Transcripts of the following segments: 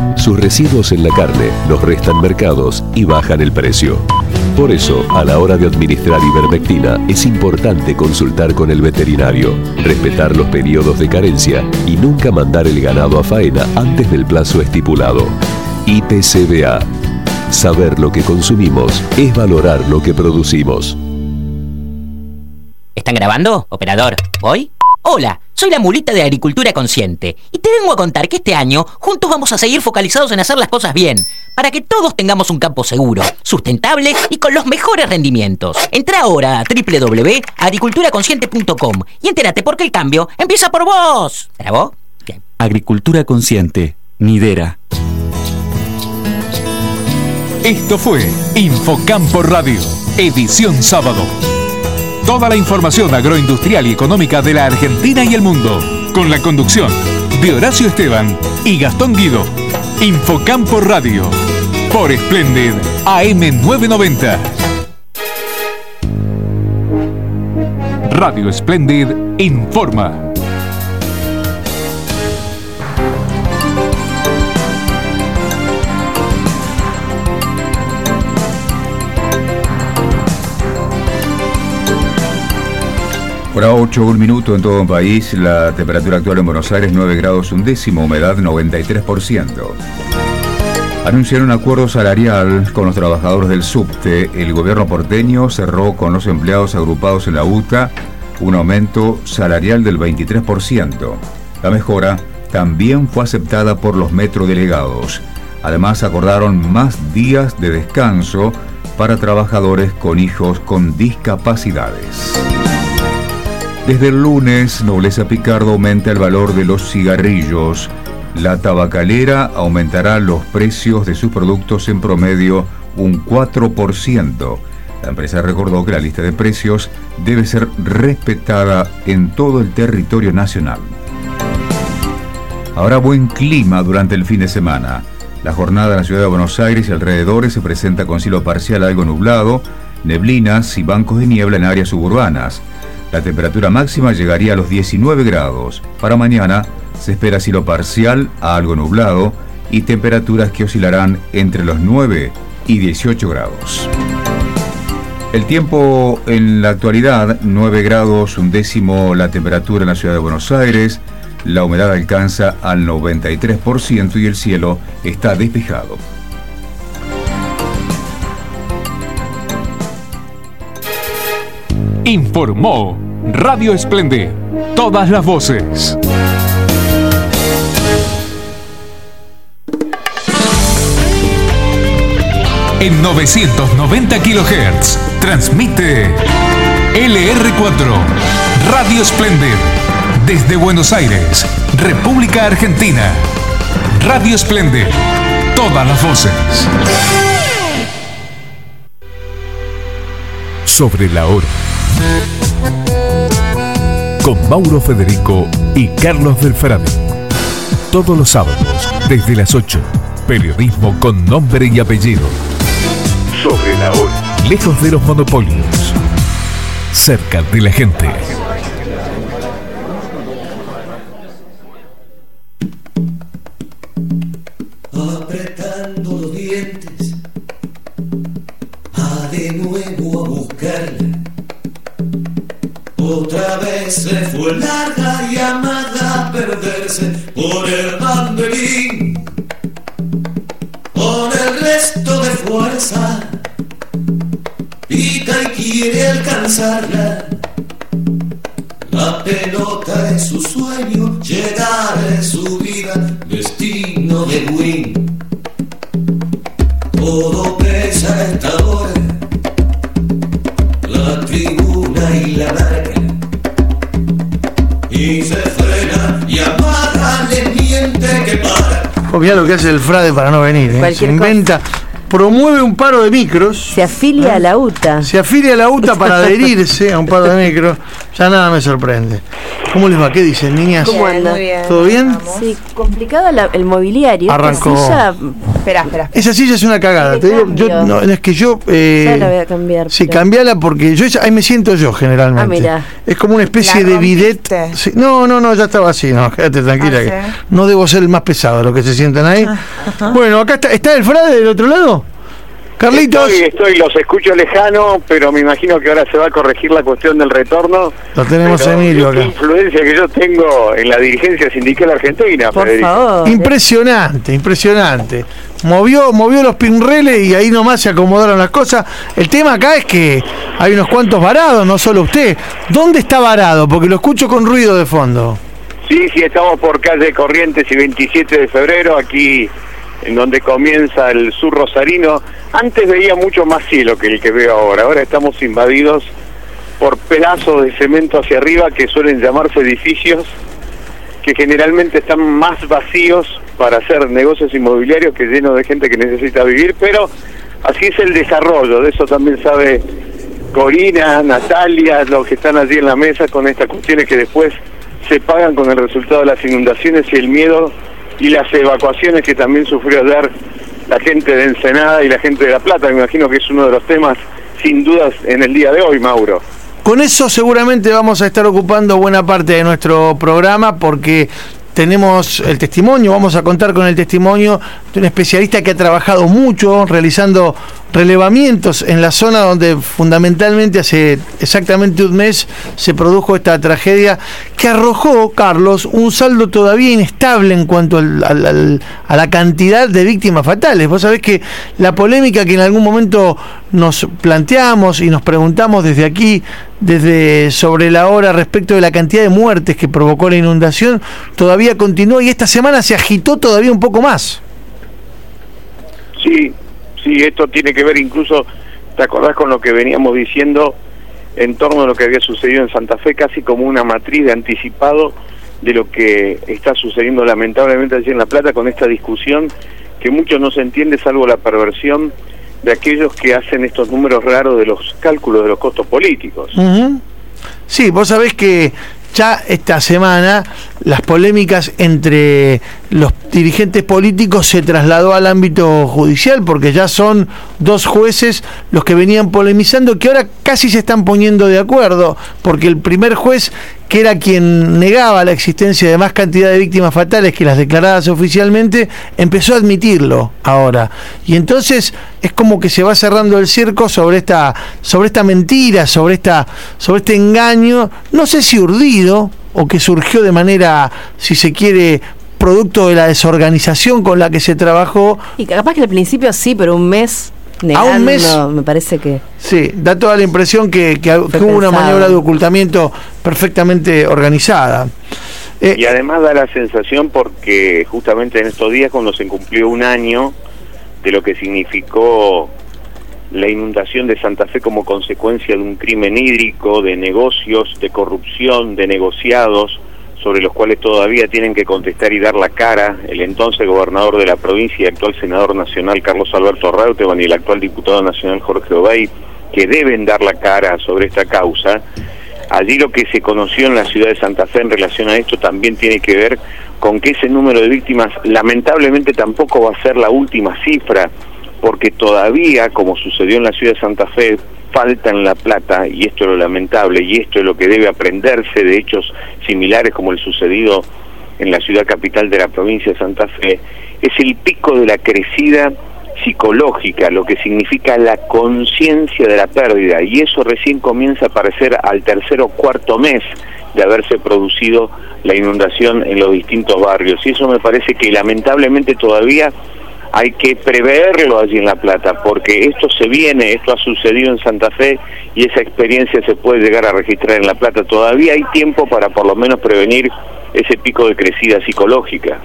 Sus residuos en la carne nos restan mercados y bajan el precio. Por eso, a la hora de administrar ivermectina, es importante consultar con el veterinario, respetar los periodos de carencia y nunca mandar el ganado a faena antes del plazo estipulado. IPCBA. Saber lo que consumimos es valorar lo que producimos. ¿Están grabando? Operador, ¿voy? Hola, soy la mulita de Agricultura Consciente y te vengo a contar que este año juntos vamos a seguir focalizados en hacer las cosas bien, para que todos tengamos un campo seguro, sustentable y con los mejores rendimientos. Entra ahora a www.agriculturaconsciente.com y entérate porque el cambio empieza por vos. ¿Grabó? Bien. Agricultura Consciente, Nidera. Esto fue Infocampo Radio, edición sábado. Toda la información agroindustrial y económica de la Argentina y el mundo, con la conducción de Horacio Esteban y Gastón Guido. Infocampo Radio, por Splendid AM 990. Radio Splendid informa. Hora 8, 1 minuto en todo el país. La temperatura actual en Buenos Aires 9 grados 1 décimo, humedad 93%. Anunciaron un acuerdo salarial con los trabajadores del subte. El gobierno porteño cerró con los empleados agrupados en la UTA un aumento salarial del 23%. La mejora también fue aceptada por los metrodelegados. Además, acordaron más días de descanso para trabajadores con hijos con discapacidades. Desde el lunes, Nobleza Picardo aumenta el valor de los cigarrillos. La tabacalera aumentará los precios de sus productos en promedio un 4%. La empresa recordó que la lista de precios debe ser respetada en todo el territorio nacional. Habrá buen clima durante el fin de semana. La jornada en la ciudad de Buenos Aires y alrededores se presenta con cielo parcial algo nublado, neblinas y bancos de niebla en áreas suburbanas. La temperatura máxima llegaría a los 19 grados. Para mañana se espera cielo parcial a algo nublado y temperaturas que oscilarán entre los 9 y 18 grados. El tiempo en la actualidad, 9 grados 1 décimo la temperatura en la ciudad de Buenos Aires, la humedad alcanza al 93% y el cielo está despejado. Informó Radio Splendid. Todas las voces. En 990 kHz transmite LR4 Radio Splendid desde Buenos Aires, República Argentina. Radio Splendid. Todas las voces. Sobre la hora. Con Mauro Federico y Carlos del Frade. Todos los sábados, desde las 8. Periodismo con nombre y apellido. Sobre la hora. Lejos de los monopolios. Cerca de la gente. Apretando los dientes, de nuevo a buscarla. Otra vez se fue larga llamada a perderse por el banderín. Con el resto de fuerza pica y quiere alcanzarla. La pelota es su sueño, llegar es su vida, destino de win. Todo pesa a esta hora, la tribuna y la marca, y se frena y amarra, le miente que para. Mirá lo que hace el Frade para no venir, ¿eh? Se inventa, promueve un paro de micros. Se afilia a la UTA. Se afilia a la UTA para adherirse a un paro de micros. Ya nada me sorprende. ¿Cómo les va? ¿Qué dicen, niñas? ¿Cómo anda? ¿Todo bien? Sí, complicado el mobiliario. Arrancó. Espera. Esa silla es una cagada. Te digo, es que yo. Ya la voy a cambiar. Sí, cambiala porque ahí me siento yo generalmente. Mira. Es como una especie de bidet. Sí, no, ya estaba así. No, quédate tranquila. ¿Sí? Que no debo ser el más pesado de los que se sientan ahí. Bueno, acá está el Frade del otro lado. Carlitos. Estoy, los escucho lejano, pero me imagino que ahora se va a corregir la cuestión del retorno. Lo tenemos a Emilio acá. La influencia que yo tengo en la dirigencia sindical argentina, por Federico. favor. Impresionante. Movió los pinreles y ahí nomás se acomodaron las cosas. El tema acá es que hay unos cuantos varados, no solo usted. ¿Dónde está varado? Porque lo escucho con ruido de fondo. Sí, estamos por calle Corrientes y 27 de febrero, aquí en donde comienza el sur rosarino. Antes veía mucho más cielo que el que veo ahora. Ahora estamos invadidos por pedazos de cemento hacia arriba que suelen llamarse edificios, que generalmente están más vacíos para hacer negocios inmobiliarios que llenos de gente que necesita vivir, pero así es el desarrollo. De eso también sabe Corina, Natalia, los que están allí en la mesa con estas cuestiones que después se pagan con el resultado de las inundaciones y el miedo y las evacuaciones que también sufrió ayer la gente de Ensenada y la gente de La Plata. Me imagino que es uno de los temas sin dudas en el día de hoy, Mauro. Con eso seguramente vamos a estar ocupando buena parte de nuestro programa porque tenemos el testimonio, vamos a contar con el testimonio de un especialista que ha trabajado mucho realizando relevamientos en la zona donde fundamentalmente hace exactamente un mes se produjo esta tragedia que arrojó, Carlos, un saldo todavía inestable en cuanto a la cantidad de víctimas fatales. Vos sabés que la polémica que en algún momento nos planteamos y nos preguntamos desde aquí, desde sobre la hora respecto de la cantidad de muertes que provocó la inundación, todavía continúa y esta semana se agitó todavía un poco más. Sí, esto tiene que ver incluso, ¿te acordás con lo que veníamos diciendo en torno a lo que había sucedido en Santa Fe, casi como una matriz de anticipado de lo que está sucediendo lamentablemente allí en La Plata con esta discusión que mucho no se entiende salvo la perversión de aquellos que hacen estos números raros de los cálculos de los costos políticos? Uh-huh. Sí, vos sabés que ya esta semana las polémicas entre los dirigentes políticos se trasladó al ámbito judicial porque ya son dos jueces los que venían polemizando que ahora casi se están poniendo de acuerdo porque el primer juez, que era quien negaba la existencia de más cantidad de víctimas fatales que las declaradas oficialmente, empezó a admitirlo ahora. Y entonces es como que se va cerrando el circo sobre esta mentira, sobre este engaño, no sé si urdido o que surgió de manera, si se quiere, producto de la desorganización con la que se trabajó. Y capaz que al principio sí, pero un mes negando, a un mes, me parece que... Sí, da toda la impresión que hubo una maniobra de ocultamiento perfectamente organizada. Y además da la sensación porque justamente en estos días, cuando se cumplió un año de lo que significó la inundación de Santa Fe como consecuencia de un crimen hídrico, de negocios, de corrupción, de negociados, sobre los cuales todavía tienen que contestar y dar la cara el entonces gobernador de la provincia y actual senador nacional Carlos Alberto Reutemann y el actual diputado nacional Jorge Obey, que deben dar la cara sobre esta causa. Allí lo que se conoció en la ciudad de Santa Fe en relación a esto también tiene que ver con que ese número de víctimas lamentablemente tampoco va a ser la última cifra, porque todavía, como sucedió en la ciudad de Santa Fe, falta en La Plata, y esto es lo lamentable, y esto es lo que debe aprenderse de hechos similares como el sucedido en la ciudad capital de la provincia de Santa Fe, es el pico de la crecida psicológica, lo que significa la conciencia de la pérdida, y eso recién comienza a aparecer al tercer o cuarto mes de haberse producido la inundación en los distintos barrios, y eso me parece que lamentablemente todavía hay que preverlo allí en La Plata, porque esto se viene, esto ha sucedido en Santa Fe y esa experiencia se puede llegar a registrar en La Plata. Todavía hay tiempo para por lo menos prevenir ese pico de crecida psicológica.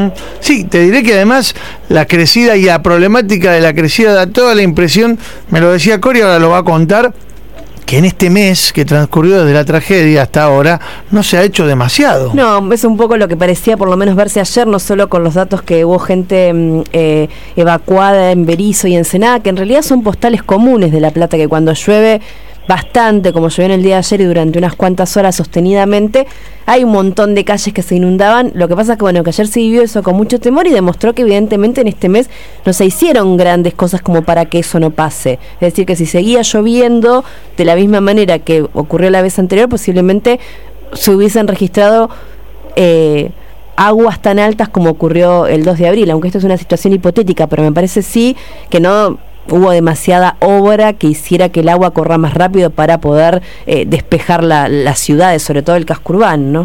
Sí, te diré que además la crecida y la problemática de la crecida da toda la impresión, me lo decía Cori, ahora lo va a contar, que en este mes que transcurrió desde la tragedia hasta ahora no se ha hecho demasiado. No, es un poco lo que parecía por lo menos verse ayer, no solo con los datos que hubo gente evacuada en Berisso y Ensenada, que en realidad son postales comunes de La Plata, que cuando llueve bastante, como llovió en el día de ayer y durante unas cuantas horas sostenidamente, hay un montón de calles que se inundaban. Lo que pasa es que, bueno, que ayer se vivió eso con mucho temor y demostró que evidentemente en este mes no se hicieron grandes cosas como para que eso no pase. Es decir, que si seguía lloviendo de la misma manera que ocurrió la vez anterior, posiblemente se hubiesen registrado aguas tan altas como ocurrió el 2 de abril, aunque esto es una situación hipotética, pero me parece sí que no hubo demasiada obra que hiciera que el agua corra más rápido para poder despejar las ciudades, sobre todo el casco urbano, ¿no?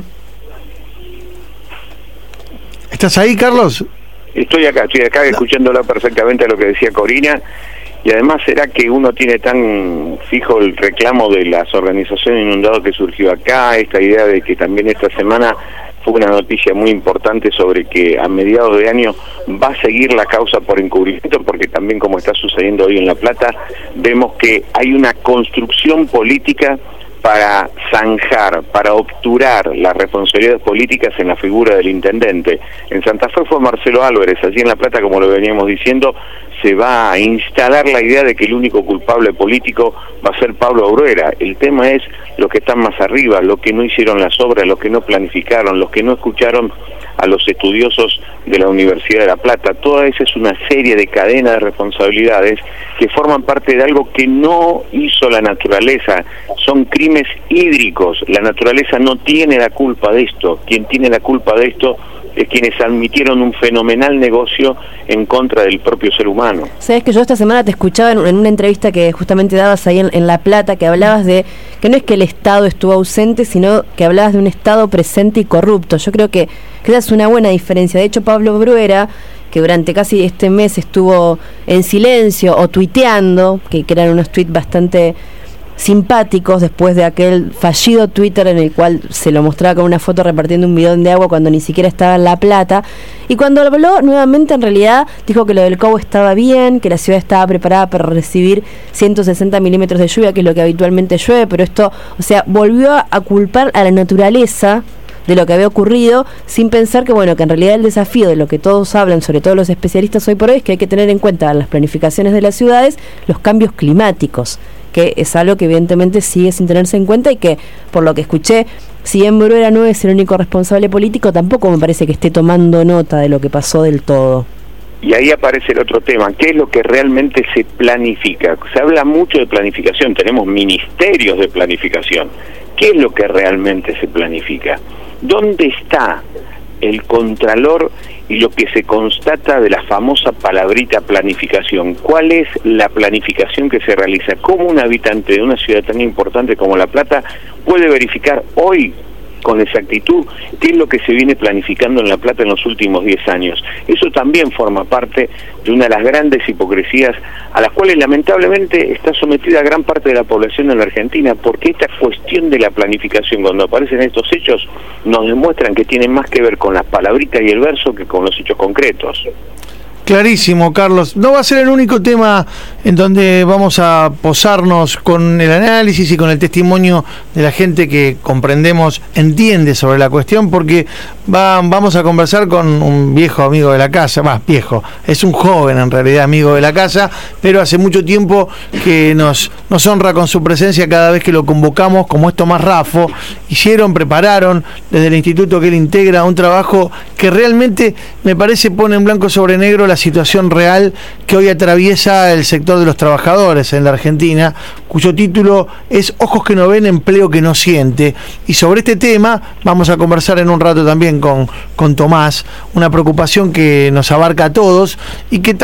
¿Estás ahí, Carlos? Estoy acá escuchándola perfectamente a lo que decía Corina, y además será que uno tiene tan fijo el reclamo de las organizaciones inundadas que surgió acá, esta idea de que también esta semana fue una noticia muy importante sobre que a mediados de año va a seguir la causa por encubrimiento, porque también, como está sucediendo hoy en La Plata, vemos que hay una construcción política para zanjar, para obturar las responsabilidades políticas en la figura del intendente. En Santa Fe fue Marcelo Álvarez, allí en La Plata, como lo veníamos diciendo, se va a instalar la idea de que el único culpable político va a ser Pablo Bruera. El tema es los que están más arriba, los que no hicieron las obras, los que no planificaron, los que no escucharon a los estudiosos de la Universidad de La Plata. Toda esa es una serie de cadena de responsabilidades que forman parte de algo que no hizo la naturaleza. Son crímenes hídricos. La naturaleza no tiene la culpa de esto. Quien tiene la culpa de esto es quienes admitieron un fenomenal negocio en contra del propio ser humano. Sabes que yo esta semana te escuchaba en una entrevista que justamente dabas ahí en La Plata, que hablabas de que no es que el Estado estuvo ausente, sino que hablabas de un Estado presente y corrupto. Yo creo que esa es una buena diferencia. De hecho, Pablo Bruera, que durante casi este mes estuvo en silencio o tuiteando, que eran unos tuits bastante simpáticos después de aquel fallido Twitter en el cual se lo mostraba con una foto repartiendo un bidón de agua cuando ni siquiera estaba en La Plata, y cuando habló nuevamente en realidad dijo que lo del Cobo estaba bien, que la ciudad estaba preparada para recibir 160 milímetros de lluvia, que es lo que habitualmente llueve, pero esto, o sea, volvió a culpar a la naturaleza de lo que había ocurrido, sin pensar que, bueno, que en realidad el desafío de lo que todos hablan, sobre todo los especialistas hoy por hoy, es que hay que tener en cuenta en las planificaciones de las ciudades los cambios climáticos, que es algo que evidentemente sigue sin tenerse en cuenta y que, por lo que escuché, si bien Bruera no es el único responsable político, tampoco me parece que esté tomando nota de lo que pasó del todo. Y ahí aparece el otro tema, ¿qué es lo que realmente se planifica? Se habla mucho de planificación, tenemos ministerios de planificación. ¿Qué es lo que realmente se planifica? ¿Dónde está el contralor y lo que se constata de la famosa palabrita planificación? ¿Cuál es la planificación que se realiza? ¿Cómo un habitante de una ciudad tan importante como La Plata puede verificar hoy con exactitud qué es lo que se viene planificando en La Plata en los últimos 10 años? Eso también forma parte de una de las grandes hipocresías a las cuales lamentablemente está sometida gran parte de la población en la Argentina, porque esta cuestión de la planificación, cuando aparecen estos hechos, nos demuestran que tienen más que ver con las palabritas y el verso que con los hechos concretos. Clarísimo, Carlos. No va a ser el único tema en donde vamos a posarnos con el análisis y con el testimonio de la gente que comprendemos, entiende sobre la cuestión, porque vamos a conversar con un viejo amigo de la casa, viejo, es un joven en realidad amigo de la casa, pero hace mucho tiempo que nos honra con su presencia cada vez que lo convocamos, como es Tomás Raffo. Prepararon desde el instituto que él integra un trabajo que realmente me parece pone en blanco sobre negro la situación real que hoy atraviesa el sector de los trabajadores en la Argentina, cuyo título es Ojos que no ven, empleo que no siente. Y sobre este tema vamos a conversar en un rato también con Tomás, una preocupación que nos abarca a todos y que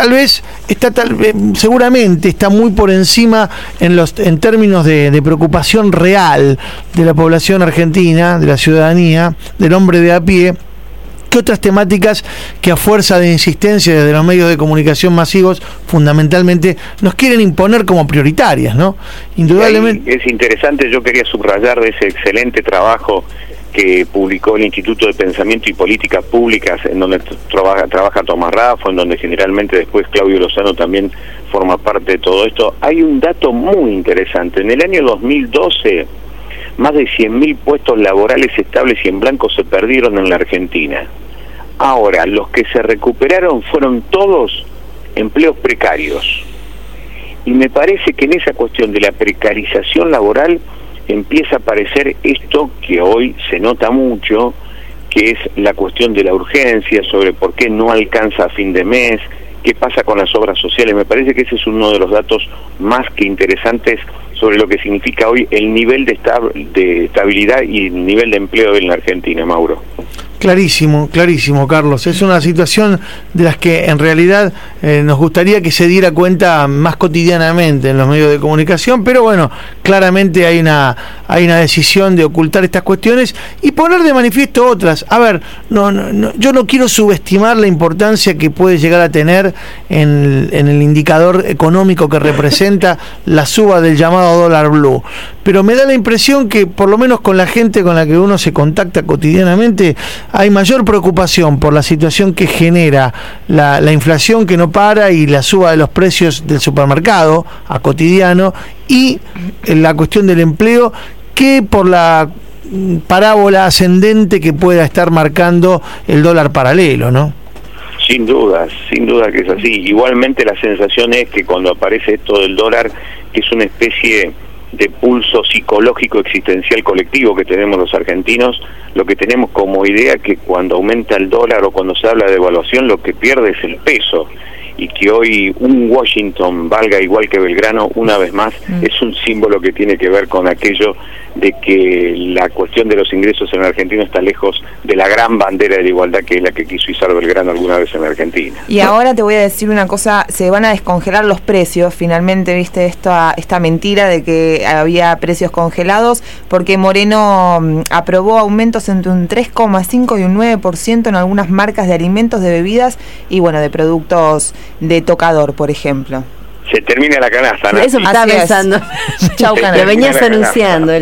seguramente está muy por encima en términos de preocupación real de la población argentina, de la ciudadanía, del hombre de a pie. ¿Qué otras temáticas que a fuerza de insistencia desde los medios de comunicación masivos fundamentalmente nos quieren imponer como prioritarias, ¿no? Indudablemente. Es interesante, yo quería subrayar de ese excelente trabajo que publicó el Instituto de Pensamiento y Políticas Públicas, en donde trabaja Tomás Raffo, en donde generalmente después Claudio Lozano también forma parte de todo esto. Hay un dato muy interesante. En el año 2012, más de 100.000 puestos laborales estables y en blanco se perdieron en la Argentina. Ahora, los que se recuperaron fueron todos empleos precarios. Y me parece que en esa cuestión de la precarización laboral empieza a aparecer esto que hoy se nota mucho, que es la cuestión de la urgencia, sobre por qué no alcanza a fin de mes, qué pasa con las obras sociales. Me parece que ese es uno de los datos más que interesantes sobre lo que significa hoy el nivel de estabilidad y el nivel de empleo en la Argentina, Mauro. Clarísimo, clarísimo, Carlos. Es una situación de las que en realidad nos gustaría que se diera cuenta más cotidianamente en los medios de comunicación, pero bueno, claramente hay una decisión de ocultar estas cuestiones y poner de manifiesto otras. A ver, yo no quiero subestimar la importancia que puede llegar a tener en el indicador económico que representa la suba del llamado dólar blue, pero me da la impresión que por lo menos con la gente con la que uno se contacta cotidianamente hay mayor preocupación por la situación que genera la inflación que no para y la suba de los precios del supermercado a cotidiano y la cuestión del empleo que por la parábola ascendente que pueda estar marcando el dólar paralelo, ¿no? Sin duda que es así. Igualmente la sensación es que cuando aparece esto del dólar, que es una especie de pulso psicológico existencial colectivo que tenemos los argentinos, lo que tenemos como idea que cuando aumenta el dólar o cuando se habla de devaluación lo que pierde es el peso, y que hoy un Washington valga igual que Belgrano una vez más es un símbolo que tiene que ver con aquello de que la cuestión de los ingresos en Argentina está lejos de la gran bandera de la igualdad que es la que quiso izar Belgrano alguna vez en Argentina. Y ahora te voy a decir una cosa, se van a descongelar los precios, finalmente viste esta mentira de que había precios congelados, porque Moreno aprobó aumentos entre un 3,5 y un 9% en algunas marcas de alimentos, de bebidas y bueno, de productos de tocador, por ejemplo. Se termina la canasta, ¿no? Eso me estaba pensando. Chau, canasta. Lo venías anunciando.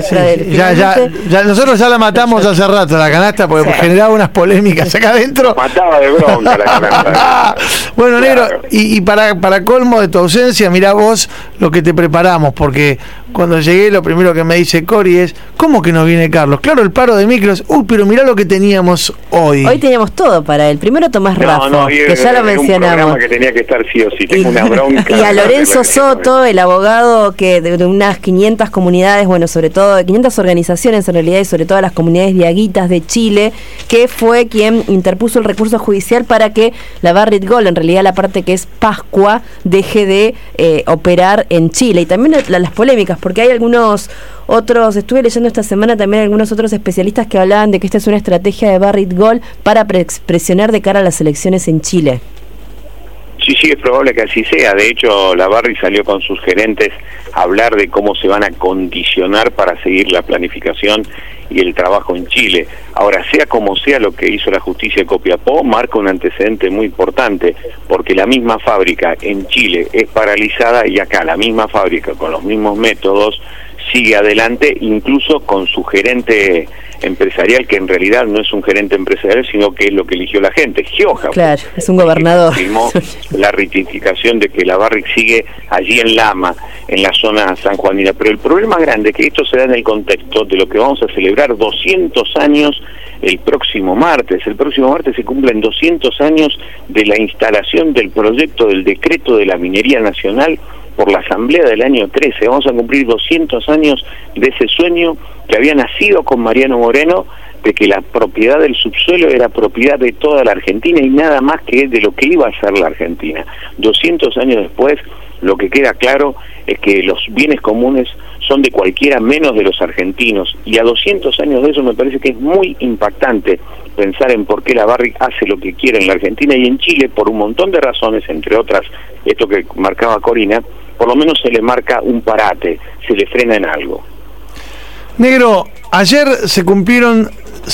Ya, nosotros ya la matamos hace rato, la canasta, porque generaba unas polémicas acá adentro. Mataba de bronca la canasta. Bueno, claro. Negro, y para colmo de tu ausencia, mirá vos lo que te preparamos, porque cuando llegué lo primero que me dice Cori es, ¿cómo que no viene Carlos? Claro, el paro de micros, pero mirá lo que teníamos hoy. Hoy teníamos todo para él. Primero Tomás Raffo, que ya lo mencionamos. Un programa que tenía que estar sí o sí, tengo una bronca. Y a Lorenzo Soto, el abogado que de unas 500 comunidades, bueno, sobre todo de 500 organizaciones en realidad, y sobre todo las comunidades diaguitas de Chile, que fue quien interpuso el recurso judicial para que la Barrick Gold, en realidad la parte que es Pascua, deje de operar en Chile. Y también las polémicas, porque hay algunos otros, estuve leyendo esta semana también algunos otros especialistas que hablaban de que esta es una estrategia de Barrick Gold para presionar de cara a las elecciones en Chile. Sí, es probable que así sea. De hecho, la Barrick salió con sus gerentes a hablar de cómo se van a condicionar para seguir la planificación y el trabajo en Chile. Ahora, sea como sea, lo que hizo la justicia de Copiapó marca un antecedente muy importante, porque la misma fábrica en Chile es paralizada y acá la misma fábrica con los mismos métodos sigue adelante, incluso con su gerente empresarial, que en realidad no es un gerente empresarial, sino que es lo que eligió la gente, Gioja. Claro, es un gobernador. Firmó la ratificación de que la Barrick sigue allí en Lama, en la zona sanjuanina. Pero el problema grande es que esto se da en el contexto de lo que vamos a celebrar 200 años el próximo martes. El próximo martes se cumplen 200 años de la instalación del proyecto del decreto de la minería nacional por la Asamblea del año 13. Vamos a cumplir 200 años de ese sueño que había nacido con Mariano Moreno, de que la propiedad del subsuelo era propiedad de toda la Argentina y nada más que de lo que iba a ser la Argentina. 200 años después, lo que queda claro es que los bienes comunes son de cualquiera menos de los argentinos, y a 200 años de eso me parece que es muy impactante pensar en por qué la Barrick hace lo que quiere en la Argentina y en Chile, por un montón de razones, entre otras esto que marcaba Corina. Por lo menos se le marca un parate, se le frena en algo. Negro, ayer se cumplieron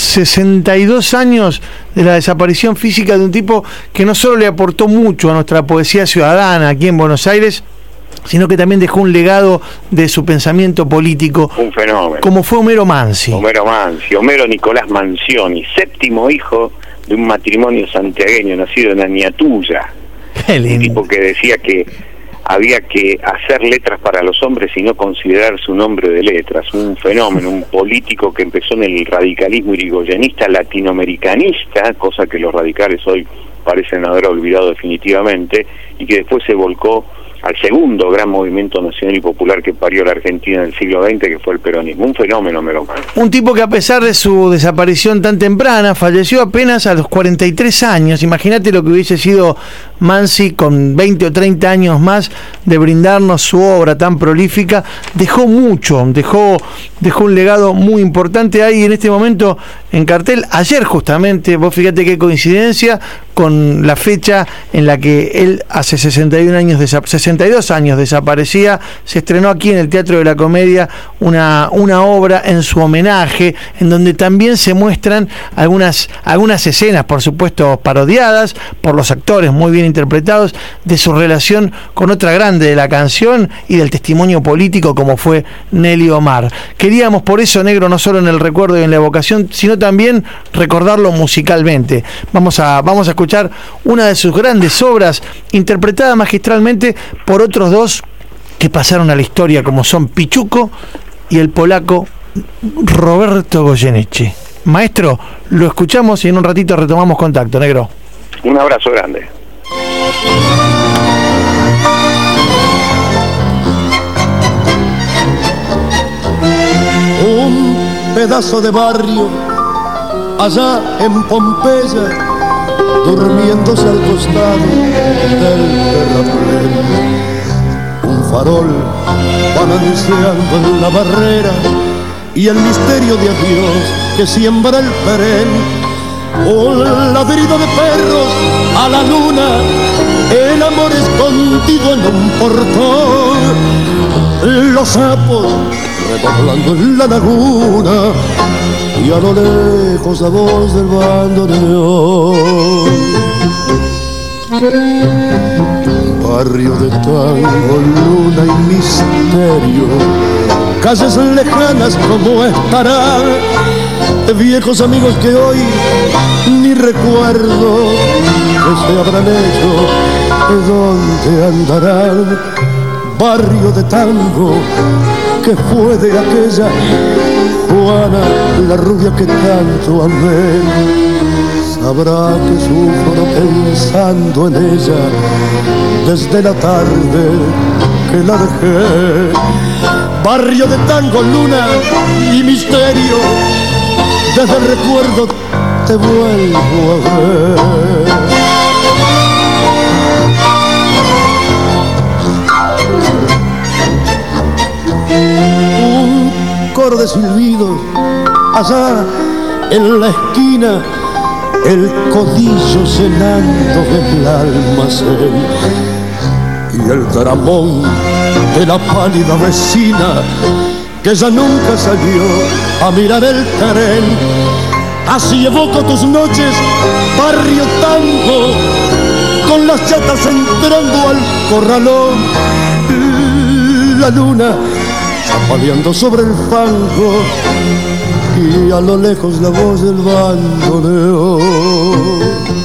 62 años de la desaparición física de un tipo que no solo le aportó mucho a nuestra poesía ciudadana aquí en Buenos Aires, sino que también dejó un legado de su pensamiento político. Un fenómeno. Como fue Homero Mansi. Homero Nicolás Mancioni, séptimo hijo de un matrimonio santiagueño nacido en Aniatuya. Un tipo que decía que había que hacer letras para los hombres y no considerarse un hombre de letras. Un fenómeno, un político que empezó en el radicalismo irigoyenista latinoamericanista, cosa que los radicales hoy parecen haber olvidado definitivamente, y que después se volcó al segundo gran movimiento nacional y popular que parió la Argentina en el siglo XX, que fue el peronismo. Un fenómeno, Mero Mansi. Un tipo que, a pesar de su desaparición tan temprana, falleció apenas a los 43 años. Imagínate lo que hubiese sido Mansi con 20 o 30 años más de brindarnos su obra tan prolífica. Dejó mucho, dejó un legado muy importante ahí en este momento en cartel. Ayer justamente, vos fíjate qué coincidencia con la fecha en la que él hace 62 años desaparecía, se estrenó aquí en el Teatro de la Comedia una obra en su homenaje, en donde también se muestran algunas escenas, por supuesto parodiadas por los actores, muy bien interpretados, de su relación con otra grande de la canción y del testimonio político como fue Nelly Omar. Queríamos por eso, Negro, no solo en el recuerdo y en la evocación, sino también recordarlo musicalmente. Vamos a escuchar una de sus grandes obras, interpretada magistralmente por otros dos que pasaron a la historia, como son Pichuco y el polaco Roberto Goyeneche. Maestro, lo escuchamos y en un ratito retomamos contacto, Negro. Un abrazo grande. Un pedazo de barrio allá en Pompeya, durmiéndose al costado del terraplén. Un farol balanceando en la barrera y el misterio de adiós que siembra el perén. Un ladrido de perros a la luna, el amor escondido en un portón. Los sapos redoblando en la laguna y a lo lejos la voz del bandoneón. Barrio de tango, luna y misterio, calles lejanas como estarán, viejos amigos que hoy ni recuerdo que se habrán hecho, de dónde andarán. Barrio de tango que fue de aquella Juana, la rubia que tanto amé. Sabrá que sufro pensando en ella desde la tarde que la dejé. Barrio de tango, luna y misterio, desde el recuerdo te vuelvo a ver. Coro de silbidos allá en la esquina, el codillo cenando del almacén y el dramón de la pálida vecina que ya nunca salió a mirar el tren. Así evoco tus noches, barrio tango, con las chatas entrando al corralón. La luna zapaleando sobre el fango y a lo lejos la voz del bandoneón.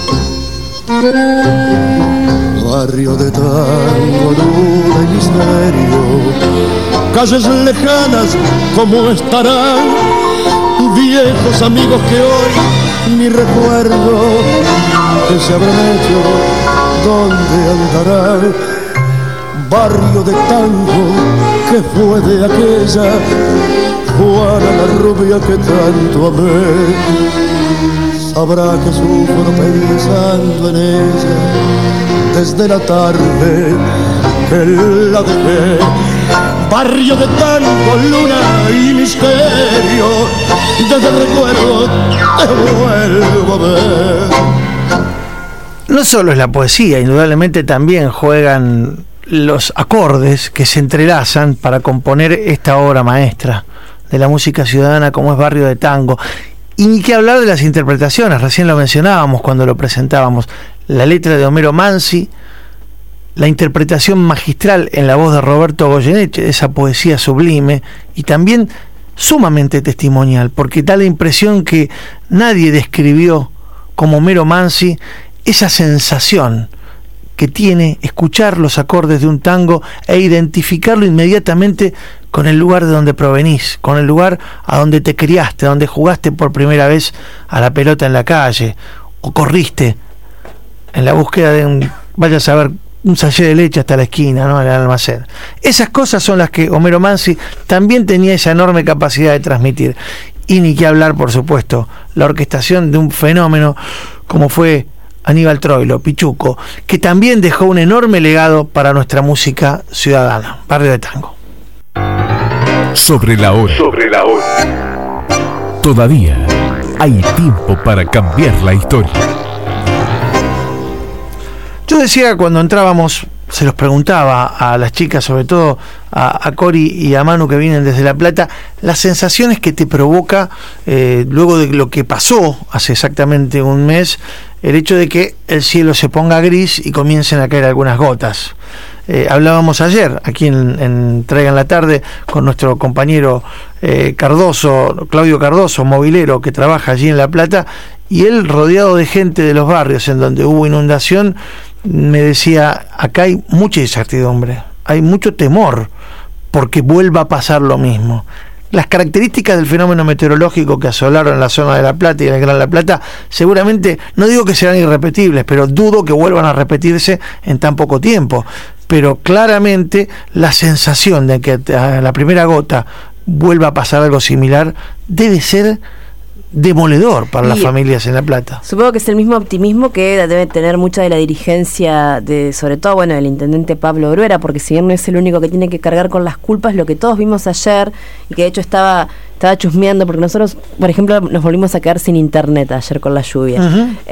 Barrio de tango, luna y misterio, calles lejanas como estarán, viejos amigos que hoy ni recuerdo que se habrán hecho, dónde andarán. Barrio de tango que fue de aquella Juana, la rubia que tanto amé. Sabrá que sufro pensando en ella desde la tarde que la dejé. Barrio de tango, luna y misterio, desde el recuerdo te vuelvo a ver. No solo es la poesía, indudablemente también juegan los acordes que se entrelazan para componer esta obra maestra de la música ciudadana como es Barrio de Tango. Y ni que hablar de las interpretaciones, recién lo mencionábamos cuando lo presentábamos. La letra de Homero Mansi, la interpretación magistral en la voz de Roberto Goyeneche, esa poesía sublime y también sumamente testimonial, porque da la impresión que nadie describió como Homero Mansi esa sensación que tiene escuchar los acordes de un tango e identificarlo inmediatamente con el lugar de donde provenís, con el lugar a donde te criaste, donde jugaste por primera vez a la pelota en la calle, o corriste en la búsqueda de un, vaya a saber un sachet de leche hasta la esquina, ¿no? El almacén. Esas cosas son las que Homero Mansi también tenía esa enorme capacidad de transmitir. Y ni que hablar, por supuesto, la orquestación de un fenómeno como fue Aníbal Troilo, Pichuco, que también dejó un enorme legado para nuestra música ciudadana. Barrio de Tango. Sobre la hora. Todavía hay tiempo para cambiar la historia. Yo decía cuando entrábamos, se los preguntaba a las chicas, sobre todo a Cori y a Manu que vienen desde La Plata, las sensaciones que te provoca luego de lo que pasó hace exactamente un mes, el hecho de que el cielo se ponga gris y comiencen a caer algunas gotas. Hablábamos ayer aquí en Traigan la Tarde con nuestro compañero Claudio Cardoso, movilero que trabaja allí en La Plata, y él, rodeado de gente de los barrios en donde hubo inundación, me decía, acá hay mucha incertidumbre, hay mucho temor porque vuelva a pasar lo mismo. Las características del fenómeno meteorológico que asolaron la zona de La Plata y el Gran La Plata seguramente, no digo que serán irrepetibles, pero dudo que vuelvan a repetirse en tan poco tiempo. Pero claramente la sensación de que a la primera gota vuelva a pasar algo similar debe ser demoledor para las familias en La Plata. Supongo que es el mismo optimismo que debe tener mucha de la dirigencia de, sobre todo, bueno, del intendente Pablo Bruera, porque si bien no es el único que tiene que cargar con las culpas, lo que todos vimos ayer, y que de hecho estaba chusmeando, porque nosotros, por ejemplo, nos volvimos a quedar sin internet ayer con la lluvia.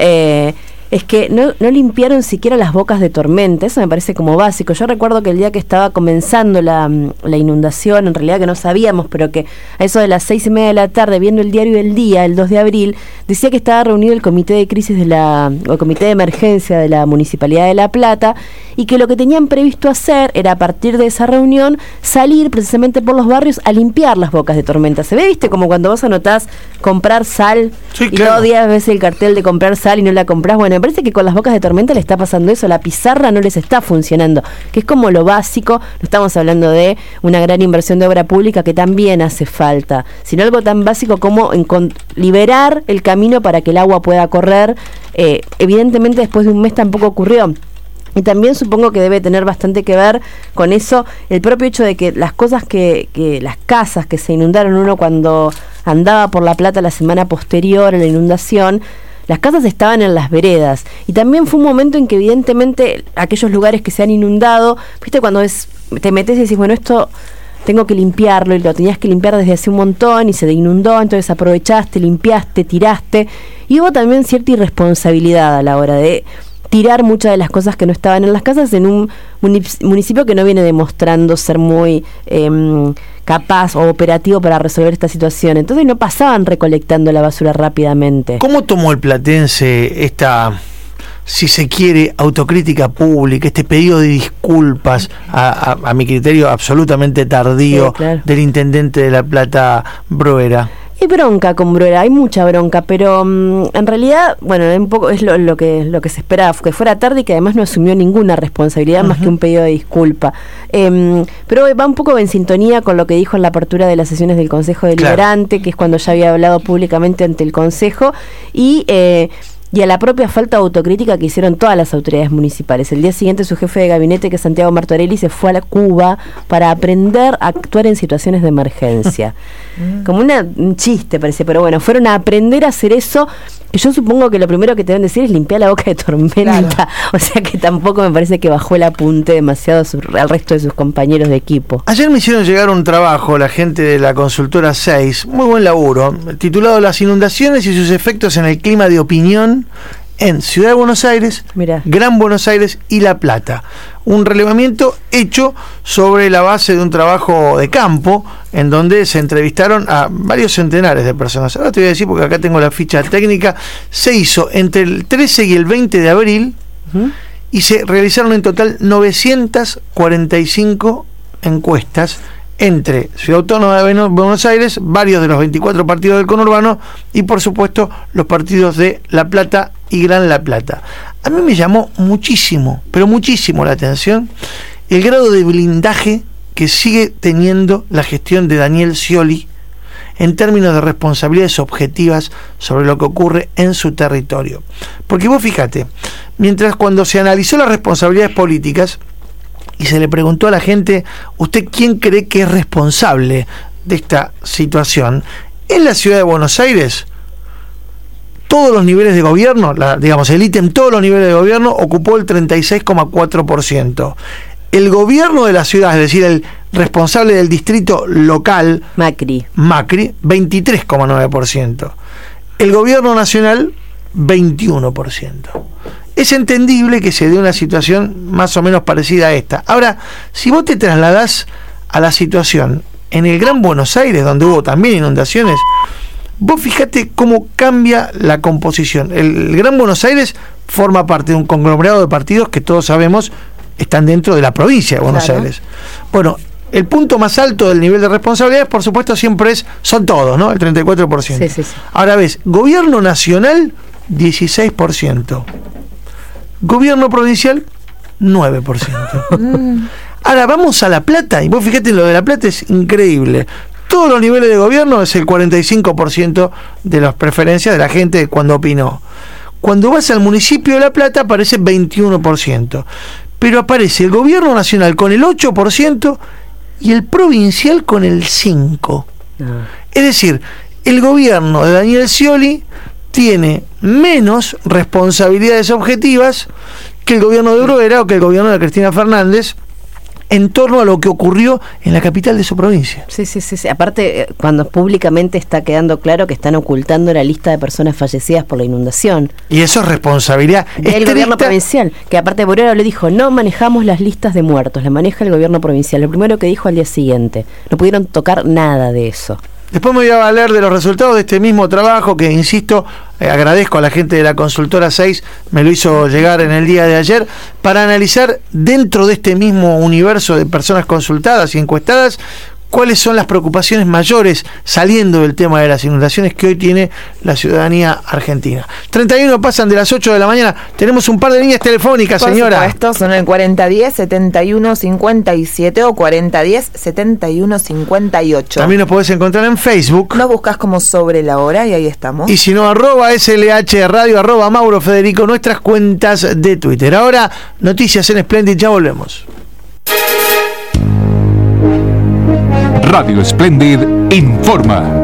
Es que no limpiaron siquiera las bocas de tormenta. Eso me parece como básico. Yo recuerdo que el día que estaba comenzando la inundación, en realidad que no sabíamos, pero que a eso de las 6:30 de la tarde, viendo el diario El Día, el 2 de abril, decía que estaba reunido el comité de crisis o el comité de emergencia de la Municipalidad de La Plata, y que lo que tenían previsto hacer era, a partir de esa reunión, salir precisamente por los barrios a limpiar las bocas de tormenta. Se ve, viste, como cuando vos anotás comprar sal, sí, y claro, todos los días ves el cartel de comprar sal y no la comprás. Bueno, me parece que con las bocas de tormenta le está pasando eso. La pizarra no les está funcionando, que es como lo básico. No estamos hablando de una gran inversión de obra pública, que también hace falta, sino algo tan básico como liberar el camino para que el agua pueda correr. Evidentemente después de un mes tampoco ocurrió. Y también supongo que debe tener bastante que ver con eso el propio hecho de que las cosas las casas que se inundaron, uno cuando andaba por La Plata la semana posterior a la inundación, las casas estaban en las veredas, y también fue un momento en que evidentemente aquellos lugares que se han inundado, viste, cuando te metes y decís, bueno, esto tengo que limpiarlo, y lo tenías que limpiar desde hace un montón y se inundó, entonces aprovechaste, limpiaste, tiraste, y hubo también cierta irresponsabilidad a la hora de tirar muchas de las cosas que no estaban en las casas en un municipio que no viene demostrando ser muy capaz o operativo para resolver esta situación. Entonces no pasaban recolectando la basura rápidamente. ¿Cómo tomó el platense esta, si se quiere, autocrítica pública, este pedido de disculpas, a mi criterio absolutamente tardío, sí, claro, del intendente de La Plata, Bruera? Hay bronca con Bruera, hay mucha bronca, pero en realidad, bueno, un poco es lo que se esperaba, que fuera tarde y que además no asumió ninguna responsabilidad más que un pedido de disculpa. Pero va un poco en sintonía con lo que dijo en la apertura de las sesiones del Consejo Deliberante, claro, que es cuando ya había hablado públicamente ante el Consejo, y a la propia falta de autocrítica que hicieron todas las autoridades municipales. El día siguiente su jefe de gabinete, que es Santiago Martorelli, se fue a Cuba para aprender a actuar en situaciones de emergencia. Como un chiste parece, pero bueno, fueron a aprender a hacer eso, que yo supongo que lo primero que te deben decir es limpiar la boca de tormenta. Claro. O sea que tampoco me parece que bajó el apunte demasiado al resto de sus compañeros de equipo. Ayer me hicieron llegar un trabajo la gente de la consultora 6, muy buen laburo, titulado Las inundaciones y sus efectos en el clima de opinión en Ciudad de Buenos Aires, mirá, Gran Buenos Aires y La Plata. Un relevamiento hecho sobre la base de un trabajo de campo en donde se entrevistaron a varios centenares de personas. Ahora te voy a decir, porque acá tengo la ficha técnica. Se hizo entre el 13 y el 20 de abril y se realizaron en total 945 encuestas entre Ciudad Autónoma de Buenos Aires, varios de los 24 partidos del conurbano y por supuesto los partidos de La Plata y Gran La Plata. A mí me llamó muchísimo, pero muchísimo la atención el grado de blindaje que sigue teniendo la gestión de Daniel Scioli en términos de responsabilidades objetivas sobre lo que ocurre en su territorio. Porque vos fíjate, mientras cuando se analizó las responsabilidades políticas y se le preguntó a la gente, ¿usted quién cree que es responsable de esta situación? En la ciudad de Buenos Aires, todos los niveles de gobierno, digamos, el ítem todos los niveles de gobierno ocupó el 36,4%. El gobierno de la ciudad, es decir, el responsable del distrito local, Macri, 23,9%. El gobierno nacional, 21%. Es entendible que se dé una situación más o menos parecida a esta. Ahora, si vos te trasladás a la situación en el Gran Buenos Aires, donde hubo también inundaciones, vos fíjate cómo cambia la composición. El Gran Buenos Aires forma parte de un conglomerado de partidos que todos sabemos están dentro de la provincia de Buenos Aires. Bueno, el punto más alto del nivel de responsabilidades, por supuesto, siempre son todos, ¿no? El 34%. Sí. Ahora ves, gobierno nacional, 16%. Gobierno provincial, 9%. Ahora vamos a La Plata, y vos fíjate, lo de La Plata es increíble. Todos los niveles de gobierno es el 45% de las preferencias de la gente cuando opinó. Cuando vas al municipio de La Plata aparece 21%. Pero aparece el gobierno nacional con el 8% y el provincial con el 5%. Es decir, el gobierno de Daniel Scioli tiene menos responsabilidades objetivas que el gobierno de Bruera o que el gobierno de Cristina Fernández en torno a lo que ocurrió en la capital de su provincia. Sí. Aparte, cuando públicamente está quedando claro que están ocultando la lista de personas fallecidas por la inundación. Y eso es responsabilidad del gobierno provincial, que aparte Borero le dijo, no manejamos las listas de muertos, las maneja el gobierno provincial. Lo primero que dijo al día siguiente, no pudieron tocar nada de eso. Después me voy a valer de los resultados de este mismo trabajo que, insisto, agradezco a la gente de la consultora 6, me lo hizo llegar en el día de ayer, para analizar dentro de este mismo universo de personas consultadas y encuestadas, cuáles son las preocupaciones mayores saliendo del tema de las inundaciones que hoy tiene la ciudadanía argentina. 31 pasan de las 8 de la mañana. Tenemos un par de líneas telefónicas, señora. Por supuesto, son el 4010-7157 o 4010-7158. También nos podés encontrar en Facebook. Nos buscas como Sobre la Hora y ahí estamos. Y si no, @SLH Radio, @Mauro Federico, nuestras cuentas de Twitter. Ahora, noticias en Splendid, ya volvemos. Radio Splendid informa.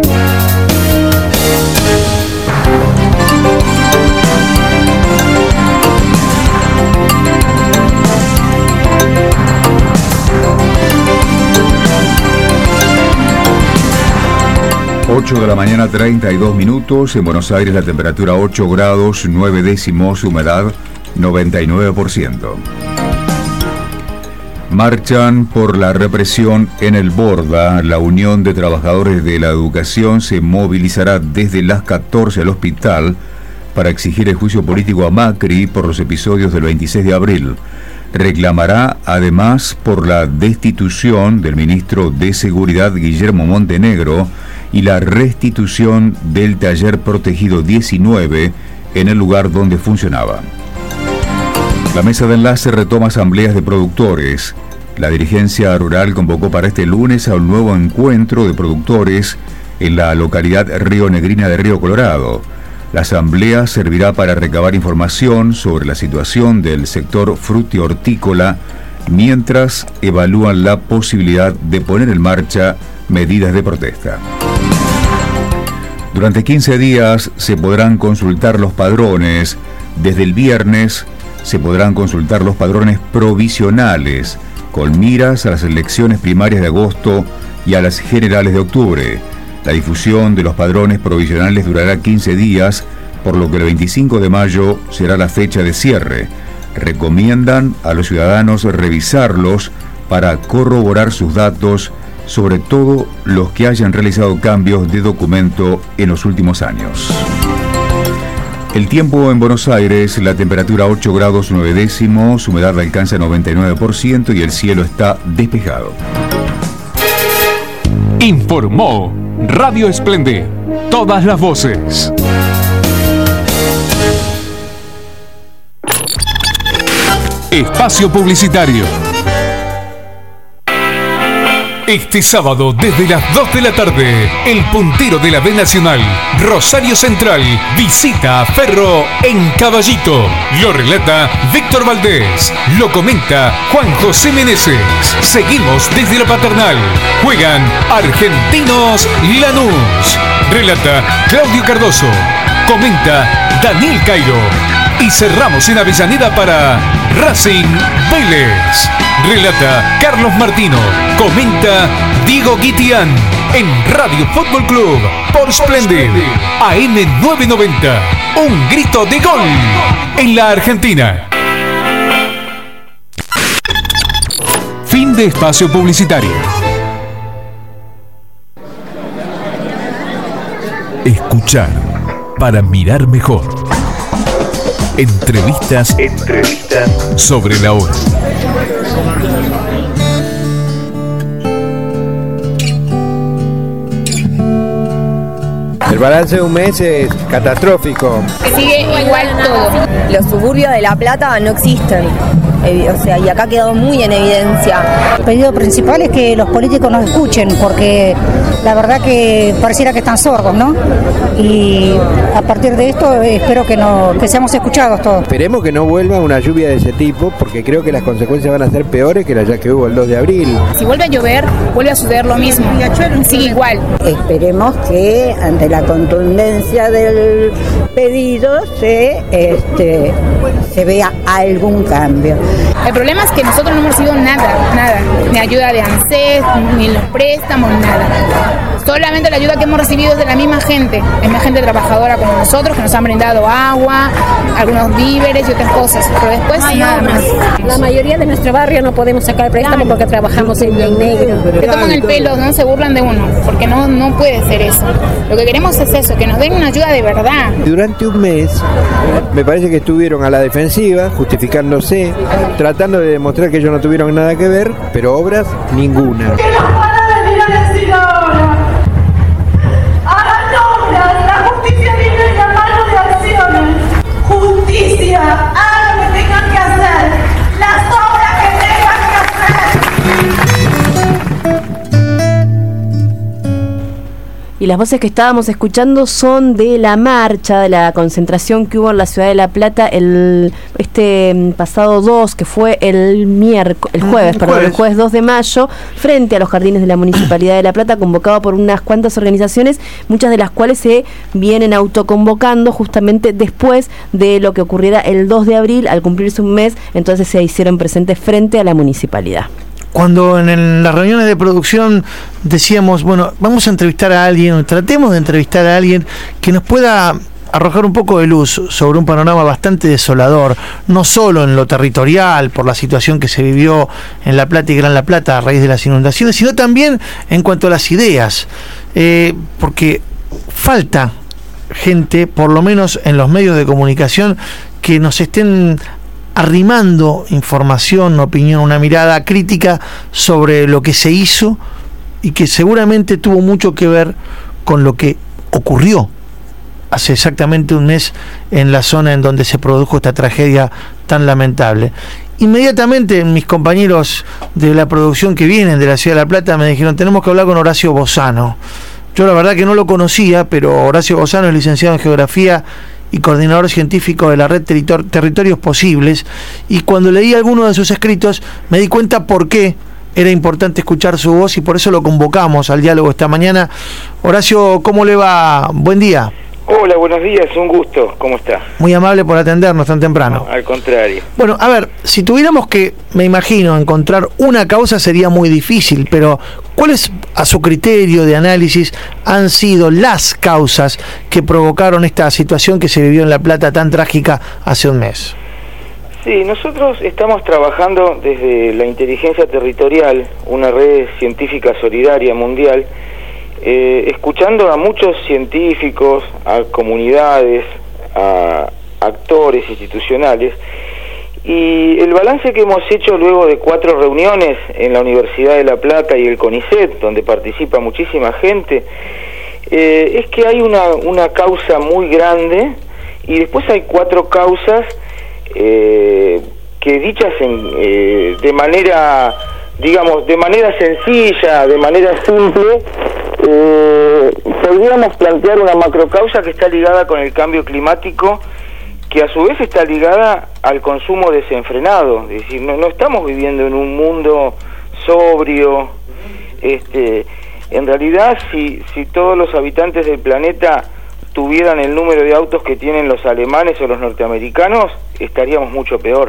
Ocho de la mañana, 32 minutos. En Buenos Aires la temperatura 8 grados, 9 décimos, humedad 99%. Marchan por la represión en el Borda. La Unión de Trabajadores de la Educación se movilizará desde las 14 al hospital para exigir el juicio político a Macri por los episodios del 26 de abril. Reclamará además por la destitución del ministro de Seguridad Guillermo Montenegro y la restitución del taller protegido 19 en el lugar donde funcionaba. La mesa de enlace retoma asambleas de productores. La dirigencia rural convocó para este lunes a un nuevo encuentro de productores en la localidad rionegrina de Río Colorado. La asamblea servirá para recabar información sobre la situación del sector frutihortícola mientras evalúan la posibilidad de poner en marcha medidas de protesta. Durante 15 días se podrán consultar los padrones. Desde el viernes se podrán consultar los padrones provisionales, con miras a las elecciones primarias de agosto y a las generales de octubre. La difusión de los padrones provisionales durará 15 días, por lo que el 25 de mayo será la fecha de cierre. Recomiendan a los ciudadanos revisarlos para corroborar sus datos, sobre todo los que hayan realizado cambios de documento en los últimos años. El tiempo en Buenos Aires, la temperatura 8 grados 9 décimos, humedad alcanza 99% y el cielo está despejado. Informó Radio Splendid. Todas las voces. Espacio publicitario. Este sábado, desde las 2 de la tarde, el puntero de la B Nacional, Rosario Central, visita a Ferro en Caballito. Lo relata Víctor Valdés. Lo comenta Juan José Meneses. Seguimos desde la Paternal. Juegan Argentinos Lanús. Relata Claudio Cardoso. Comenta Daniel Cairo. Y cerramos en Avellaneda para Racing Vélez. Relata Carlos Martino. Comenta Diego Guitián. En Radio Fútbol Club por Splendid AM 990. Un grito de gol en la Argentina. Fin de espacio publicitario. Escuchar para mirar mejor. Entrevistas sobre la hora. El balance de un mes es catastrófico. Sigue igual todo. Los suburbios de La Plata no existen. O sea, y acá ha quedado muy en evidencia. El pedido principal es que los políticos nos escuchen, porque la verdad que pareciera que están sordos, ¿no? Y a partir de esto espero que seamos escuchados todos. Esperemos que no vuelva una lluvia de ese tipo, porque creo que las consecuencias van a ser peores que las ya que hubo el 2 de abril. Si vuelve a llover, vuelve a suceder lo mismo. Sigue igual. Esperemos que ante la contundencia del pedido se vea algún cambio. El problema es que nosotros no hemos recibido nada, ni ayuda de ANSES, ni los préstamos, nada. Solamente la ayuda que hemos recibido es de la misma gente trabajadora como nosotros, que nos han brindado agua, algunos víveres y otras cosas, pero después nada más. La mayoría de nuestro barrio no podemos sacar préstamo porque trabajamos en negro. Se toman el pelo, no se burlan de uno, porque no puede ser eso. Lo que queremos es eso, que nos den una ayuda de verdad. Durante un mes me parece que estuvieron a la defensiva, justificándose, tratando de demostrar que ellos no tuvieron nada que ver, pero obras ninguna. ¿Qué nos van a venir a decir ahora? Hagan obras, la justicia viene en la mano de acciones. Justicia, hagan lo que tengan que hacer, las obras que tengan que Y las voces que estábamos escuchando son de la marcha, de la concentración que hubo en la ciudad de La Plata este pasado 2, que fue el jueves 2 de mayo, frente a los jardines de la Municipalidad de La Plata, convocado por unas cuantas organizaciones, muchas de las cuales se vienen autoconvocando justamente después de lo que ocurriera el 2 de abril, al cumplirse un mes, entonces se hicieron presentes frente a la Municipalidad. Cuando en las reuniones de producción decíamos, bueno, vamos a entrevistar a alguien, tratemos de entrevistar a alguien que nos pueda arrojar un poco de luz sobre un panorama bastante desolador, no solo en lo territorial, por la situación que se vivió en La Plata y Gran La Plata a raíz de las inundaciones, sino también en cuanto a las ideas, porque falta gente, por lo menos en los medios de comunicación, que nos estén arrimando información, opinión, una mirada crítica sobre lo que se hizo y que seguramente tuvo mucho que ver con lo que ocurrió hace exactamente un mes en la zona en donde se produjo esta tragedia tan lamentable. Inmediatamente mis compañeros de la producción que vienen de la Ciudad de La Plata me dijeron, tenemos que hablar con Horacio Bozano. Yo la verdad que no lo conocía, pero Horacio Bozano es licenciado en Geografía y coordinador científico de la red Territorios Posibles, y cuando leí algunos de sus escritos me di cuenta por qué era importante escuchar su voz y por eso lo convocamos al diálogo esta mañana. Horacio, ¿cómo le va? Buen día. Hola, buenos días, un gusto, ¿cómo está? Muy amable por atendernos tan temprano. No, al contrario. Bueno, a ver, si tuviéramos que, me imagino, encontrar una causa sería muy difícil, pero ¿cuáles, a su criterio de análisis, han sido las causas que provocaron esta situación que se vivió en La Plata tan trágica hace un mes? Sí, nosotros estamos trabajando desde la inteligencia territorial, una red científica solidaria mundial, escuchando a muchos científicos, a comunidades, a actores institucionales, y el balance que hemos hecho luego de 4 reuniones en la Universidad de La Plata y el CONICET, donde participa muchísima gente, es que hay una causa muy grande y después hay 4 causas que dichas de manera digamos, de manera sencilla, de manera simple, podríamos plantear una macrocausa que está ligada con el cambio climático, que a su vez está ligada al consumo desenfrenado. Es decir, no estamos viviendo en un mundo sobrio. En realidad, si todos los habitantes del planeta tuvieran el número de autos que tienen los alemanes o los norteamericanos, estaríamos mucho peor.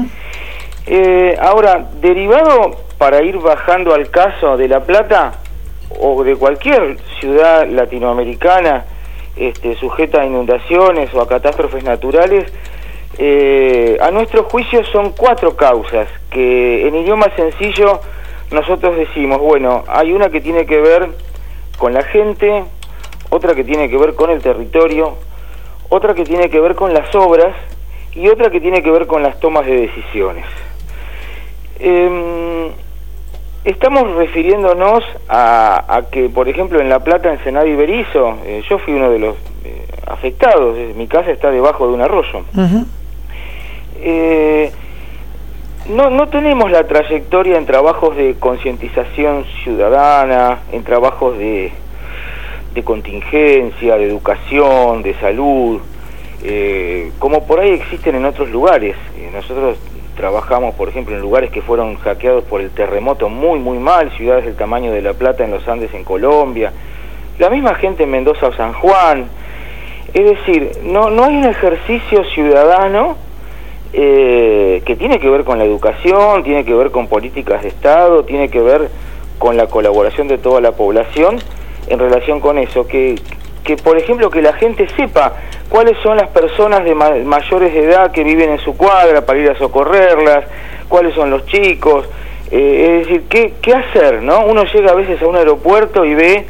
Ahora, derivado, para ir bajando al caso de La Plata o de cualquier ciudad latinoamericana sujeta a inundaciones o a catástrofes naturales, a nuestro juicio son 4 causas que en idioma sencillo nosotros decimos, bueno, hay una que tiene que ver con la gente, otra que tiene que ver con el territorio, otra que tiene que ver con las obras y otra que tiene que ver con las tomas de decisiones. Estamos refiriéndonos a que, por ejemplo, en La Plata, Ensenada y Berisso, yo fui uno de los afectados, mi casa está debajo de un arroyo. No tenemos la trayectoria en trabajos de concientización ciudadana, en trabajos de contingencia, de educación, de salud, como por ahí existen en otros lugares. Nosotros trabajamos, por ejemplo, en lugares que fueron hackeados por el terremoto muy mal, ciudades del tamaño de La Plata en los Andes en Colombia, la misma gente en Mendoza o San Juan. Es decir, no hay un ejercicio ciudadano que tiene que ver con la educación, tiene que ver con políticas de Estado, tiene que ver con la colaboración de toda la población en relación con eso, que por ejemplo, que la gente sepa cuáles son las personas de mayores de edad que viven en su cuadra para ir a socorrerlas, cuáles son los chicos, es decir, qué hacer, ¿no? Uno llega a veces a un aeropuerto y ve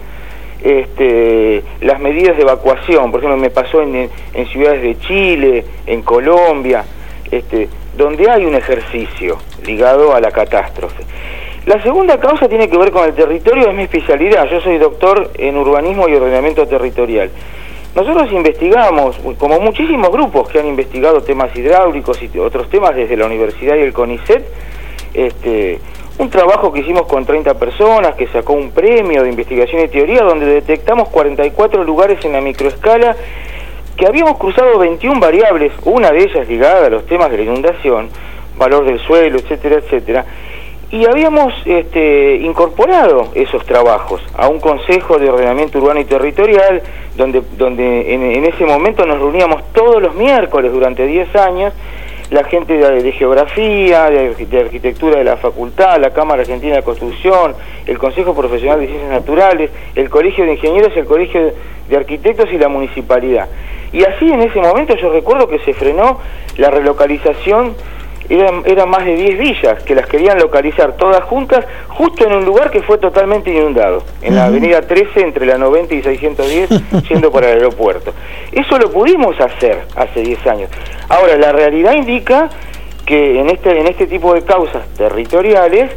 las medidas de evacuación. Por ejemplo, me pasó en ciudades de Chile, en Colombia, donde hay un ejercicio ligado a la catástrofe. La segunda causa tiene que ver con el territorio, es mi especialidad. Yo soy doctor en urbanismo y ordenamiento territorial. Nosotros investigamos, como muchísimos grupos que han investigado temas hidráulicos y otros temas desde la universidad y el CONICET, un trabajo que hicimos con 30 personas, que sacó un premio de investigación y teoría, donde detectamos 44 lugares en la microescala, que habíamos cruzado 21 variables, una de ellas ligada a los temas de la inundación, valor del suelo, etcétera, etcétera, y habíamos incorporado esos trabajos a un consejo de ordenamiento urbano y territorial, donde en ese momento nos reuníamos todos los miércoles durante 10 años, la gente de geografía, de arquitectura de la facultad, la Cámara Argentina de Construcción, el Consejo Profesional de Ciencias Naturales, el Colegio de Ingenieros, el Colegio de Arquitectos y la Municipalidad. Y así en ese momento yo recuerdo que se frenó la relocalización. Eran más de 10 villas que las querían localizar todas juntas, justo en un lugar que fue totalmente inundado, en la avenida 13 entre la 90 y 610, yendo para el aeropuerto. Eso lo pudimos hacer hace 10 años. Ahora, la realidad indica que en este tipo de causas territoriales,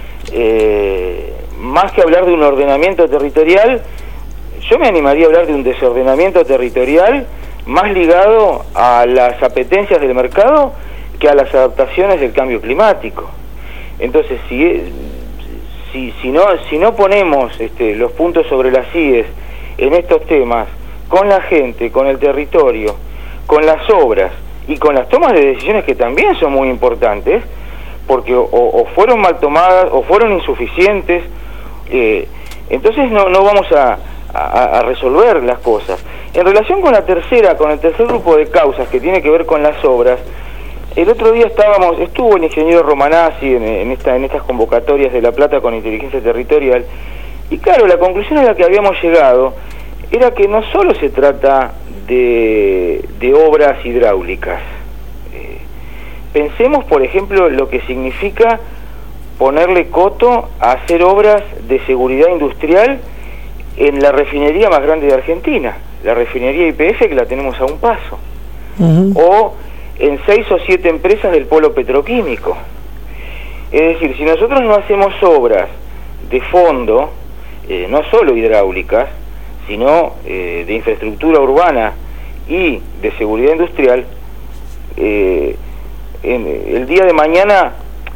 más que hablar de un ordenamiento territorial, yo me animaría a hablar de un desordenamiento territorial más ligado a las apetencias del mercado que a las adaptaciones del cambio climático. Entonces, si no ponemos los puntos sobre las IES en estos temas, con la gente, con el territorio, con las obras y con las tomas de decisiones, que también son muy importantes, porque o fueron mal tomadas o fueron insuficientes, entonces no vamos a resolver las cosas. En relación con el tercer grupo de causas que tiene que ver con las obras, el otro día estuvo el ingeniero Romanazzi en estas convocatorias de La Plata con inteligencia territorial, y claro, la conclusión a la que habíamos llegado era que no solo se trata de obras hidráulicas. Pensemos, por ejemplo, lo que significa ponerle coto a hacer obras de seguridad industrial en la refinería más grande de Argentina, la refinería YPF, que la tenemos a un paso, o en 6 o 7 empresas del polo petroquímico. Es decir, si nosotros no hacemos obras de fondo, no solo hidráulicas, sino de infraestructura urbana y de seguridad industrial, el día de mañana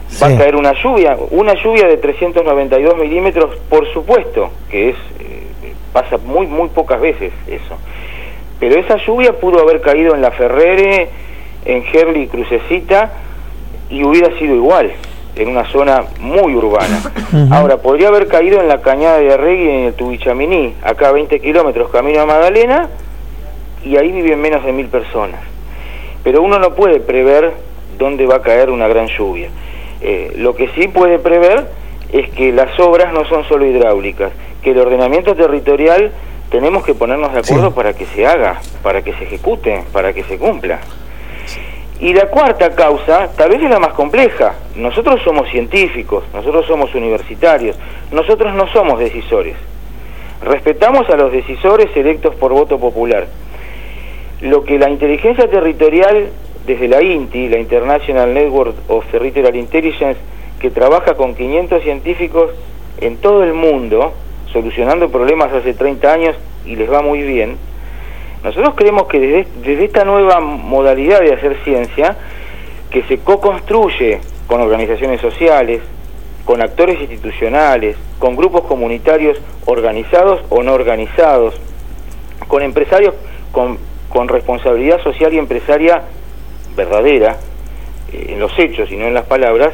va a caer una lluvia de 392 milímetros, por supuesto, que pasa muy pocas veces eso. Pero esa lluvia pudo haber caído en La Ferrere, en Gerli y Crucecita, y hubiera sido igual, en una zona muy urbana. Ahora, podría haber caído en la Cañada de Arregui y en el Tubichamini, acá a 20 kilómetros camino a Magdalena, y ahí viven menos de 1000 personas. Pero uno no puede prever dónde va a caer una gran lluvia. Lo que sí puede prever es que las obras no son solo hidráulicas, que el ordenamiento territorial tenemos que ponernos de acuerdo para que se haga, para que se ejecute, para que se cumpla. Y la cuarta causa, tal vez es la más compleja. Nosotros somos científicos, nosotros somos universitarios, nosotros no somos decisores. Respetamos a los decisores electos por voto popular. Lo que la inteligencia territorial, desde la INTI, la International Network of Territorial Intelligence, que trabaja con 500 científicos en todo el mundo, solucionando problemas hace 30 años y les va muy bien, nosotros creemos que desde esta nueva modalidad de hacer ciencia, que se co-construye con organizaciones sociales, con actores institucionales, con grupos comunitarios organizados o no organizados, con empresarios con responsabilidad social y empresaria verdadera, en los hechos y no en las palabras,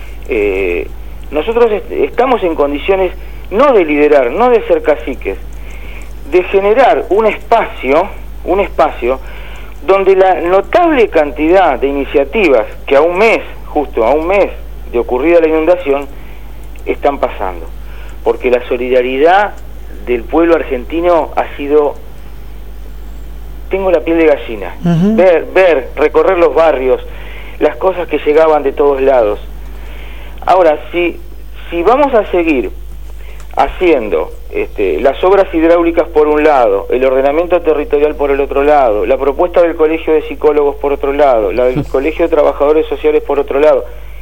nosotros estamos en condiciones no de liderar, no de ser caciques, de generar un espacio donde la notable cantidad de iniciativas que justo a un mes de ocurrida la inundación, están pasando. Porque la solidaridad del pueblo argentino ha sido, tengo la piel de gallina, recorrer los barrios, las cosas que llegaban de todos lados. Ahora, si vamos a seguir haciendo las obras hidráulicas por un lado, el ordenamiento territorial por el otro lado, la propuesta del Colegio de Psicólogos por otro lado, la del Colegio de Trabajadores Sociales por otro lado,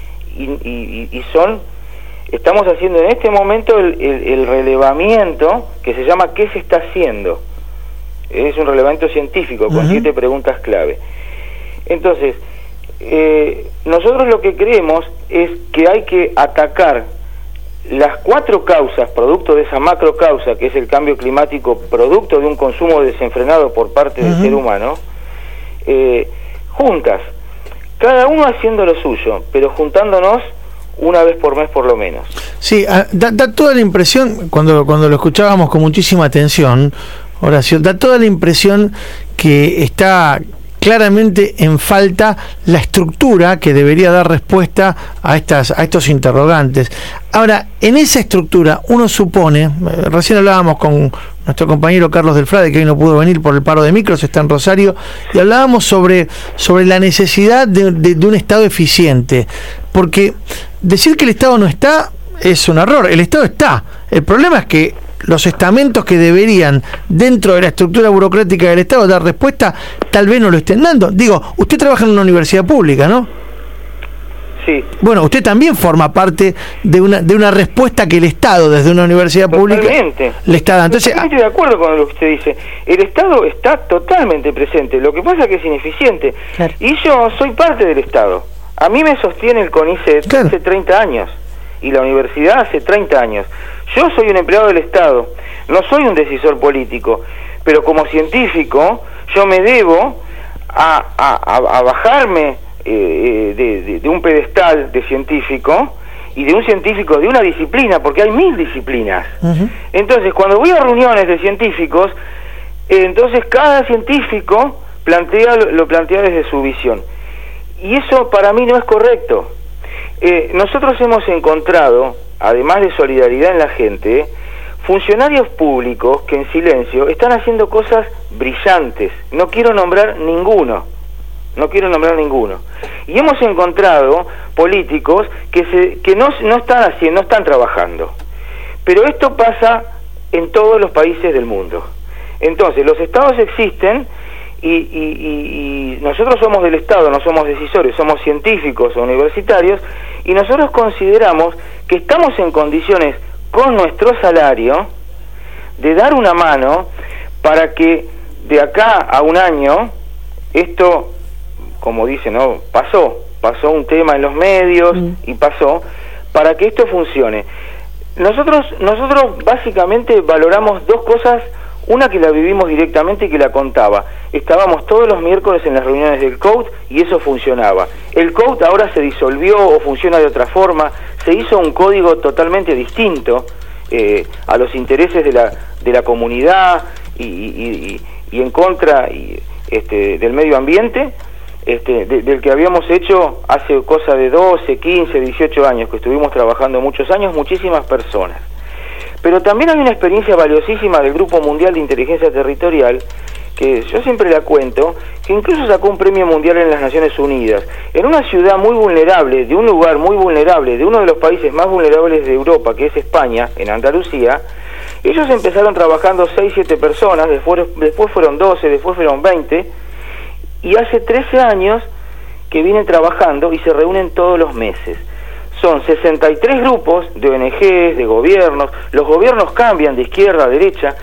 estamos haciendo en este momento el relevamiento que se llama ¿qué se está haciendo? Es un relevamiento científico con 7 preguntas clave. Entonces, nosotros lo que creemos es que hay que atacar las 4 causas, producto de esa macro causa que es el cambio climático, producto de un consumo desenfrenado por parte del ser humano, juntas, cada uno haciendo lo suyo, pero juntándonos una vez por mes por lo menos. Sí, da toda la impresión, cuando lo escuchábamos con muchísima atención, Horacio, da toda la impresión que está claramente en falta la estructura que debería dar respuesta a estos interrogantes. Ahora, en esa estructura uno supone, recién hablábamos con nuestro compañero Carlos del Frade, que hoy no pudo venir por el paro de micros, está en Rosario, y hablábamos sobre la necesidad de un Estado eficiente, porque decir que el Estado no está es un error. El Estado está. El problema es que los estamentos que deberían, dentro de la estructura burocrática del Estado, dar respuesta, tal vez no lo estén dando. Digo, usted trabaja en una universidad pública, ¿no? Sí. Bueno, usted también forma parte de una respuesta que el Estado, desde una universidad pública, le está dando. Entonces, estoy de acuerdo con lo que usted dice. El Estado está totalmente presente. Lo que pasa es que es ineficiente. Claro. Y yo soy parte del Estado. A mí me sostiene el CONICET hace 30 años. Y la universidad hace 30 años. Yo soy un empleado del Estado, no soy un decisor político, pero como científico yo me debo a bajarme de un pedestal de científico y de un científico de una disciplina, porque hay 1000 disciplinas. Entonces, cuando voy a reuniones de científicos, entonces cada científico lo plantea desde su visión. Y eso para mí no es correcto. Nosotros hemos encontrado, además de solidaridad en la gente, funcionarios públicos que en silencio están haciendo cosas brillantes. No quiero nombrar ninguno. Y hemos encontrado políticos que no están trabajando. Pero esto pasa en todos los países del mundo. Entonces, los estados existen y nosotros somos del Estado, no somos decisores, somos científicos o universitarios, y nosotros consideramos que estamos en condiciones, con nuestro salario, de dar una mano para que de acá a un año, esto, como dicen, ¿no? pasó pasó un tema en los medios y pasó, para que esto funcione. Nosotros básicamente valoramos dos cosas, una que la vivimos directamente y que la contaba. Estábamos todos los miércoles en las reuniones del COUT y eso funcionaba. El COUT ahora se disolvió o funciona de otra forma, se hizo un código totalmente distinto a los intereses de la comunidad y en contra del medio ambiente, del que habíamos hecho hace cosa de 12, 15, 18 años, que estuvimos trabajando muchos años, muchísimas personas. Pero también hay una experiencia valiosísima del Grupo Mundial de Inteligencia Territorial, que yo siempre la cuento, que incluso sacó un premio mundial en las Naciones Unidas, en una ciudad muy vulnerable, de un lugar muy vulnerable, de uno de los países más vulnerables de Europa, que es España, en Andalucía. Ellos empezaron trabajando 6, 7 personas, después fueron 12, después fueron 20, y hace 13 años que vienen trabajando y se reúnen todos los meses. Son 63 grupos de ONGs, de gobiernos, los gobiernos cambian de izquierda a derecha,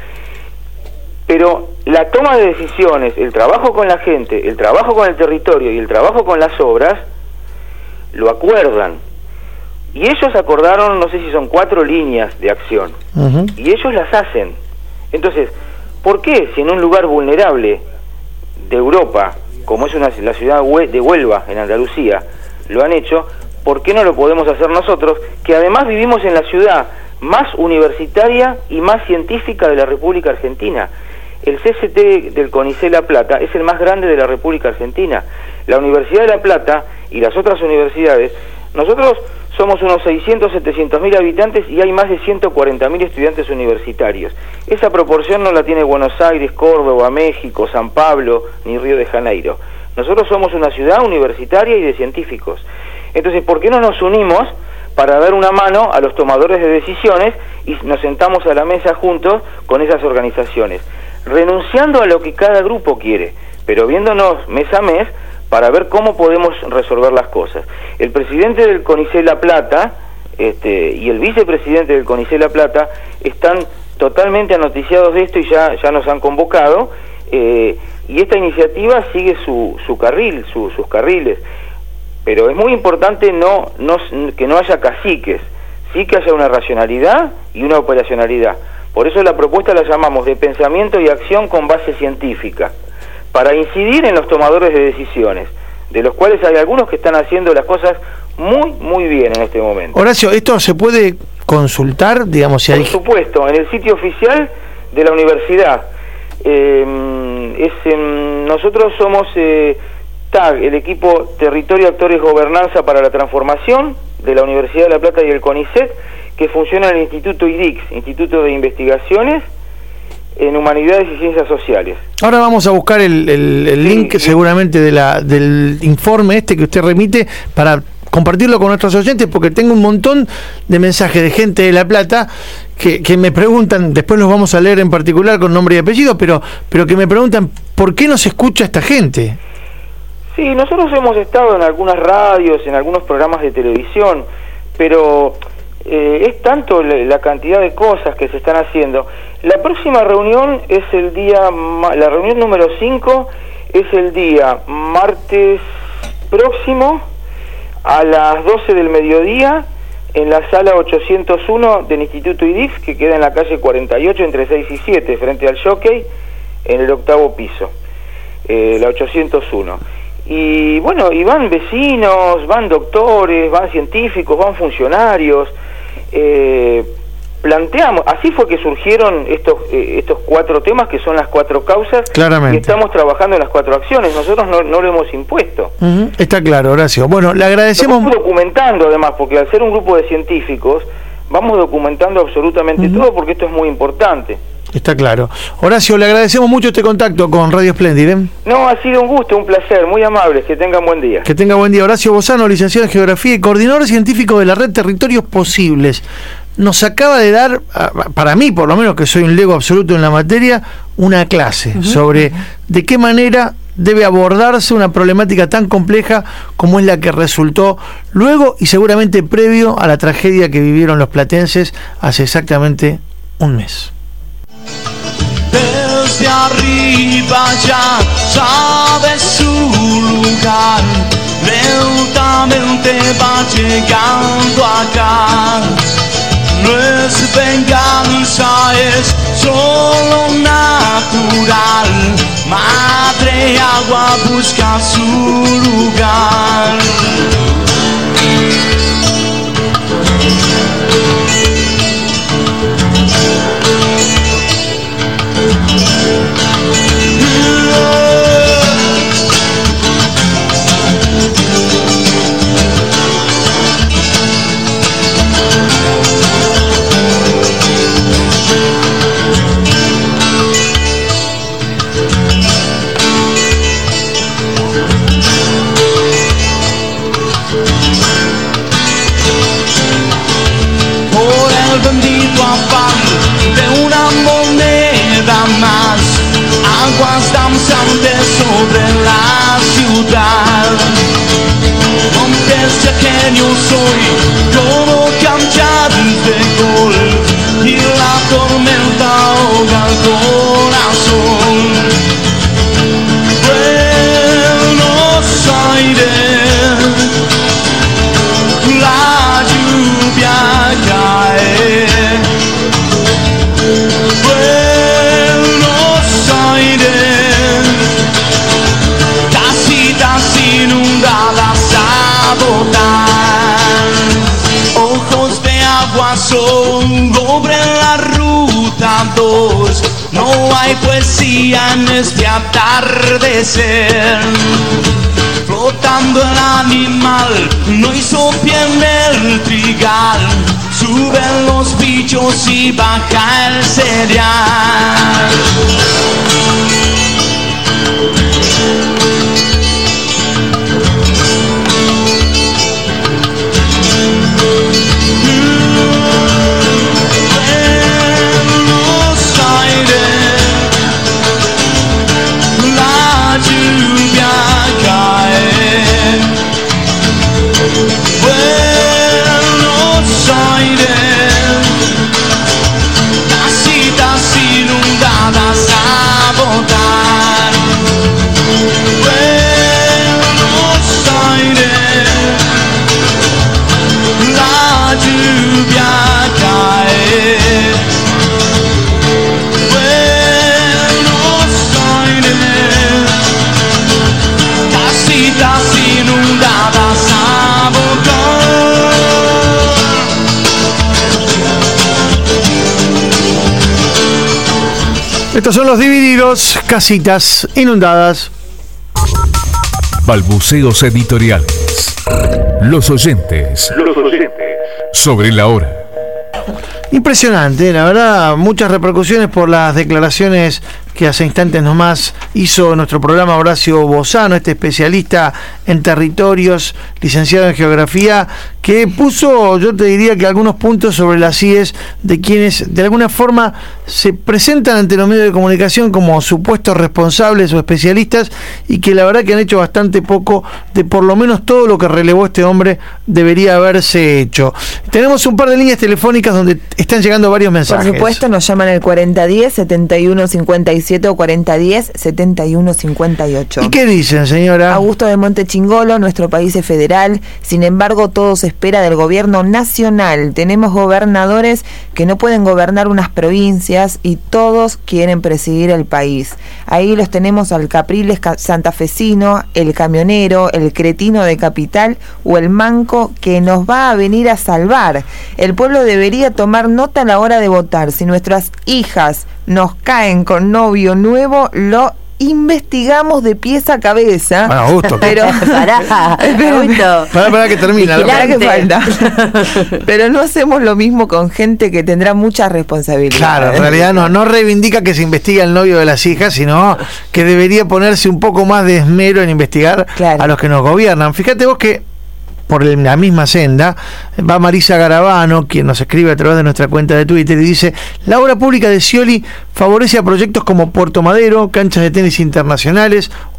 pero la toma de decisiones, el trabajo con la gente, el trabajo con el territorio y el trabajo con las obras, lo acuerdan. Y ellos acordaron, no sé si son 4 líneas de acción, y ellos las hacen. Entonces, ¿por qué si en un lugar vulnerable de Europa, como es la ciudad de Huelva, en Andalucía, lo han hecho, por qué no lo podemos hacer nosotros, que además vivimos en la ciudad más universitaria y más científica de la República Argentina? El CCT del CONICET La Plata es el más grande de la República Argentina. La Universidad de La Plata y las otras universidades, nosotros somos unos 600.000-700.000 habitantes y hay más de 140.000 estudiantes universitarios. Esa proporción no la tiene Buenos Aires, Córdoba, México, San Pablo, ni Río de Janeiro. Nosotros somos una ciudad universitaria y de científicos. Entonces, ¿por qué no nos unimos para dar una mano a los tomadores de decisiones y nos sentamos a la mesa juntos con esas organizaciones? Renunciando a lo que cada grupo quiere, pero viéndonos mes a mes para ver cómo podemos resolver las cosas. El presidente del CONICET La Plata y el vicepresidente del CONICET La Plata están totalmente anoticiados de esto y ya nos han convocado, y esta iniciativa sigue su carril, sus carriles. Pero es muy importante que no haya caciques, sí que haya una racionalidad y una operacionalidad. Por eso la propuesta la llamamos de pensamiento y acción con base científica, para incidir en los tomadores de decisiones, de los cuales hay algunos que están haciendo las cosas muy bien en este momento. Horacio, ¿esto se puede consultar, digamos, si hay...? Por supuesto, en el sitio oficial de la universidad. Nosotros somos TAG, el equipo Territorio, Actores, Gobernanza para la Transformación de la Universidad de La Plata y el CONICET, que funciona en el Instituto IDIX, Instituto de Investigaciones en Humanidades y Ciencias Sociales. Ahora vamos a buscar el link seguramente del informe que usted remite para compartirlo con nuestros oyentes, porque tengo un montón de mensajes de gente de La Plata que me preguntan, después los vamos a leer en particular con nombre y apellido, pero que me preguntan ¿por qué no se escucha esta gente? Sí, nosotros hemos estado en algunas radios, en algunos programas de televisión, pero es tanto la cantidad de cosas que se están haciendo. La próxima reunión es la reunión número 5 es el día martes próximo a las 12 del mediodía en la sala 801 del Instituto IDIX, que queda en la calle 48 entre 6 y 7, frente al Jockey, en el 8º piso, la 801. Y bueno, y van vecinos, van doctores, van científicos, van funcionarios. Planteamos, así fue que surgieron estos 4 temas, que son las 4 causas. Claramente. Y estamos trabajando en las 4 acciones. Nosotros no lo hemos impuesto. Está claro, Horacio. Bueno, le agradecemos. Estamos documentando, además, porque al ser un grupo de científicos vamos documentando absolutamente todo, porque esto es muy importante. Está claro. Horacio, le agradecemos mucho este contacto con Radio Espléndid. No, ha sido un gusto, un placer, muy amables, que tengan buen día. Que tenga buen día. Horacio Bozano, licenciado en Geografía y coordinador científico de la Red Territorios Posibles. Nos acaba de dar, para mí por lo menos, que soy un lego absoluto en la materia, una clase sobre de qué manera debe abordarse una problemática tan compleja como es la que resultó luego y seguramente previo a la tragedia que vivieron los platenses hace exactamente un mes. Desde arriba ya sabe su lugar, lentamente va llegando acá. No es venganza, es solo natural. Madre agua busca su lugar. Bendito afán de una moneda más, aguas danzantes sobre la ciudad. Montes pequeños soy como canchas de golf y la tormenta ahoga el corazón. Buenos Aires, la lluvia cae. Buenos Aires, casitas inundadas a botar. Ojos de agua sobre la ruta 2. No hay poesía en este atardecer. Flotando el animal, no hizo pie en el trigal. Suben los bichos y baja el cereal. Buenos Aires, la lluvia cae. Buenos Aires, casitas inundadas a botar. Buenos Aires, la lluvia cae. Buenos Aires, casitas inundadas a botar. Estos son los Divididos, casitas inundadas. Balbuceos editoriales. Los oyentes. Sobre la hora. Impresionante, la verdad, muchas repercusiones por las declaraciones que hace instantes nomás hizo nuestro programa Horacio Bozano, este especialista en territorios, licenciado en geografía, que puso, yo te diría que algunos puntos sobre las IES de quienes de alguna forma se presentan ante los medios de comunicación como supuestos responsables o especialistas y que la verdad que han hecho bastante poco de por lo menos todo lo que relevó este hombre debería haberse hecho. Tenemos un par de líneas telefónicas donde están llegando varios mensajes. Por supuesto, nos llaman al 4010-7157 o 4010-7158. ¿Y qué dicen, señora? Augusto de Monte Chingolo, nuestro país es federal, sin embargo todo se espera del gobierno nacional. Tenemos gobernadores que no pueden gobernar unas provincias y todos quieren presidir el país. Ahí los tenemos al Capriles santafesino, el camionero, el cretino de Capital o el manco que nos va a venir a salvar. El pueblo debería tomar nota a la hora de votar. Si nuestras hijas nos caen con novio nuevo, lo investigamos de pies a cabeza. Bueno, Augusto. Pero Pará que termina. Pará que falta. Pero no hacemos lo mismo con gente que tendrá muchas responsabilidades. Claro, en realidad no reivindica que se investigue el novio de las hijas, sino que debería ponerse un poco más de esmero en investigar a los que nos gobiernan. Fíjate vos que por la misma senda va Marisa Garabano, quien nos escribe a través de nuestra cuenta de Twitter y dice: la obra pública de Scioli favorece a proyectos como Puerto Madero, canchas de tenis internacionales,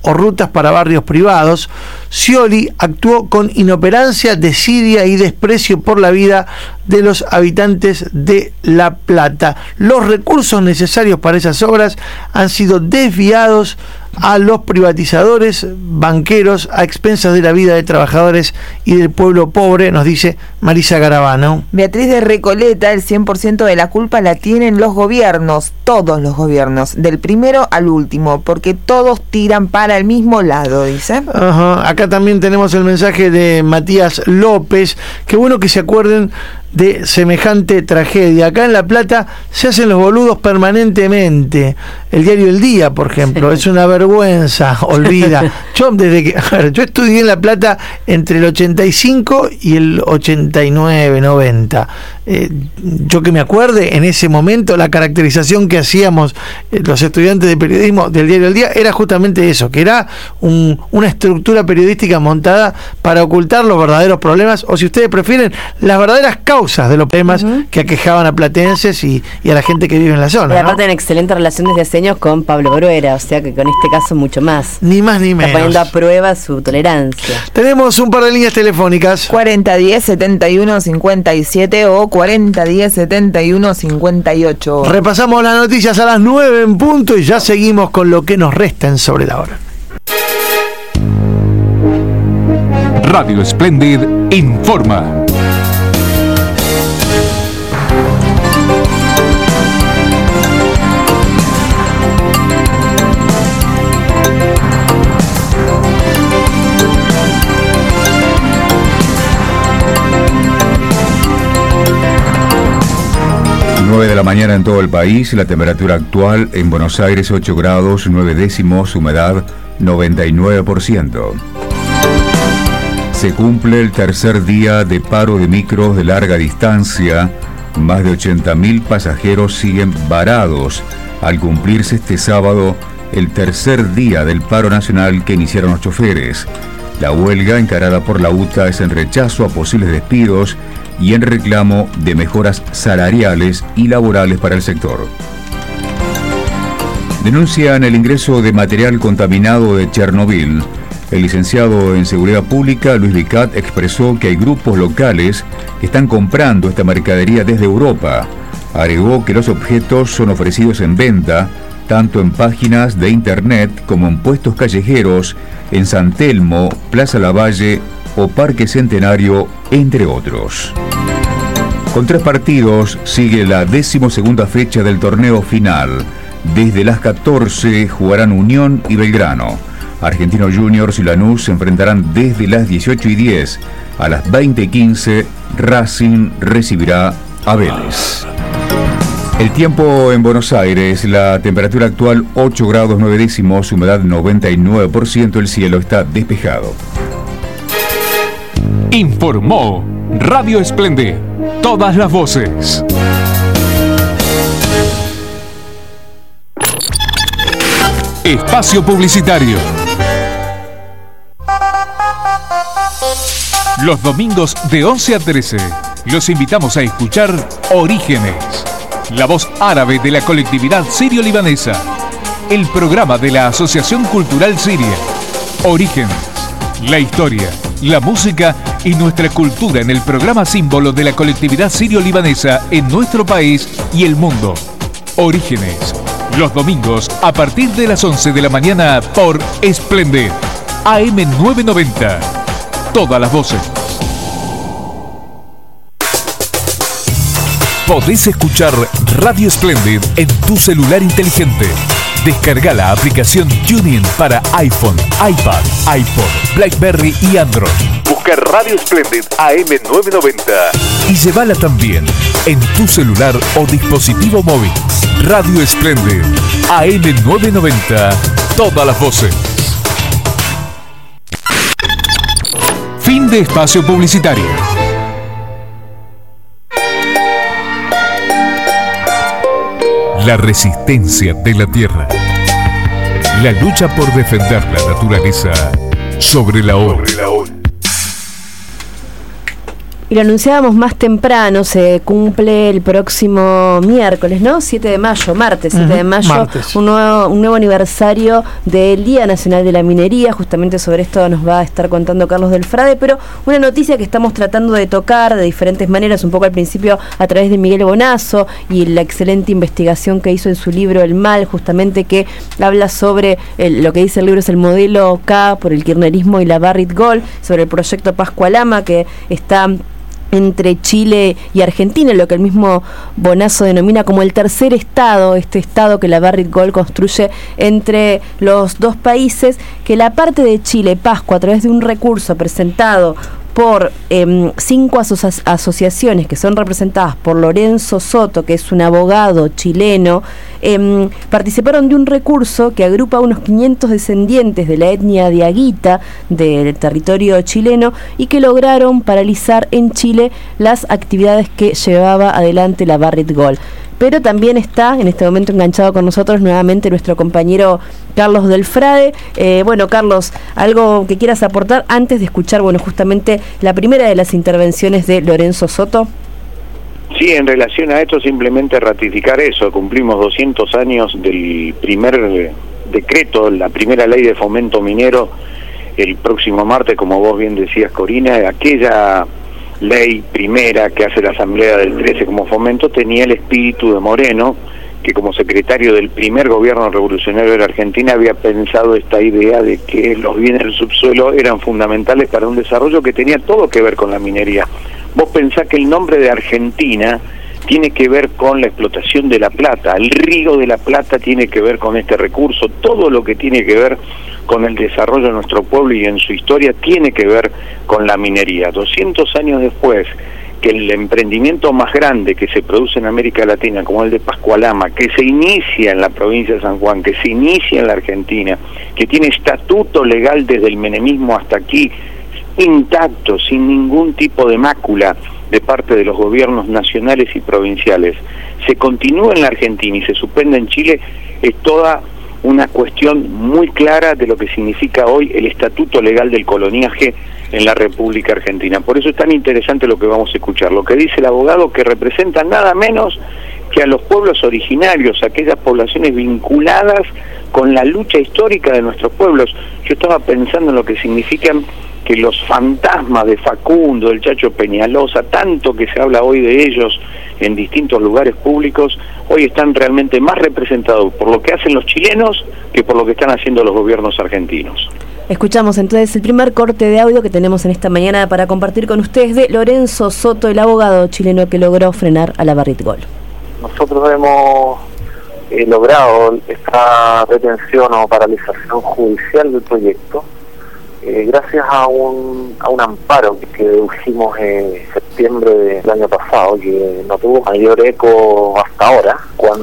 o rutas para barrios privados. Scioli actuó con inoperancia, desidia y desprecio por la vida de los habitantes de La Plata. Los recursos necesarios para esas obras han sido desviados a los privatizadores, banqueros, a expensas de la vida de trabajadores y del pueblo pobre, nos dice Marisa Garabano. Beatriz de Recoleta, el 100% de la culpa la tienen los gobiernos, todos los gobiernos, del primero al último, porque todos tiran para el mismo lado, dice. Ajá. Acá también tenemos el mensaje de Matías López. Qué bueno que se acuerden de semejante tragedia. Acá en La Plata se hacen los boludos permanentemente. El diario El Día, por ejemplo, es una vergüenza, olvida. Yo estudié en La Plata entre el 85 y el 89, 90. Yo que me acuerde, en ese momento la caracterización que hacíamos los estudiantes de periodismo del diario El Día era justamente eso, que era una estructura periodística montada para ocultar los verdaderos problemas, o si ustedes prefieren, las verdaderas causas de los problemas que aquejaban a platenses y a la gente que vive en la zona. Y aparte, en excelente relación desde hace años con Pablo Bruera, o sea que con este caso mucho más. Ni más ni menos. Está poniendo a prueba su tolerancia. Tenemos un par de líneas telefónicas. 4010-7157 o 4010-7158. Repasamos las noticias a las 9 en punto y ya seguimos con lo que nos resta en Sobre la Hora. Radio Splendid informa. De la mañana en todo el país, la temperatura actual en Buenos Aires 8 grados 9 décimos, humedad 99%. Se cumple el tercer día de paro de micros de larga distancia. Más de 80.000 pasajeros siguen varados al cumplirse este sábado el tercer día del paro nacional que iniciaron los choferes. La huelga encarada por la UTA es en rechazo a posibles despidos y en reclamo de mejoras salariales y laborales para el sector. Denuncian el ingreso de material contaminado de Chernobyl. El licenciado en Seguridad Pública, Luis Vicat, expresó que hay grupos locales que están comprando esta mercadería desde Europa. Agregó que los objetos son ofrecidos en venta tanto en páginas de internet como en puestos callejeros en San Telmo, Plaza Lavalle o Parque Centenario, entre otros. Con 3 partidos sigue la 12ª fecha del torneo final. Desde las 14 jugarán Unión y Belgrano. Argentinos Juniors y Lanús se enfrentarán desde las 18:10. A las 20:15 Racing recibirá a Vélez. El tiempo en Buenos Aires, la temperatura actual 8 grados 9 décimos, humedad 99%, el cielo está despejado. Informó Radio Splendid, todas las voces. Espacio publicitario. Los domingos de 11 a 13 los invitamos a escuchar Orígenes, la voz árabe de la colectividad sirio-libanesa, el programa de la Asociación Cultural Siria. Orígenes, la historia, la música y nuestra cultura en el programa símbolo de la colectividad sirio-libanesa en nuestro país y el mundo. Orígenes, los domingos a partir de las 11 de la mañana por Splendid, AM 990. Todas las voces. Podés escuchar Radio Splendid en tu celular inteligente. Descarga la aplicación TuneIn para iPhone, iPad, iPod, BlackBerry y Android. Busca Radio Splendid AM990 y llévala también en tu celular o dispositivo móvil. Radio Splendid AM990. Todas las voces. Fin de espacio publicitario. La resistencia de la tierra. La lucha por defender la naturaleza sobre la ola. Y lo anunciábamos más temprano, se cumple el próximo miércoles, ¿no? 7 de mayo, martes 7 de mayo, martes. Un nuevo aniversario del Día Nacional de la Minería. Justamente sobre esto nos va a estar contando Carlos del Frade, pero una noticia que estamos tratando de tocar de diferentes maneras, un poco al principio a través de Miguel Bonazo y la excelente investigación que hizo en su libro El Mal, justamente que habla sobre, lo que dice el libro es el modelo K por el kirchnerismo y la Barrick Gold, sobre el proyecto Pascualama que está entre Chile y Argentina, lo que el mismo Bonazo denomina como el tercer estado, este estado que la Barrick Gold construye entre los dos países, que la parte de Chile, Pascua, a través de un recurso presentado por 5 asociaciones que son representadas por Lorenzo Soto, que es un abogado chileno, participaron de un recurso que agrupa a unos 500 descendientes de la etnia diaguita del territorio chileno y que lograron paralizar en Chile las actividades que llevaba adelante la Barrick Gold. Pero también está en este momento enganchado con nosotros nuevamente nuestro compañero Carlos del Frade. Bueno, Carlos, algo que quieras aportar antes de escuchar, bueno, justamente la primera de las intervenciones de Lorenzo Soto. Sí, en relación a esto simplemente ratificar eso. Cumplimos 200 años del primer decreto, la primera ley de fomento minero, el próximo martes, como vos bien decías, Corina. Aquella ley primera que hace la Asamblea del 13 como fomento tenía el espíritu de Moreno, que como secretario del primer gobierno revolucionario de la Argentina había pensado esta idea de que los bienes del subsuelo eran fundamentales para un desarrollo que tenía todo que ver con la minería. Vos pensás que el nombre de Argentina tiene que ver con la explotación de la plata, el río de la plata tiene que ver con este recurso, todo lo que tiene que ver con el desarrollo de nuestro pueblo y en su historia tiene que ver con la minería. 200 años después, que el emprendimiento más grande que se produce en América Latina, como el de Pascualama, que se inicia en la provincia de San Juan, que se inicia en la Argentina, que tiene estatuto legal desde el menemismo hasta aquí, intacto, sin ningún tipo de mácula de parte de los gobiernos nacionales y provinciales, se continúa en la Argentina y se suspende en Chile, es toda una cuestión muy clara de lo que significa hoy el estatuto legal del coloniaje en la República Argentina. Por eso es tan interesante lo que vamos a escuchar, lo que dice el abogado, que representa nada menos que a los pueblos originarios, aquellas poblaciones vinculadas con la lucha histórica de nuestros pueblos. Yo estaba pensando en lo que significan que los fantasmas de Facundo, del Chacho Peñalosa, tanto que se habla hoy de ellos en distintos lugares públicos, hoy están realmente más representados por lo que hacen los chilenos que por lo que están haciendo los gobiernos argentinos. Escuchamos entonces el primer corte de audio que tenemos en esta mañana para compartir con ustedes de Lorenzo Soto, el abogado chileno que logró frenar a la Barrick Gold. Nosotros hemos logrado esta detención o paralización judicial del proyecto gracias a un amparo que dedujimos en septiembre del año pasado, que no tuvo mayor eco hasta ahora,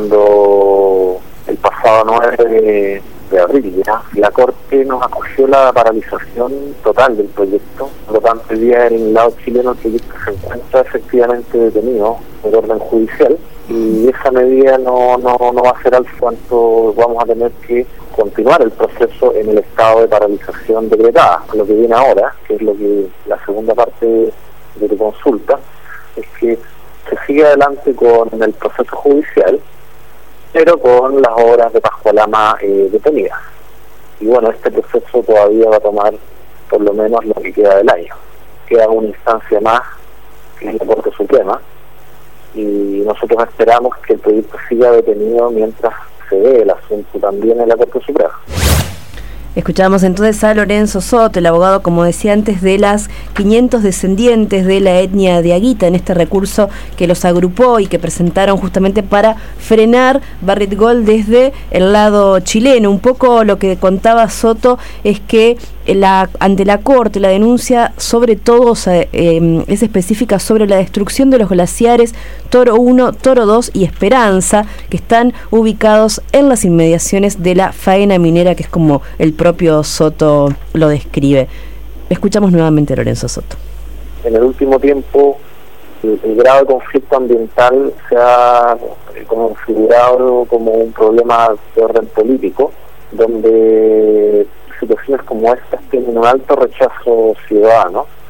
cuando el pasado 9 de abril ya la Corte nos acogió la paralización total del proyecto. Por lo tanto, el día del lado chileno el proyecto se encuentra efectivamente detenido por orden judicial, y esa medida no va a ser al cuanto vamos a tener que continuar el proceso en el estado de paralización decretada. Lo que viene ahora, que es lo que la segunda parte de tu consulta, es que se sigue adelante con el proceso judicial, pero con las obras de Pascualama detenidas. Y bueno, este proceso todavía va a tomar por lo menos lo que queda del año. Queda una instancia más, que es la Corte Suprema, y nosotros esperamos que el proyecto siga detenido mientras se ve el asunto también en la Corte Suprema. Escuchamos entonces a Lorenzo Soto, el abogado, como decía antes, de las 500 descendientes de la etnia diaguita en este recurso que los agrupó y que presentaron justamente para frenar Barrick Gold desde el lado chileno. Un poco lo que contaba Soto es que ante la Corte la denuncia sobre todo es específica sobre la destrucción de los glaciares Toro 1, Toro 2 y Esperanza, que están ubicados en las inmediaciones de la faena minera, que es como el propio Soto lo describe. Escuchamos nuevamente a Lorenzo Soto. En el último tiempo el grado de conflicto ambiental se ha configurado como un problema de orden político, donde situaciones como estas tienen un alto rechazo ciudadano,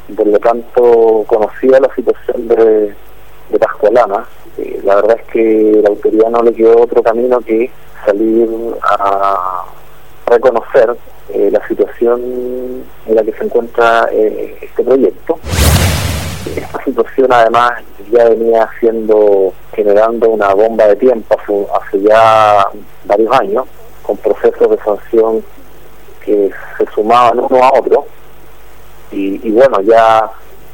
por lo tanto conocía la situación de Pascualama. La verdad es que la autoridad no le quedó otro camino que salir a reconocer la situación en la que se encuentra este proyecto. Esta situación además ya venía generando una bomba de tiempo hace ya varios años, con procesos de sanción que se sumaban uno a otro, y bueno, ya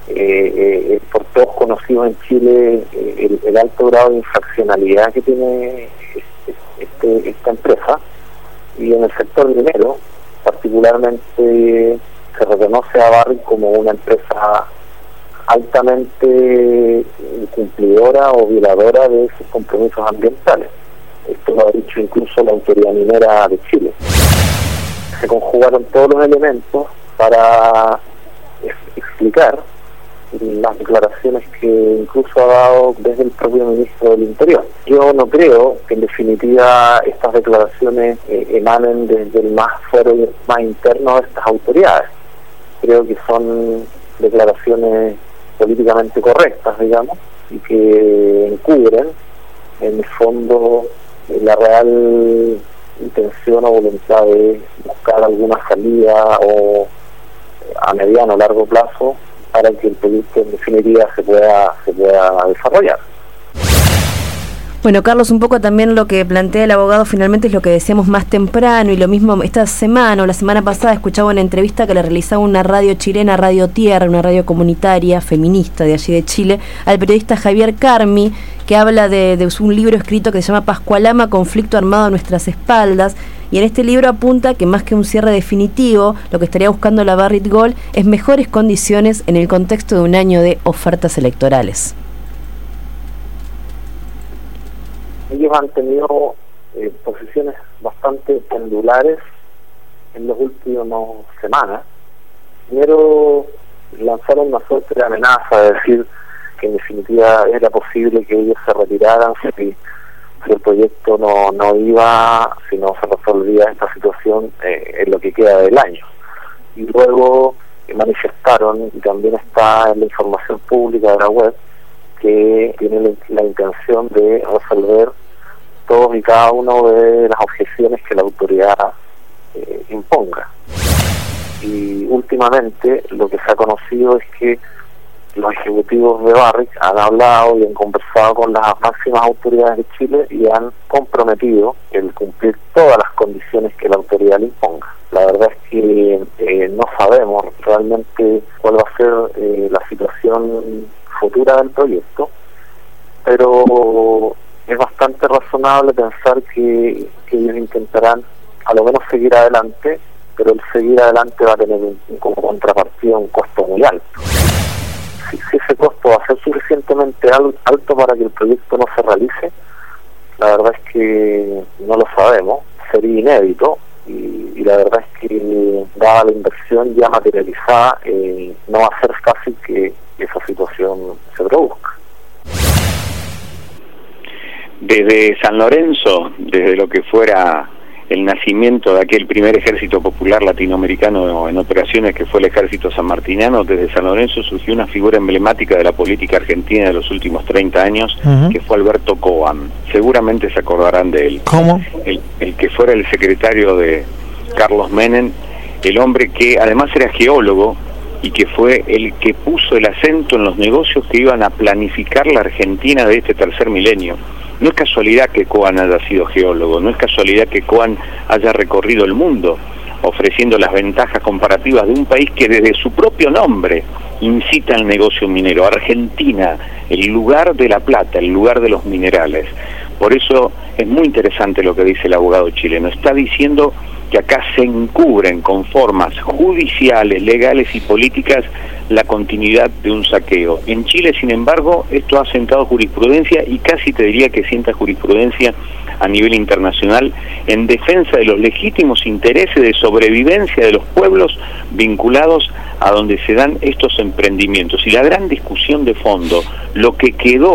por todos conocidos en Chile el alto grado de infraccionalidad que tiene esta empresa, y en el sector minero particularmente se reconoce a Barrick como una empresa altamente incumplidora o violadora de sus compromisos ambientales. Esto lo ha dicho incluso la Autoridad Minera de Chile. Se conjugaron todos los elementos para explicar las declaraciones que incluso ha dado desde el propio ministro del Interior. Yo no creo que en definitiva estas declaraciones emanen desde el más fuero y más interno de estas autoridades. Creo que son declaraciones políticamente correctas, digamos, y que encubren en el fondo la real intención o voluntad de buscar alguna salida o a mediano o largo plazo para que el proyecto en definitiva se pueda desarrollar. Bueno, Carlos, un poco también lo que plantea el abogado finalmente es lo que decíamos más temprano, y lo mismo esta semana o la semana pasada escuchaba una entrevista que le realizaba una radio chilena, Radio Tierra, una radio comunitaria feminista de allí de Chile, al periodista Javier Carmi, que habla de un libro escrito que se llama Pascualama, conflicto armado a nuestras espaldas, y en este libro apunta que más que un cierre definitivo, lo que estaría buscando la Barrick Gold es mejores condiciones en el contexto de un año de ofertas electorales. Ellos han tenido posiciones bastante pendulares en las últimas semanas. Primero lanzaron una suerte de amenaza de decir que en definitiva era posible que ellos se retiraran si el proyecto no iba, si no se resolvía esta situación en lo que queda del año. Y luego manifestaron, y también está en la información pública de la web, que tiene la intención de resolver todos y cada uno de las objeciones que la autoridad imponga. Y últimamente lo que se ha conocido es que los ejecutivos de Barrick han hablado y han conversado con las máximas autoridades de Chile y han comprometido el cumplir todas las condiciones que la autoridad le imponga. La verdad es que no sabemos realmente cuál va a ser la situación futura del proyecto, pero es bastante razonable pensar que ellos intentarán a lo menos seguir adelante, pero el seguir adelante va a tener como contrapartida un costo muy alto. Si ese costo va a ser suficientemente alto para que el proyecto no se realice, la verdad es que no lo sabemos, sería inédito, y la verdad es que dada la inversión ya materializada, no va a ser fácil que esa situación se produzca. Desde San Lorenzo, desde lo que fuera el nacimiento de aquel primer ejército popular latinoamericano en operaciones que fue el ejército sanmartiniano, desde San Lorenzo surgió una figura emblemática de la política argentina de los últimos 30 años, que fue Alberto Coan. Seguramente se acordarán de él. ¿Cómo? El que fuera el secretario de Carlos Menem, el hombre que además era geólogo y que fue el que puso el acento en los negocios que iban a planificar la Argentina de este tercer milenio. No es casualidad que Coan haya sido geólogo, no es casualidad que Coan haya recorrido el mundo ofreciendo las ventajas comparativas de un país que desde su propio nombre incita al negocio minero. Argentina, el lugar de la plata, el lugar de los minerales. Por eso es muy interesante lo que dice el abogado chileno. Está diciendo que acá se encubren con formas judiciales, legales y políticas la continuidad de un saqueo. En Chile, sin embargo, esto ha sentado jurisprudencia, y casi te diría que sienta jurisprudencia a nivel internacional en defensa de los legítimos intereses de sobrevivencia de los pueblos vinculados a donde se dan estos emprendimientos. Y la gran discusión de fondo, lo que quedó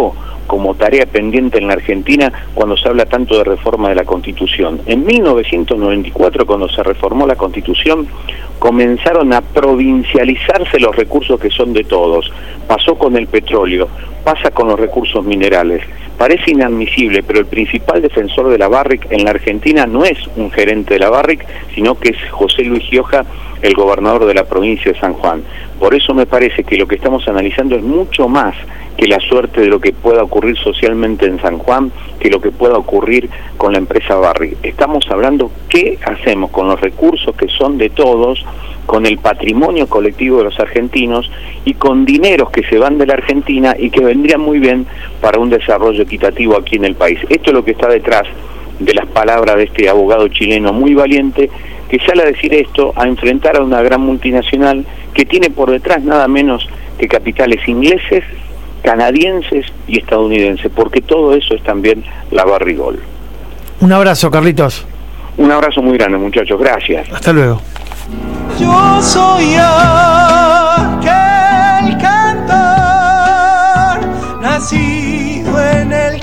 como tarea pendiente en la Argentina cuando se habla tanto de reforma de la Constitución. En 1994, cuando se reformó la Constitución, comenzaron a provincializarse los recursos que son de todos. Pasó con el petróleo, pasa con los recursos minerales. Parece inadmisible, pero el principal defensor de la Barrick en la Argentina no es un gerente de la Barrick, sino que es José Luis Gioja, el gobernador de la provincia de San Juan. Por eso me parece que lo que estamos analizando es mucho más que la suerte de lo que pueda ocurrir socialmente en San Juan, que lo que pueda ocurrir con la empresa Barrick. Estamos hablando qué hacemos con los recursos que son de todos, con el patrimonio colectivo de los argentinos y con dineros que se van de la Argentina y que vendrían muy bien para un desarrollo equitativo aquí en el país. Esto es lo que está detrás de las palabras de este abogado chileno muy valiente, que sale a decir esto, a enfrentar a una gran multinacional que tiene por detrás nada menos que capitales ingleses, canadienses y estadounidenses, porque todo eso es también la Barrick Gold. Un abrazo, Carlitos. Un abrazo muy grande, muchachos. Gracias. Hasta luego. Yo soy aquel cantor nacido en el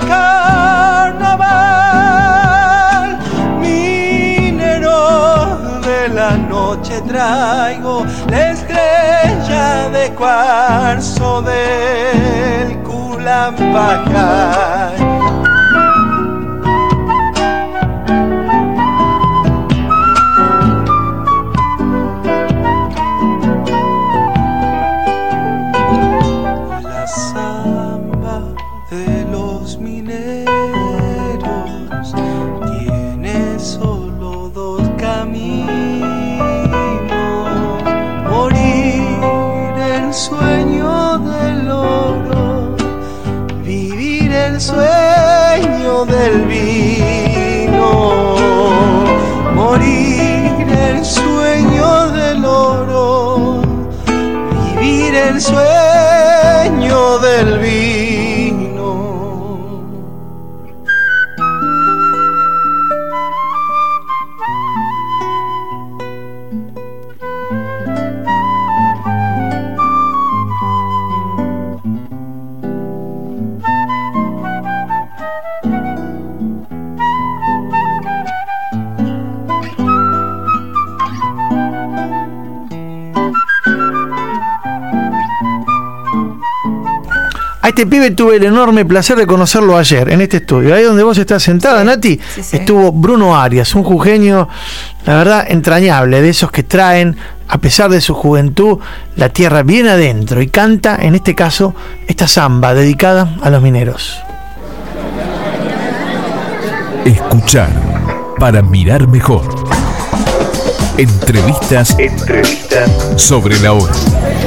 carnaval, minero de la noche traigo la estrella de cuarzo del Culampacay. Sueño del vino, morir el sueño del oro, vivir el sueño del vino. A este pibe tuve el enorme placer de conocerlo ayer en este estudio. Ahí donde vos estás sentada, Nati, estuvo Bruno Arias, un jujeño, la verdad, entrañable, de esos que traen, a pesar de su juventud, la tierra bien adentro y canta, en este caso, esta samba dedicada a los mineros. Escuchar para mirar mejor. Entrevistas sobre la hora.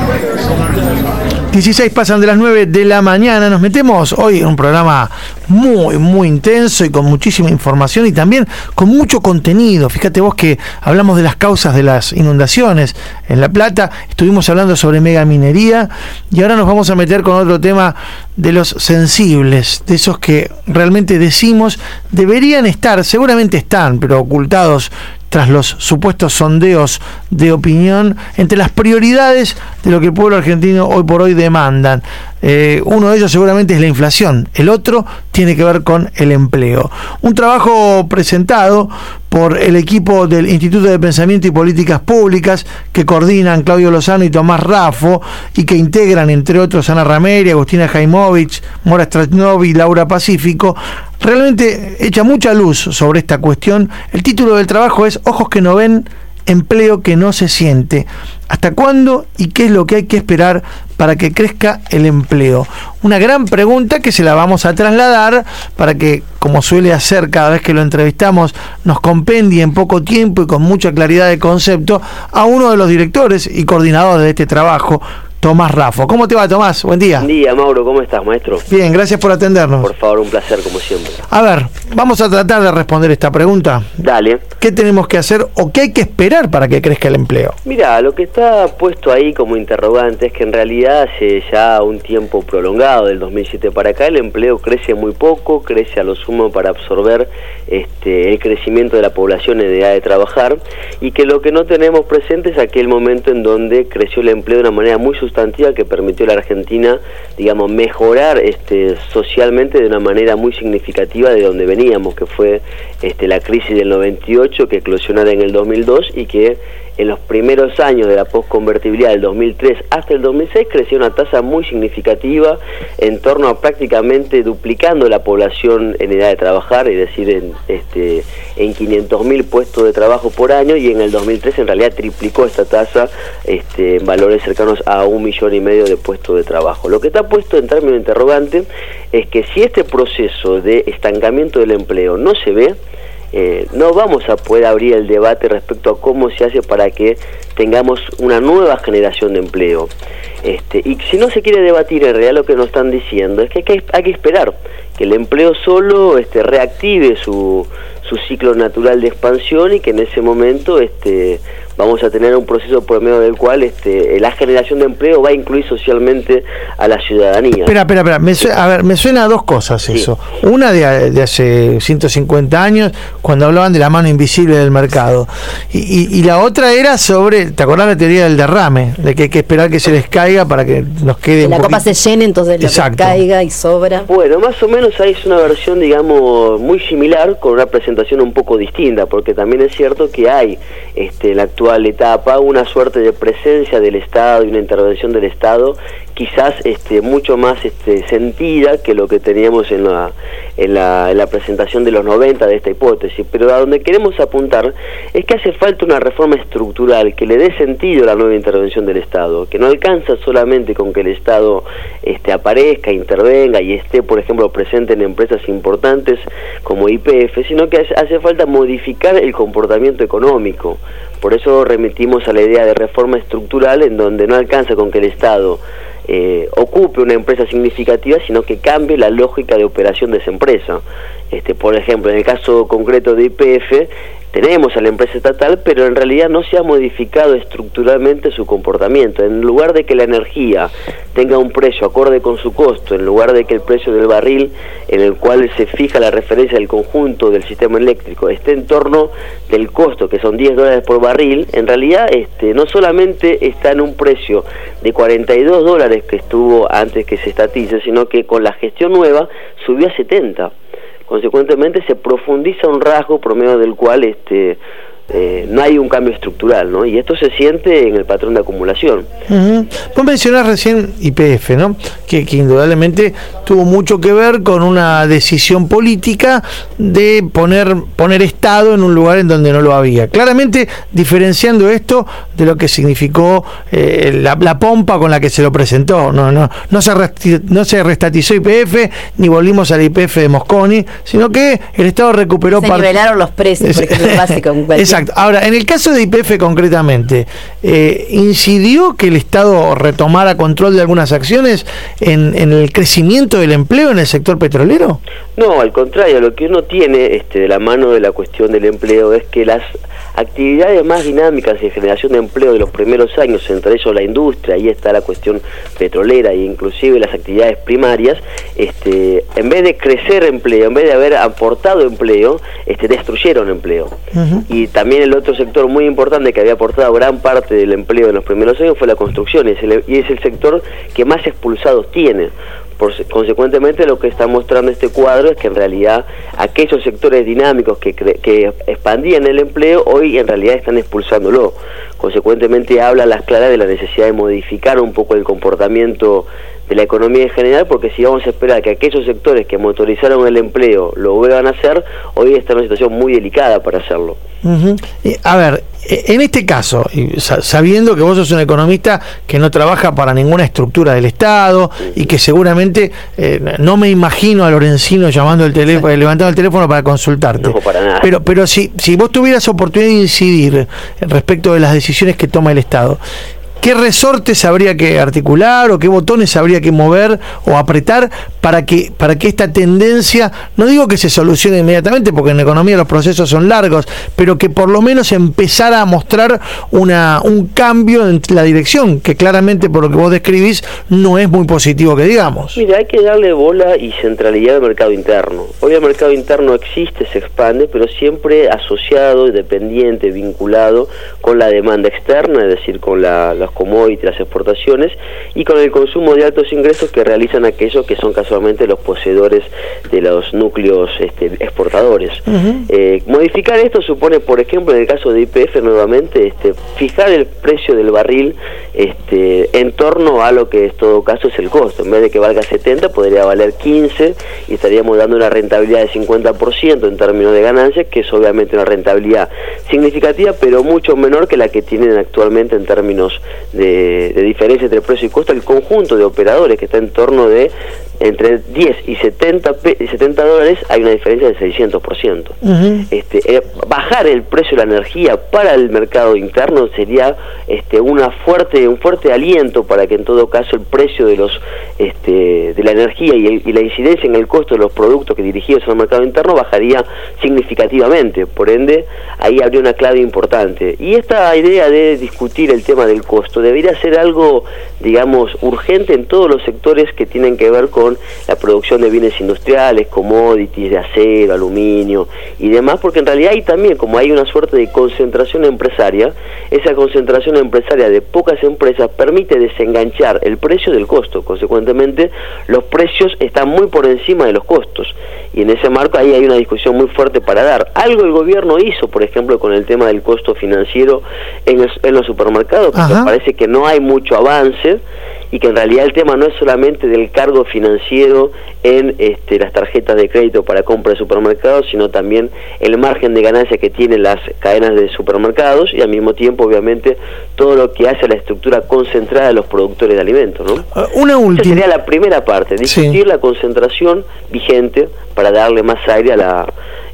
16 pasan de las 9 de la mañana. Nos metemos hoy en un programa muy intenso y con muchísima información y también con mucho contenido. Fíjate vos que hablamos de las causas de las inundaciones en La Plata, estuvimos hablando sobre megaminería y ahora nos vamos a meter con otro tema de los sensibles, de esos que realmente decimos deberían estar, seguramente están, pero ocultados tras los supuestos sondeos de opinión, entre las prioridades de lo que el pueblo argentino hoy por hoy demandan. Uno de ellos seguramente es la inflación, el otro tiene que ver con el empleo. Un trabajo presentado por el equipo del Instituto de Pensamiento y Políticas Públicas que coordinan Claudio Lozano y Tomás Raffo y que integran, entre otros, Ana Rameri, Agustina Jaimovich, Mora Strasnovi, Laura Pacífico. Realmente echa mucha luz sobre esta cuestión. El título del trabajo es Ojos que no ven, empleo que no se siente. ¿Hasta cuándo y qué es lo que hay que esperar para que crezca el empleo? Una gran pregunta que se la vamos a trasladar para que, como suele hacer cada vez que lo entrevistamos, nos compendie en poco tiempo y con mucha claridad de concepto a uno de los directores y coordinadores de este trabajo, Tomás Raffo. ¿Cómo te va, Tomás? Buen día. Buen día, Mauro. ¿Cómo estás, maestro? Bien, gracias por atendernos. Por favor, un placer, como siempre. A ver, vamos a tratar de responder esta pregunta. Dale. ¿Qué tenemos que hacer o qué hay que esperar para que crezca el empleo? Mira, lo que está puesto ahí como interrogante es que en realidad hace ya un tiempo prolongado, del 2007 para acá, el empleo crece muy poco, crece a lo sumo para absorber el crecimiento de la población en edad de trabajar, y que lo que no tenemos presente es aquel momento en donde creció el empleo de una manera muy sustancial sustantiva que permitió a la Argentina, digamos, mejorar socialmente de una manera muy significativa de donde veníamos, que fue la crisis del 98, que eclosionara en el 2002 y que en los primeros años de la postconvertibilidad del 2003 hasta el 2006 creció una tasa muy significativa, en torno a prácticamente duplicando la población en edad de trabajar, es decir, en 500.000 puestos de trabajo por año, y en el 2003 en realidad triplicó esta tasa en valores cercanos a 1,5 millones de puestos de trabajo. Lo que está puesto en términos interrogante es que si este proceso de estancamiento del empleo no se ve, no vamos a poder abrir el debate respecto a cómo se hace para que tengamos una nueva generación de empleo. Y si no se quiere debatir, en realidad lo que nos están diciendo es que hay que esperar que el empleo solo reactive su ciclo natural de expansión, y que en ese momento vamos a tener un proceso por medio del cual la generación de empleo va a incluir socialmente a la ciudadanía. Espera, me suena a dos cosas eso. Una de hace 150 años, cuando hablaban de la mano invisible del mercado, y la otra era sobre, ¿te acordás la teoría del derrame? De que hay que esperar que se les caiga para que nos quede la copa se llene, entonces lo que caiga y sobra. Bueno, más o menos ahí es una versión, digamos, muy similar, con una presentación un poco distinta, porque también es cierto que hay en la actual etapa una suerte de presencia del Estado y una intervención del Estado quizás mucho más sentida que lo que teníamos en la presentación de los 90 de esta hipótesis. Pero a donde queremos apuntar es que hace falta una reforma estructural que le dé sentido a la nueva intervención del Estado, que no alcanza solamente con que el Estado aparezca, intervenga y esté, por ejemplo, presente en empresas importantes como YPF, sino que hace falta modificar el comportamiento económico. Por eso remitimos a la idea de reforma estructural, en donde no alcanza con que el Estado ocupe una empresa significativa, sino que cambie la lógica de operación de esa empresa. Por ejemplo, en el caso concreto de YPF, tenemos a la empresa estatal, pero en realidad no se ha modificado estructuralmente su comportamiento. En lugar de que la energía tenga un precio acorde con su costo, en lugar de que el precio del barril en el cual se fija la referencia del conjunto del sistema eléctrico esté en torno del costo, que son $10 por barril, en realidad no solamente está en un precio de $42 que estuvo antes que se estatice, sino que con la gestión nueva subió a 70. Consecuentemente se profundiza un rasgo por medio del cual no hay un cambio estructural, ¿no? Y esto se siente en el patrón de acumulación. Vos mencionás recién YPF, ¿no? Que indudablemente tuvo mucho que ver con una decisión política de poner Estado en un lugar en donde no lo había. Claramente diferenciando esto de lo que significó la pompa con la que se lo presentó. No se restatizó YPF, ni volvimos al YPF de Mosconi, sino que el Estado recuperó se nivelaron los precios, por ejemplo, básico. Exacto. Ahora, en el caso de YPF concretamente, ¿incidió que el Estado retomara control de algunas acciones en el crecimiento del empleo en el sector petrolero? No, al contrario, lo que uno tiene de la mano de la cuestión del empleo es que las actividades más dinámicas de generación de empleo de los primeros años, entre ellos la industria, ahí está la cuestión petrolera e inclusive las actividades primarias, en vez de crecer empleo, en vez de haber aportado empleo, destruyeron empleo. Y también el otro sector muy importante que había aportado gran parte del empleo en los primeros años fue la construcción, y es el sector que más expulsados tiene. Consecuentemente, lo que está mostrando este cuadro es que en realidad aquellos sectores dinámicos que expandían el empleo hoy en realidad están expulsándolo. Consecuentemente habla a las claras de la necesidad de modificar un poco el comportamiento de la economía en general, porque si vamos a esperar que aquellos sectores que motorizaron el empleo lo vuelvan a hacer, hoy está en una situación muy delicada para hacerlo. A ver, en este caso, sabiendo que vos sos un economista que no trabaja para ninguna estructura del Estado y que seguramente no me imagino a Lorenzino llamando el teléfono, levantando el teléfono para consultarte. No, para nada. Pero si vos tuvieras oportunidad de incidir respecto de las decisiones que toma el Estado, ¿qué resortes habría que articular o qué botones habría que mover o apretar para que esta tendencia, no digo que se solucione inmediatamente, porque en economía los procesos son largos, pero que por lo menos empezara a mostrar un cambio en la dirección, que claramente por lo que vos describís no es muy positivo que digamos? Mira, hay que darle bola y centralidad al mercado interno. Hoy el mercado interno existe, se expande, pero siempre asociado, dependiente, vinculado con la demanda externa, es decir, con los commodities, las exportaciones, y con el consumo de altos ingresos que realizan aquellos que son casualmente los poseedores de los núcleos exportadores. Modificar esto supone, por ejemplo, en el caso de YPF nuevamente, fijar el precio del barril en torno a lo que en todo caso es el costo. En vez de que valga 70, podría valer 15 y estaríamos dando una rentabilidad de 50% en términos de ganancias, que es obviamente una rentabilidad significativa, pero mucho menor que la que tienen actualmente en términos de diferencia entre precio y costo el conjunto de operadores, que está en torno de entre 10 y 70 dólares, hay una diferencia del 600%. Bajar el precio de la energía para el mercado interno sería un fuerte aliento para que en todo caso el precio de los de la energía y la incidencia en el costo de los productos que dirigidos al mercado interno bajaría significativamente. Por ende, ahí habría una clave importante. Y esta idea de discutir el tema del costo debería ser algo, digamos, urgente en todos los sectores que tienen que ver con la producción de bienes industriales, commodities, de acero, aluminio y demás, porque en realidad ahí también, como hay una suerte de concentración empresaria, esa concentración empresaria de pocas empresas permite desenganchar el precio del costo. Consecuentemente, los precios están muy por encima de los costos, y en ese marco ahí hay una discusión muy fuerte para dar. Algo el gobierno hizo, por ejemplo, con el tema del costo financiero en los supermercados, porque parece que no hay mucho avance, y que en realidad el tema no es solamente del cargo financiero en las tarjetas de crédito para compra de supermercados, sino también el margen de ganancia que tienen las cadenas de supermercados, y al mismo tiempo, obviamente, todo lo que hace a la estructura concentrada de los productores de alimentos, ¿no? Una última. Esa sería la primera parte, discutir la concentración vigente para darle más aire a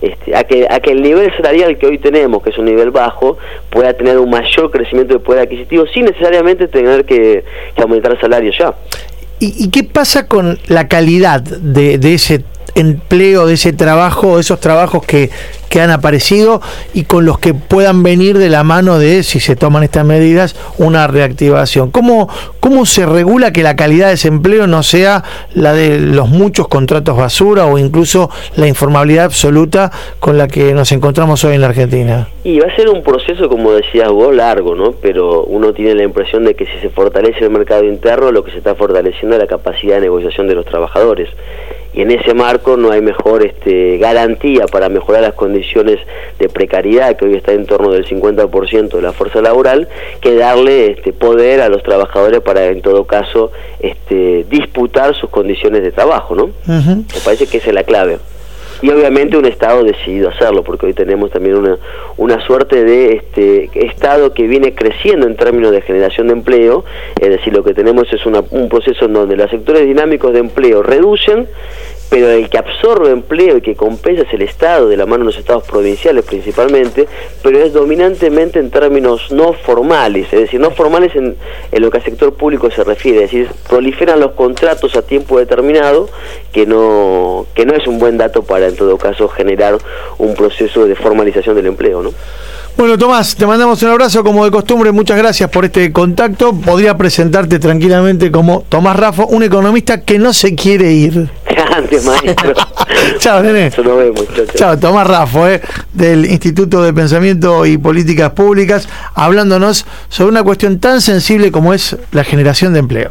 que el nivel salarial que hoy tenemos, que es un nivel bajo, pueda tener un mayor crecimiento de poder adquisitivo sin necesariamente tener que aumentar el salario ya. ¿Y qué pasa con la calidad de ese empleo, de ese trabajo, de esos trabajos que han aparecido y con los que puedan venir de la mano de, si se toman estas medidas, una reactivación? ¿Cómo se regula que la calidad de ese empleo no sea la de los muchos contratos basura o incluso la informabilidad absoluta con la que nos encontramos hoy en la Argentina? Y va a ser un proceso, como decías vos, largo, ¿no? Pero uno tiene la impresión de que si se fortalece el mercado interno, lo que se está fortaleciendo es la capacidad de negociación de los trabajadores. Y en ese marco no hay mejor garantía para mejorar las condiciones de precariedad, que hoy está en torno del 50% de la fuerza laboral, que darle poder a los trabajadores para, en todo caso, disputar sus condiciones de trabajo, ¿no? Me parece que esa es la clave. Y obviamente un Estado decidido a hacerlo, porque hoy tenemos también una suerte de Estado que viene creciendo en términos de generación de empleo. Es decir, lo que tenemos es un proceso en donde los sectores dinámicos de empleo reducen, pero el que absorbe empleo y que compensa es el Estado, de la mano de los estados provinciales principalmente, pero es dominantemente en términos no formales, es decir, no formales en lo que al sector público se refiere, es decir, proliferan los contratos a tiempo determinado, que no es un buen dato para, en todo caso, generar un proceso de formalización del empleo, ¿no? Bueno, Tomás, te mandamos un abrazo como de costumbre, muchas gracias por este contacto. Podría presentarte tranquilamente como Tomás Raffo, un economista que no se quiere ir. Grande, maestro. Chao, nene. Nos vemos. Chao, Tomás Raffo, del Instituto de Pensamiento y Políticas Públicas, hablándonos sobre una cuestión tan sensible como es la generación de empleo.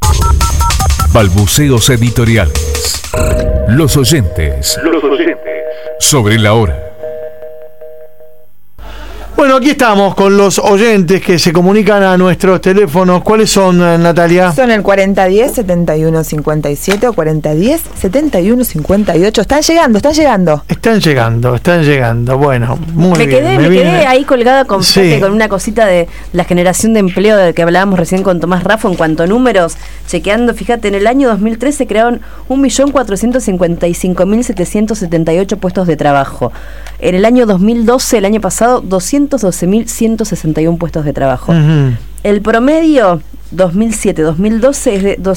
Balbuceos editoriales. Los oyentes. Sobre la hora. Bueno, aquí estamos con los oyentes que se comunican a nuestros teléfonos. ¿Cuáles son, Natalia? Son el 4010-7157 o 4010-7158. Están llegando. Bueno, muy bien. Me quedé ahí colgada con una cosita de la generación de empleo de que hablábamos recién con Tomás Raffo en cuanto a números. Chequeando, fíjate, en el año 2003 se crearon 1.455.778 puestos de trabajo. En el año 2012, el año pasado, 212.161 puestos de trabajo. El promedio 2007-2012 es de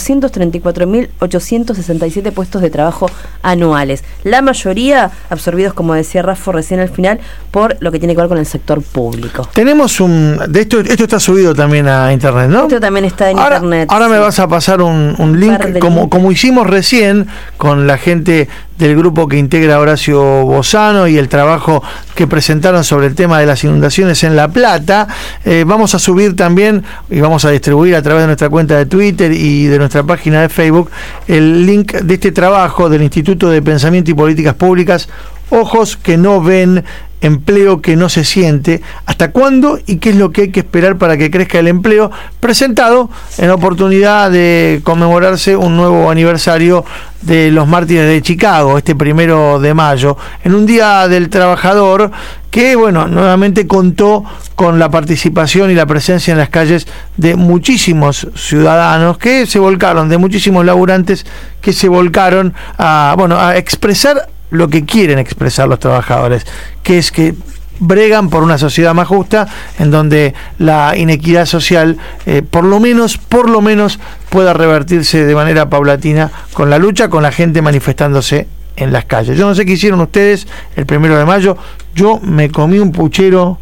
234.867 puestos de trabajo anuales. La mayoría absorbidos, como decía Rafa recién al final, por lo que tiene que ver con el sector público. Tenemos esto está subido también a internet, ¿no? Esto también está en internet. Ahora me vas a pasar un link, como hicimos recién con la gente del grupo que integra Horacio Bozano y el trabajo que presentaron sobre el tema de las inundaciones en La Plata. Vamos a subir también y vamos a distribuir a través de nuestra cuenta de Twitter y de nuestra página de Facebook el link de este trabajo del Instituto de Pensamiento y Políticas Públicas, Ojos que no ven, empleo que no se siente, hasta cuándo y qué es lo que hay que esperar para que crezca el empleo, presentado en oportunidad de conmemorarse un nuevo aniversario de los mártires de Chicago, este 1 de mayo, en un Día del Trabajador que, bueno, nuevamente contó con la participación y la presencia en las calles de muchísimos ciudadanos que se volcaron, de muchísimos laburantes que se volcaron a expresar lo que quieren expresar los trabajadores, que es que bregan por una sociedad más justa, en donde la inequidad social por lo menos pueda revertirse de manera paulatina con la lucha, con la gente manifestándose en las calles. Yo no sé qué hicieron ustedes el 1 de mayo, yo me comí un puchero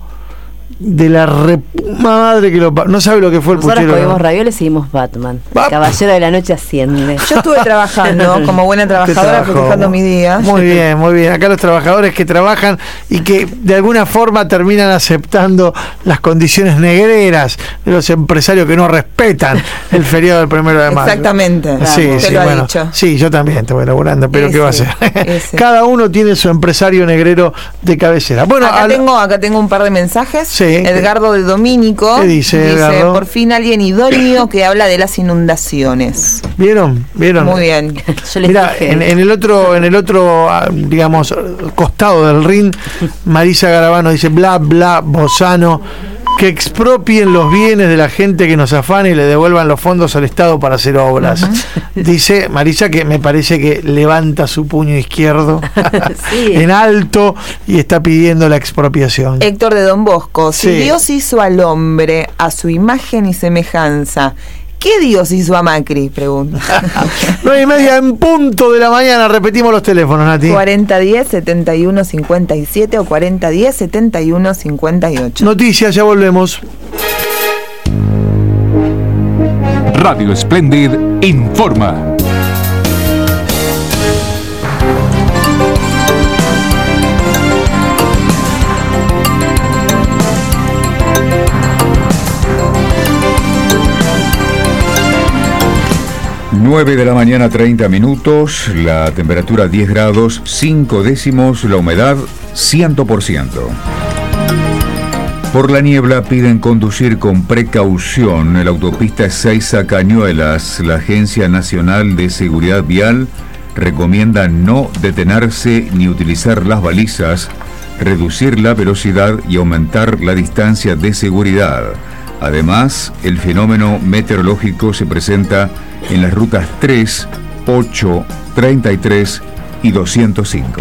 de la madre que no sabe lo que fue el puchero. Nosotros comimos ravioles y seguimos Batman. El Caballero de la Noche asciende. Yo estuve trabajando como buena trabajadora, festejando mi día. Muy bien. Acá los trabajadores que trabajan y que de alguna forma terminan aceptando las condiciones negreras de los empresarios que no respetan el feriado del 1 de mayo. Exactamente. Sí, bueno, dicho. Sí, yo también estoy laburando, pero ¿qué va a hacer? Cada uno tiene su empresario negrero de cabecera. Bueno, acá tengo un par de mensajes. Sí. Edgardo de Domínico. ¿Qué dice Edgardo? Por fin alguien idóneo que habla de las inundaciones. ¿Vieron? Muy bien. Mira, en el otro, digamos, costado del ring, Marisa Garabano dice: bla, bla, Bozano, que expropien los bienes de la gente que nos afana y le devuelvan los fondos al Estado para hacer obras. Dice Marisa que me parece que levanta su puño izquierdo en alto y está pidiendo la expropiación. Héctor de Don Bosco: si Dios hizo al hombre a su imagen y semejanza, ¿qué Dios hizo a Macri? Pregunta. 9:30 en punto de la mañana. Repetimos los teléfonos, Nati. 4010-7157 o 4010-7158. Noticias, ya volvemos. Radio Splendid informa. Nueve de la mañana, 30 minutos, la temperatura 10 grados, 5 décimos, la humedad 100%. Por la niebla piden conducir con precaución en la autopista Ezeiza-Cañuelas. La Agencia Nacional de Seguridad Vial recomienda no detenerse ni utilizar las balizas, reducir la velocidad y aumentar la distancia de seguridad. Además, el fenómeno meteorológico se presenta en las rutas 3, 8, 33 y 205.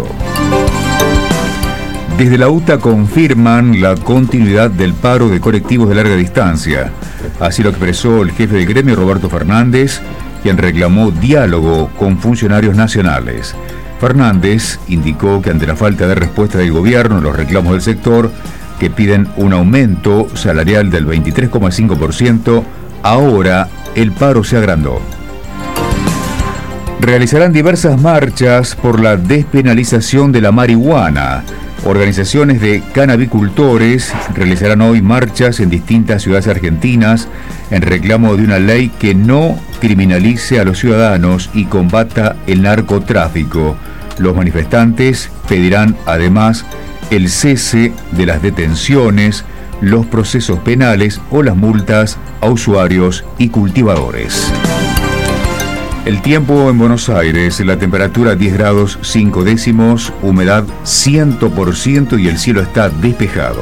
Desde la UTA confirman la continuidad del paro de colectivos de larga distancia. Así lo expresó el jefe del gremio, Roberto Fernández, quien reclamó diálogo con funcionarios nacionales. Fernández indicó que ante la falta de respuesta del gobierno a los reclamos del sector, que piden un aumento salarial del 23,5%, ahora el paro se agrandó. Realizarán diversas marchas por la despenalización de la marihuana. Organizaciones de cannabicultores realizarán hoy marchas en distintas ciudades argentinas en reclamo de una ley que no criminalice a los ciudadanos y combata el narcotráfico. Los manifestantes pedirán además el cese de las detenciones, los procesos penales o las multas a usuarios y cultivadores. El tiempo en Buenos Aires, la temperatura 10 grados 5 décimos, humedad 100% y el cielo está despejado.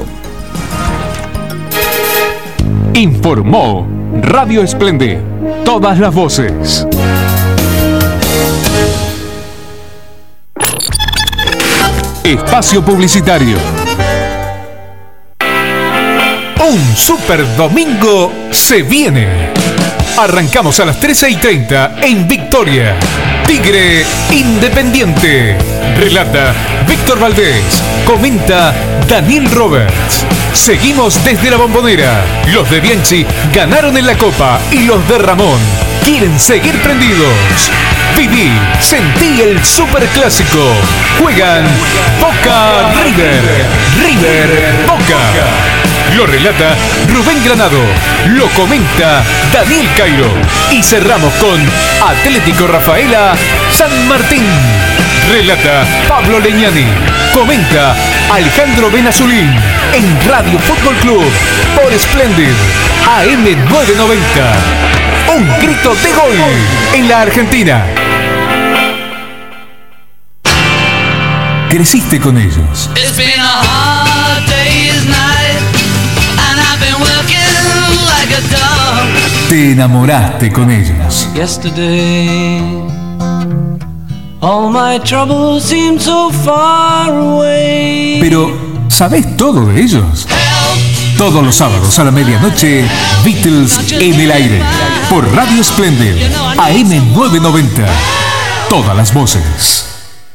Informó Radio Splendid, todas las voces. Espacio publicitario. Un super domingo se viene. Arrancamos a las 13:30 en Victoria. Tigre Independiente. Relata Víctor Valdés. Comenta Daniel Roberts. Seguimos desde la Bombonera. Los de Bianchi ganaron en la Copa y los de Ramón quieren seguir prendidos. Viví, sentí el superclásico. Juegan Boca River. River Boca. Lo relata Rubén Granado. Lo comenta Daniel Cairo. Y cerramos con Atlético Rafaela San Martín. Relata Pablo Leñani. Comenta Alejandro Benazulín. En Radio Fútbol Club. Por Splendid. AM 990. Un grito de gol en la Argentina. Creciste con ellos. Te enamoraste con ellos. Pero, ¿sabés todo de ellos? Todos los sábados a la medianoche, Beatles en el aire. Por Radio Splendid, AM 990. Todas las voces.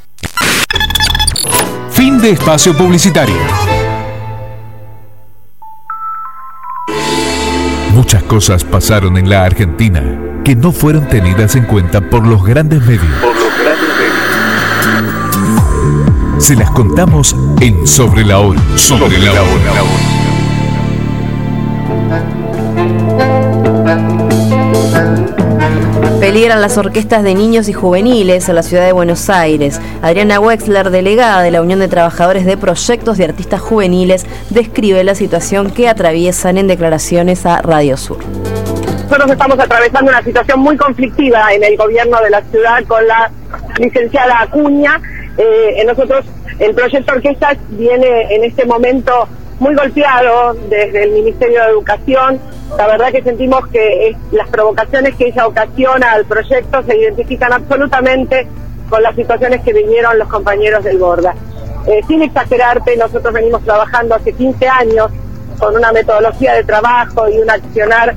Fin de espacio publicitario. Muchas cosas pasaron en la Argentina que no fueron tenidas en cuenta por los grandes medios. Se las contamos en Sobre la Hora. Sobre la Hora. Peligran las orquestas de niños y juveniles en la ciudad de Buenos Aires. Adriana Wexler, delegada de la Unión de Trabajadores de Proyectos de Artistas Juveniles, describe la situación que atraviesan en declaraciones a Radio Sur. Nosotros estamos atravesando una situación muy conflictiva en el gobierno de la ciudad con la licenciada Acuña. Nosotros, el proyecto Orquestas viene en este momento muy golpeado desde el Ministerio de Educación. La verdad que sentimos que las provocaciones que ella ocasiona al proyecto se identifican absolutamente con las situaciones que vivieron los compañeros del Borda. Sin exagerarte, nosotros venimos trabajando hace 15 años con una metodología de trabajo y un accionar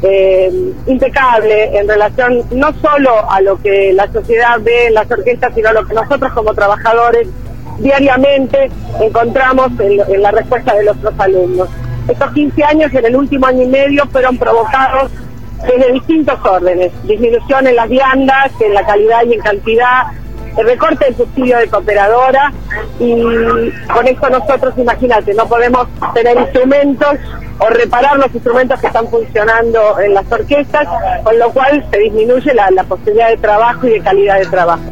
impecable en relación no solo a lo que la sociedad ve en las orquestas, sino a lo que nosotros como trabajadores diariamente encontramos en la respuesta de nuestros alumnos. Estos 15 años, en el último año y medio, fueron provocados desde distintos órdenes: disminución en las viandas, en la calidad y en cantidad, el recorte del subsidio de cooperadora, y con esto nosotros, imagínate, no podemos tener instrumentos o reparar los instrumentos que están funcionando en las orquestas, con lo cual se disminuye la posibilidad de trabajo y de calidad de trabajo.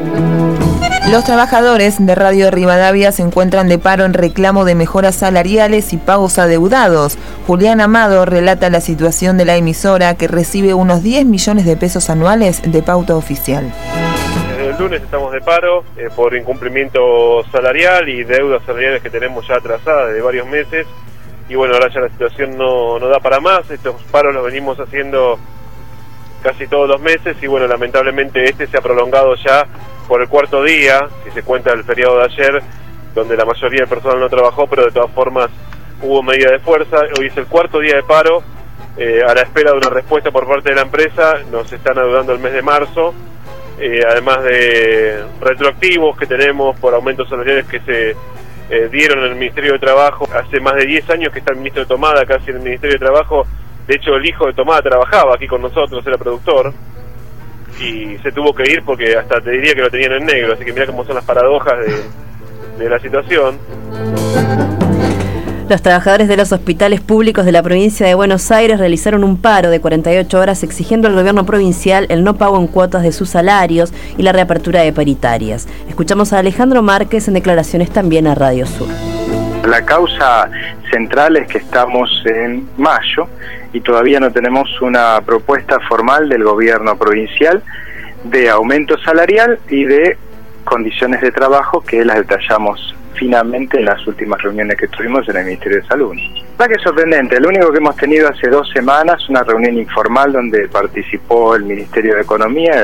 Los trabajadores de Radio Rivadavia se encuentran de paro en reclamo de mejoras salariales y pagos adeudados. Julián Amado relata la situación de la emisora, que recibe unos 10 millones de pesos anuales de pauta oficial. Desde el lunes estamos de paro por incumplimiento salarial y deudas salariales que tenemos ya atrasadas de varios meses. Y bueno, ahora ya la situación no da para más. Estos paros los venimos haciendo casi todos los meses y bueno, lamentablemente este se ha prolongado ya por el cuarto día, si se cuenta el feriado de ayer, donde la mayoría del personal no trabajó, pero de todas formas hubo medida de fuerza. Hoy es el cuarto día de paro, a la espera de una respuesta por parte de la empresa. Nos están adeudando el mes de marzo, además de retroactivos que tenemos por aumentos salariales que se dieron en el Ministerio de Trabajo. Hace más de 10 años que está el ministro de Tomada casi en el Ministerio de Trabajo. De hecho, el hijo de Tomada trabajaba aquí con nosotros, era productor, y se tuvo que ir porque hasta te diría que lo tenían en negro. Así que mira cómo son las paradojas de la situación. Los trabajadores de los hospitales públicos de la provincia de Buenos Aires realizaron un paro de 48 horas exigiendo al gobierno provincial el no pago en cuotas de sus salarios y la reapertura de paritarias. Escuchamos a Alejandro Márquez en declaraciones también a Radio Sur. La causa central es que estamos en mayo y todavía no tenemos una propuesta formal del gobierno provincial de aumento salarial y de condiciones de trabajo que las detallamos finalmente en las últimas reuniones que tuvimos en el Ministerio de Salud. La que es sorprendente, lo único que hemos tenido hace 2 semanas, una reunión informal donde participó el Ministerio de Economía,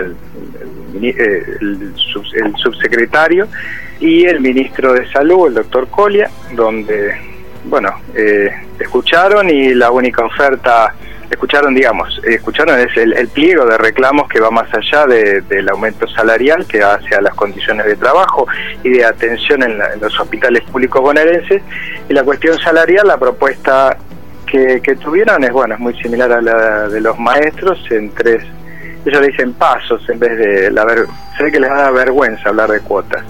el subsecretario y el ministro de Salud, el doctor Colia, donde, bueno, escucharon y la única oferta escucharon es el pliego de reclamos que va más allá del aumento salarial, que va hacia las condiciones de trabajo y de atención en los hospitales públicos bonaerenses. Y la cuestión salarial, la propuesta que tuvieron es muy similar a la de los maestros, en 3, ellos le dicen pasos en vez de se ve que les da vergüenza hablar de cuotas.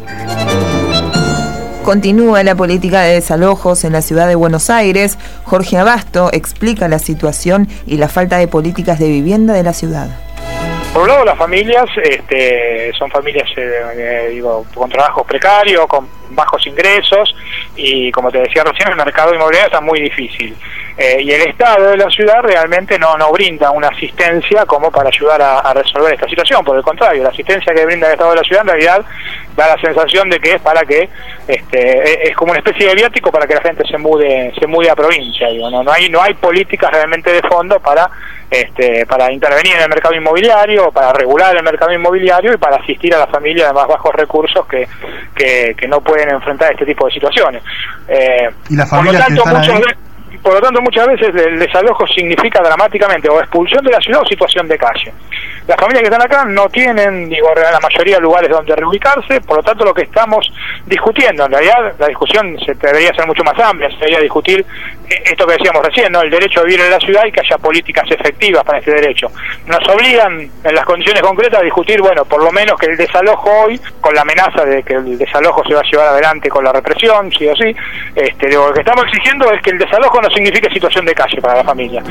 Continúa la política de desalojos en la ciudad de Buenos Aires. Jorge Abasto explica la situación y la falta de políticas de vivienda de la ciudad. Por un lado, las familias son familias con trabajos precarios, con bajos ingresos, y como te decía recién, el mercado inmobiliario está muy difícil. Y el Estado de la ciudad realmente no brinda una asistencia como para ayudar a resolver esta situación. Por el contrario, la asistencia que brinda el Estado de la ciudad en realidad da la sensación de que es para que es como una especie de viático para que la gente se mude a provincia. No hay políticas realmente de fondo para intervenir en el mercado inmobiliario, para regular el mercado inmobiliario y para asistir a las familias de más bajos recursos que no pueden enfrentar este tipo de situaciones. ¿Y las familias que están ahí? Por lo tanto, muchas veces el desalojo significa dramáticamente o expulsión de la ciudad o situación de calle. Las familias que están acá no tienen, la mayoría de lugares donde reubicarse, por lo tanto lo que estamos discutiendo, en realidad la discusión debería ser mucho más amplia, se debería discutir esto que decíamos recién, ¿no? El derecho a vivir en la ciudad y que haya políticas efectivas para este derecho. Nos obligan en las condiciones concretas a discutir, por lo menos que el desalojo hoy, con la amenaza de que el desalojo se va a llevar adelante con la represión, sí o sí, lo que estamos exigiendo es que el desalojo no signifique situación de calle para la familia.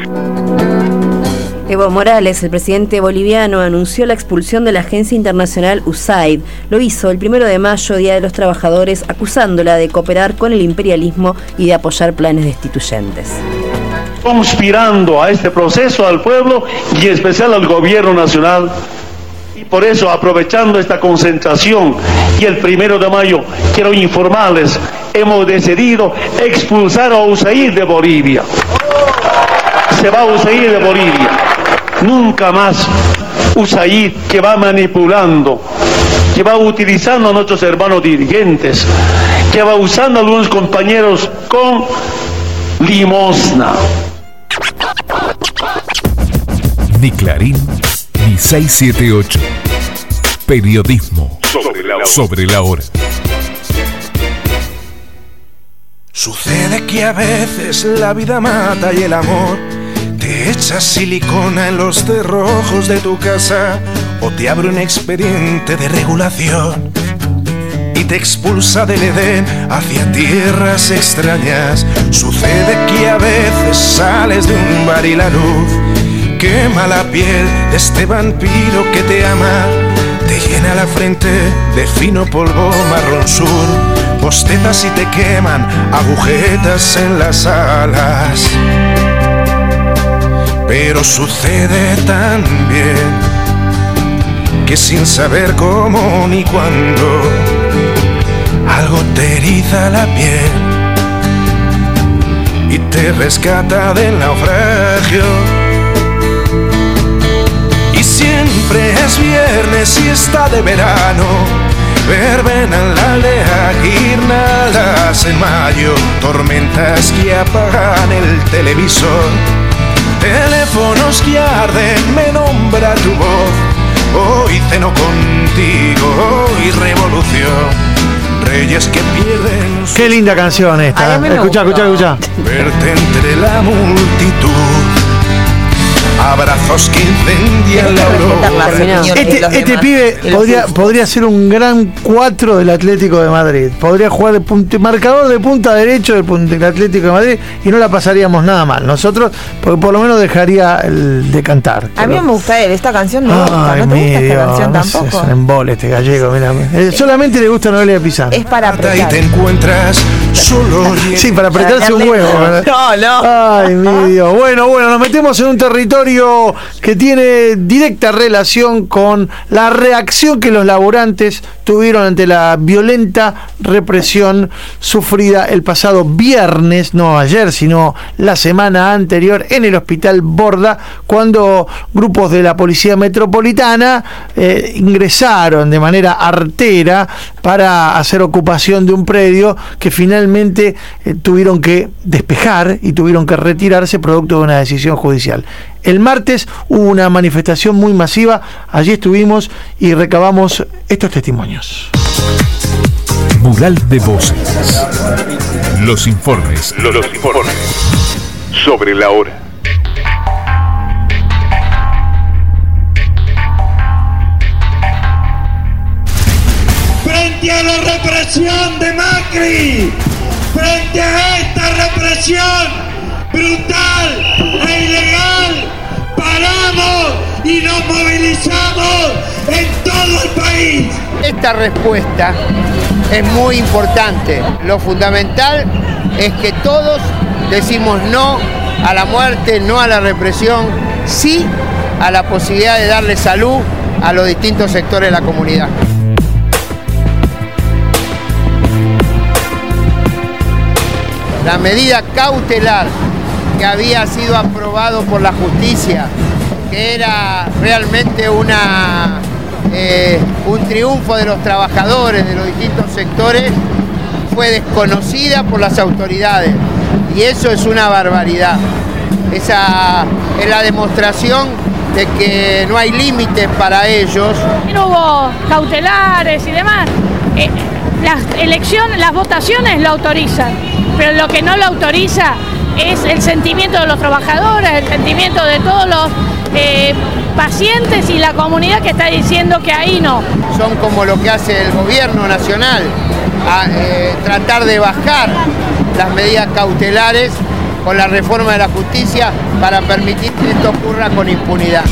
Evo Morales, el presidente boliviano, anunció la expulsión de la agencia internacional USAID. Lo hizo el 1 de mayo, Día de los Trabajadores, acusándola de cooperar con el imperialismo y de apoyar planes destituyentes. Conspirando a este proceso al pueblo y en especial al gobierno nacional. Y por eso, aprovechando esta concentración y el 1 de mayo, quiero informarles, hemos decidido expulsar a USAID de Bolivia. Se va a USAID de Bolivia. Nunca más USAID, que va manipulando, que va utilizando a nuestros hermanos dirigentes, que va usando a algunos compañeros con limosna. Ni Clarín, ni 678. Periodismo sobre la hora. Sucede que a veces la vida mata y el amor te echa silicona en los cerrojos de tu casa o te abre un expediente de regulación y te expulsa del Edén hacia tierras extrañas. Sucede que a veces sales de un bar y la luz quema la piel de este vampiro que te ama, te llena la frente de fino polvo marrón sur, bostezas y te queman agujetas en las alas. Pero sucede también que sin saber cómo ni cuándo algo te eriza la piel y te rescata del naufragio. Y siempre es viernes y está de verano, verbena en la aldea, guirnaldas en mayo, tormentas que apagan el televisor, teléfonos que arden, me nombra tu voz, hoy ceno contigo, hoy revolución, reyes que pierden. Qué linda canción esta. Escucha. Verte entre la multitud, abrazos que incendian la aurora. Este pibe podría ser un gran 4 del Atlético de Madrid. Podría jugar de marcador de punta derecho del Atlético de Madrid y no la pasaríamos nada mal. Nosotros, porque por lo menos dejaría el de cantar. A mí me gusta él, esta canción me gusta. ¿No te gusta esta canción tampoco? Es un embole este gallego, mira. Solamente le gusta Noelia Pizarro. Es para apretar. Y te encuentras solo. Sí, para apretarse un huevo. No. Ay, mi Dios. Bueno, nos metemos en un territorio que tiene directa relación con la reacción que los laburantes tuvieron ante la violenta represión sufrida el pasado viernes, no ayer, sino la semana anterior, en el Hospital Borda, cuando grupos de la Policía Metropolitana ingresaron de manera artera para hacer ocupación de un predio que finalmente tuvieron que despejar y tuvieron que retirarse producto de una decisión judicial. El martes hubo una manifestación muy masiva, allí estuvimos y recabamos estos testimonios. Mural de voces. Los informes. Sobre la hora. Frente a la represión de Macri, frente a esta represión brutal e ilegal, paramos y nos movilizamos en todo el país. Esta respuesta es muy importante. Lo fundamental es que todos decimos no a la muerte, no a la represión, sí a la posibilidad de darle salud a los distintos sectores de la comunidad. La medida cautelar que había sido aprobado por la justicia, que era realmente un triunfo de los trabajadores de los distintos sectores, fue desconocida por las autoridades y eso es una barbaridad. Esa es la demostración de que no hay límites para ellos. No hubo cautelares y demás. Las votaciones lo autorizan, pero lo que no lo autoriza es el sentimiento de los trabajadores, el sentimiento de todos los pacientes y la comunidad que está diciendo que ahí no. Son como lo que hace el gobierno nacional, tratar de bajar las medidas cautelares con la reforma de la justicia para permitir que esto ocurra con impunidad.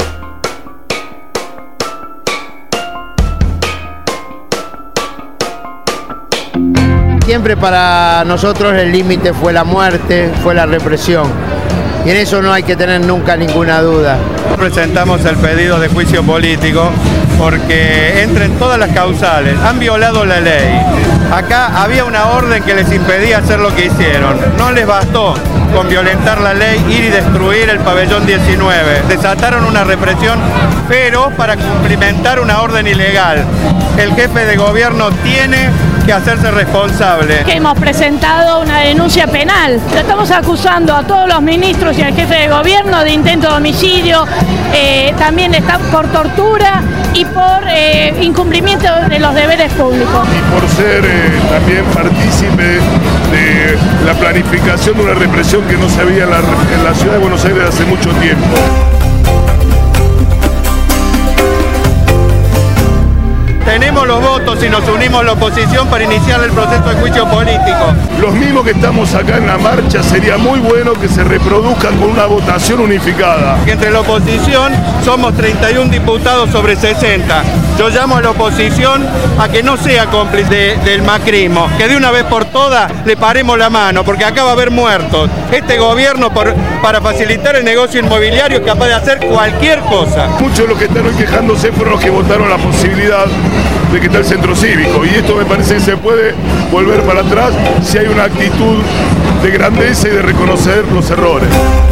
Siempre para nosotros el límite fue la muerte, fue la represión. Y en eso no hay que tener nunca ninguna duda. Presentamos el pedido de juicio político porque entran todas las causales, han violado la ley. Acá había una orden que les impedía hacer lo que hicieron. No les bastó con violentar la ley, ir y destruir el pabellón 19. Desataron una represión, pero para cumplimentar una orden ilegal. El jefe de gobierno tiene que hacerse responsable. Hemos presentado una denuncia penal. Estamos acusando a todos los ministros y al jefe de gobierno de intento de homicidio, también está por tortura y por incumplimiento de los deberes públicos. Y por ser también partícipe de la planificación de una represión que no se había en la ciudad de Buenos Aires hace mucho tiempo. Tenemos los votos y nos unimos a la oposición para iniciar el proceso de juicio político. Los mismos que estamos acá en la marcha, sería muy bueno que se reproduzcan con una votación unificada. Entre la oposición somos 31 diputados sobre 60. Yo llamo a la oposición a que no sea cómplice del macrismo, que de una vez por todas le paremos la mano, porque acá va a haber muertos. Este gobierno, para facilitar el negocio inmobiliario, es capaz de hacer cualquier cosa. Muchos de los que están hoy quejándose fueron los que votaron la posibilidad de que está el centro cívico, y esto me parece que se puede volver para atrás si hay una actitud de grandeza y de reconocer los errores.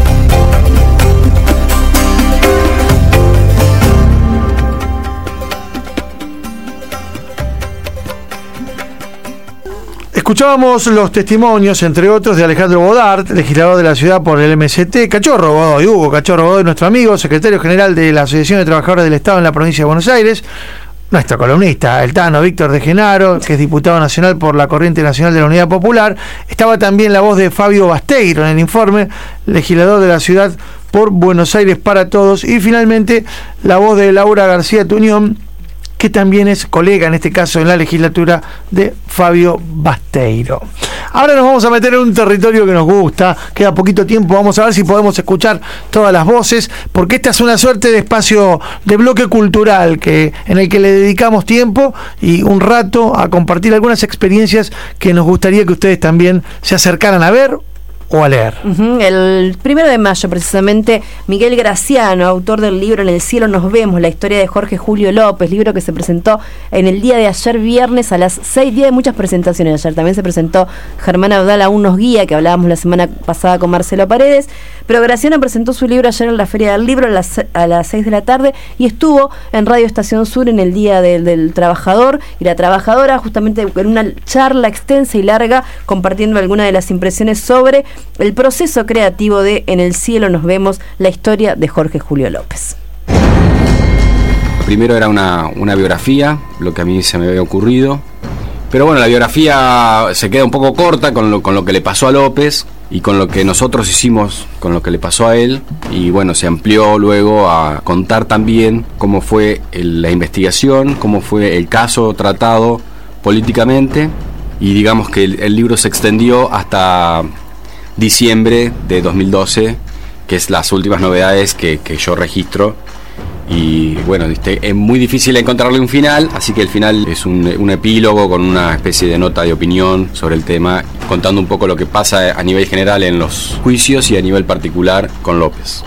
Escuchábamos los testimonios, entre otros, de Alejandro Bodart, legislador de la ciudad por el MST, Cachorro Godoy, Hugo Cachorro Godoy, nuestro amigo, secretario general de la Asociación de Trabajadores del Estado en la provincia de Buenos Aires, nuestro columnista, el Tano Víctor de Genaro, que es diputado nacional por la Corriente Nacional de la Unidad Popular. Estaba también la voz de Fabio Basteiro en el informe, legislador de la ciudad por Buenos Aires para Todos, y finalmente la voz de Laura García Tuñón, que también es colega, en este caso en la legislatura, de Fabio Basteiro. Ahora nos vamos a meter en un territorio que nos gusta, queda poquito tiempo, vamos a ver si podemos escuchar todas las voces, porque esta es una suerte de espacio de bloque cultural en el que le dedicamos tiempo y un rato a compartir algunas experiencias que nos gustaría que ustedes también se acercaran a ver o a leer. El 1 de mayo, precisamente, Miguel Graciano, autor del libro En el cielo nos vemos, la historia de Jorge Julio López, libro que se presentó en el día de ayer viernes a las 6, día de muchas presentaciones. Ayer también se presentó Germán Abdal, aún nos guía, que hablábamos la semana pasada con Marcelo Paredes, pero Graciano presentó su libro ayer en la Feria del Libro a las 6 de la tarde y estuvo en Radio Estación Sur en el Día del Trabajador y la Trabajadora, justamente en una charla extensa y larga, compartiendo algunas de las impresiones sobre el proceso creativo de En el cielo nos vemos, la historia de Jorge Julio López. Primero era una biografía, lo que a mí se me había ocurrido, pero bueno, la biografía se queda un poco corta con lo que le pasó a López y con lo que nosotros hicimos con lo que le pasó a él, y bueno, se amplió luego a contar también cómo fue la investigación, cómo fue el caso tratado políticamente, y digamos que el libro se extendió hasta diciembre de 2012, que es las últimas novedades que yo registro. Y bueno, es muy difícil encontrarle un final, así que el final es un epílogo con una especie de nota de opinión sobre el tema, contando un poco lo que pasa a nivel general en los juicios y a nivel particular con López.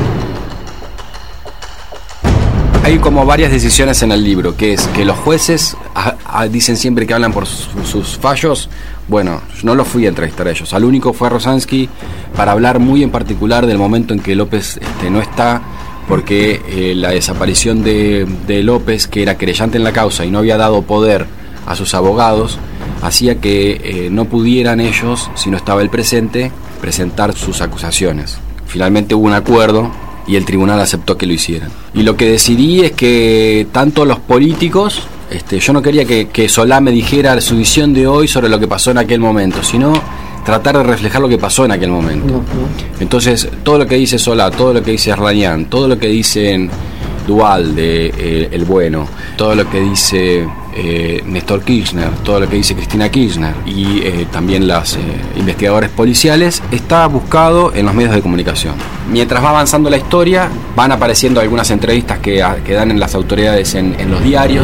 Hay como varias decisiones en el libro, que es que los jueces dicen siempre que hablan por sus fallos. Bueno, yo no los fui a entrevistar a ellos, al único fue a Rosansky para hablar muy en particular del momento en que López no está, porque la desaparición de López, que era querellante en la causa y no había dado poder a sus abogados, hacía que no pudieran ellos, si no estaba él presente, presentar sus acusaciones. Finalmente hubo un acuerdo y el tribunal aceptó que lo hicieran. Y lo que decidí es que tanto los políticos, yo no quería que Solá me dijera su visión de hoy sobre lo que pasó en aquel momento, sino tratar de reflejar lo que pasó en aquel momento. Entonces, todo lo que dice Solá, todo lo que dice Arlanian, todo lo que dicen Duhalde, el bueno, todo lo que dice Néstor Kirchner, todo lo que dice Cristina Kirchner y también las investigadores policiales, está buscado en los medios de comunicación. Mientras va avanzando la historia, van apareciendo algunas entrevistas que dan en las autoridades en los diarios.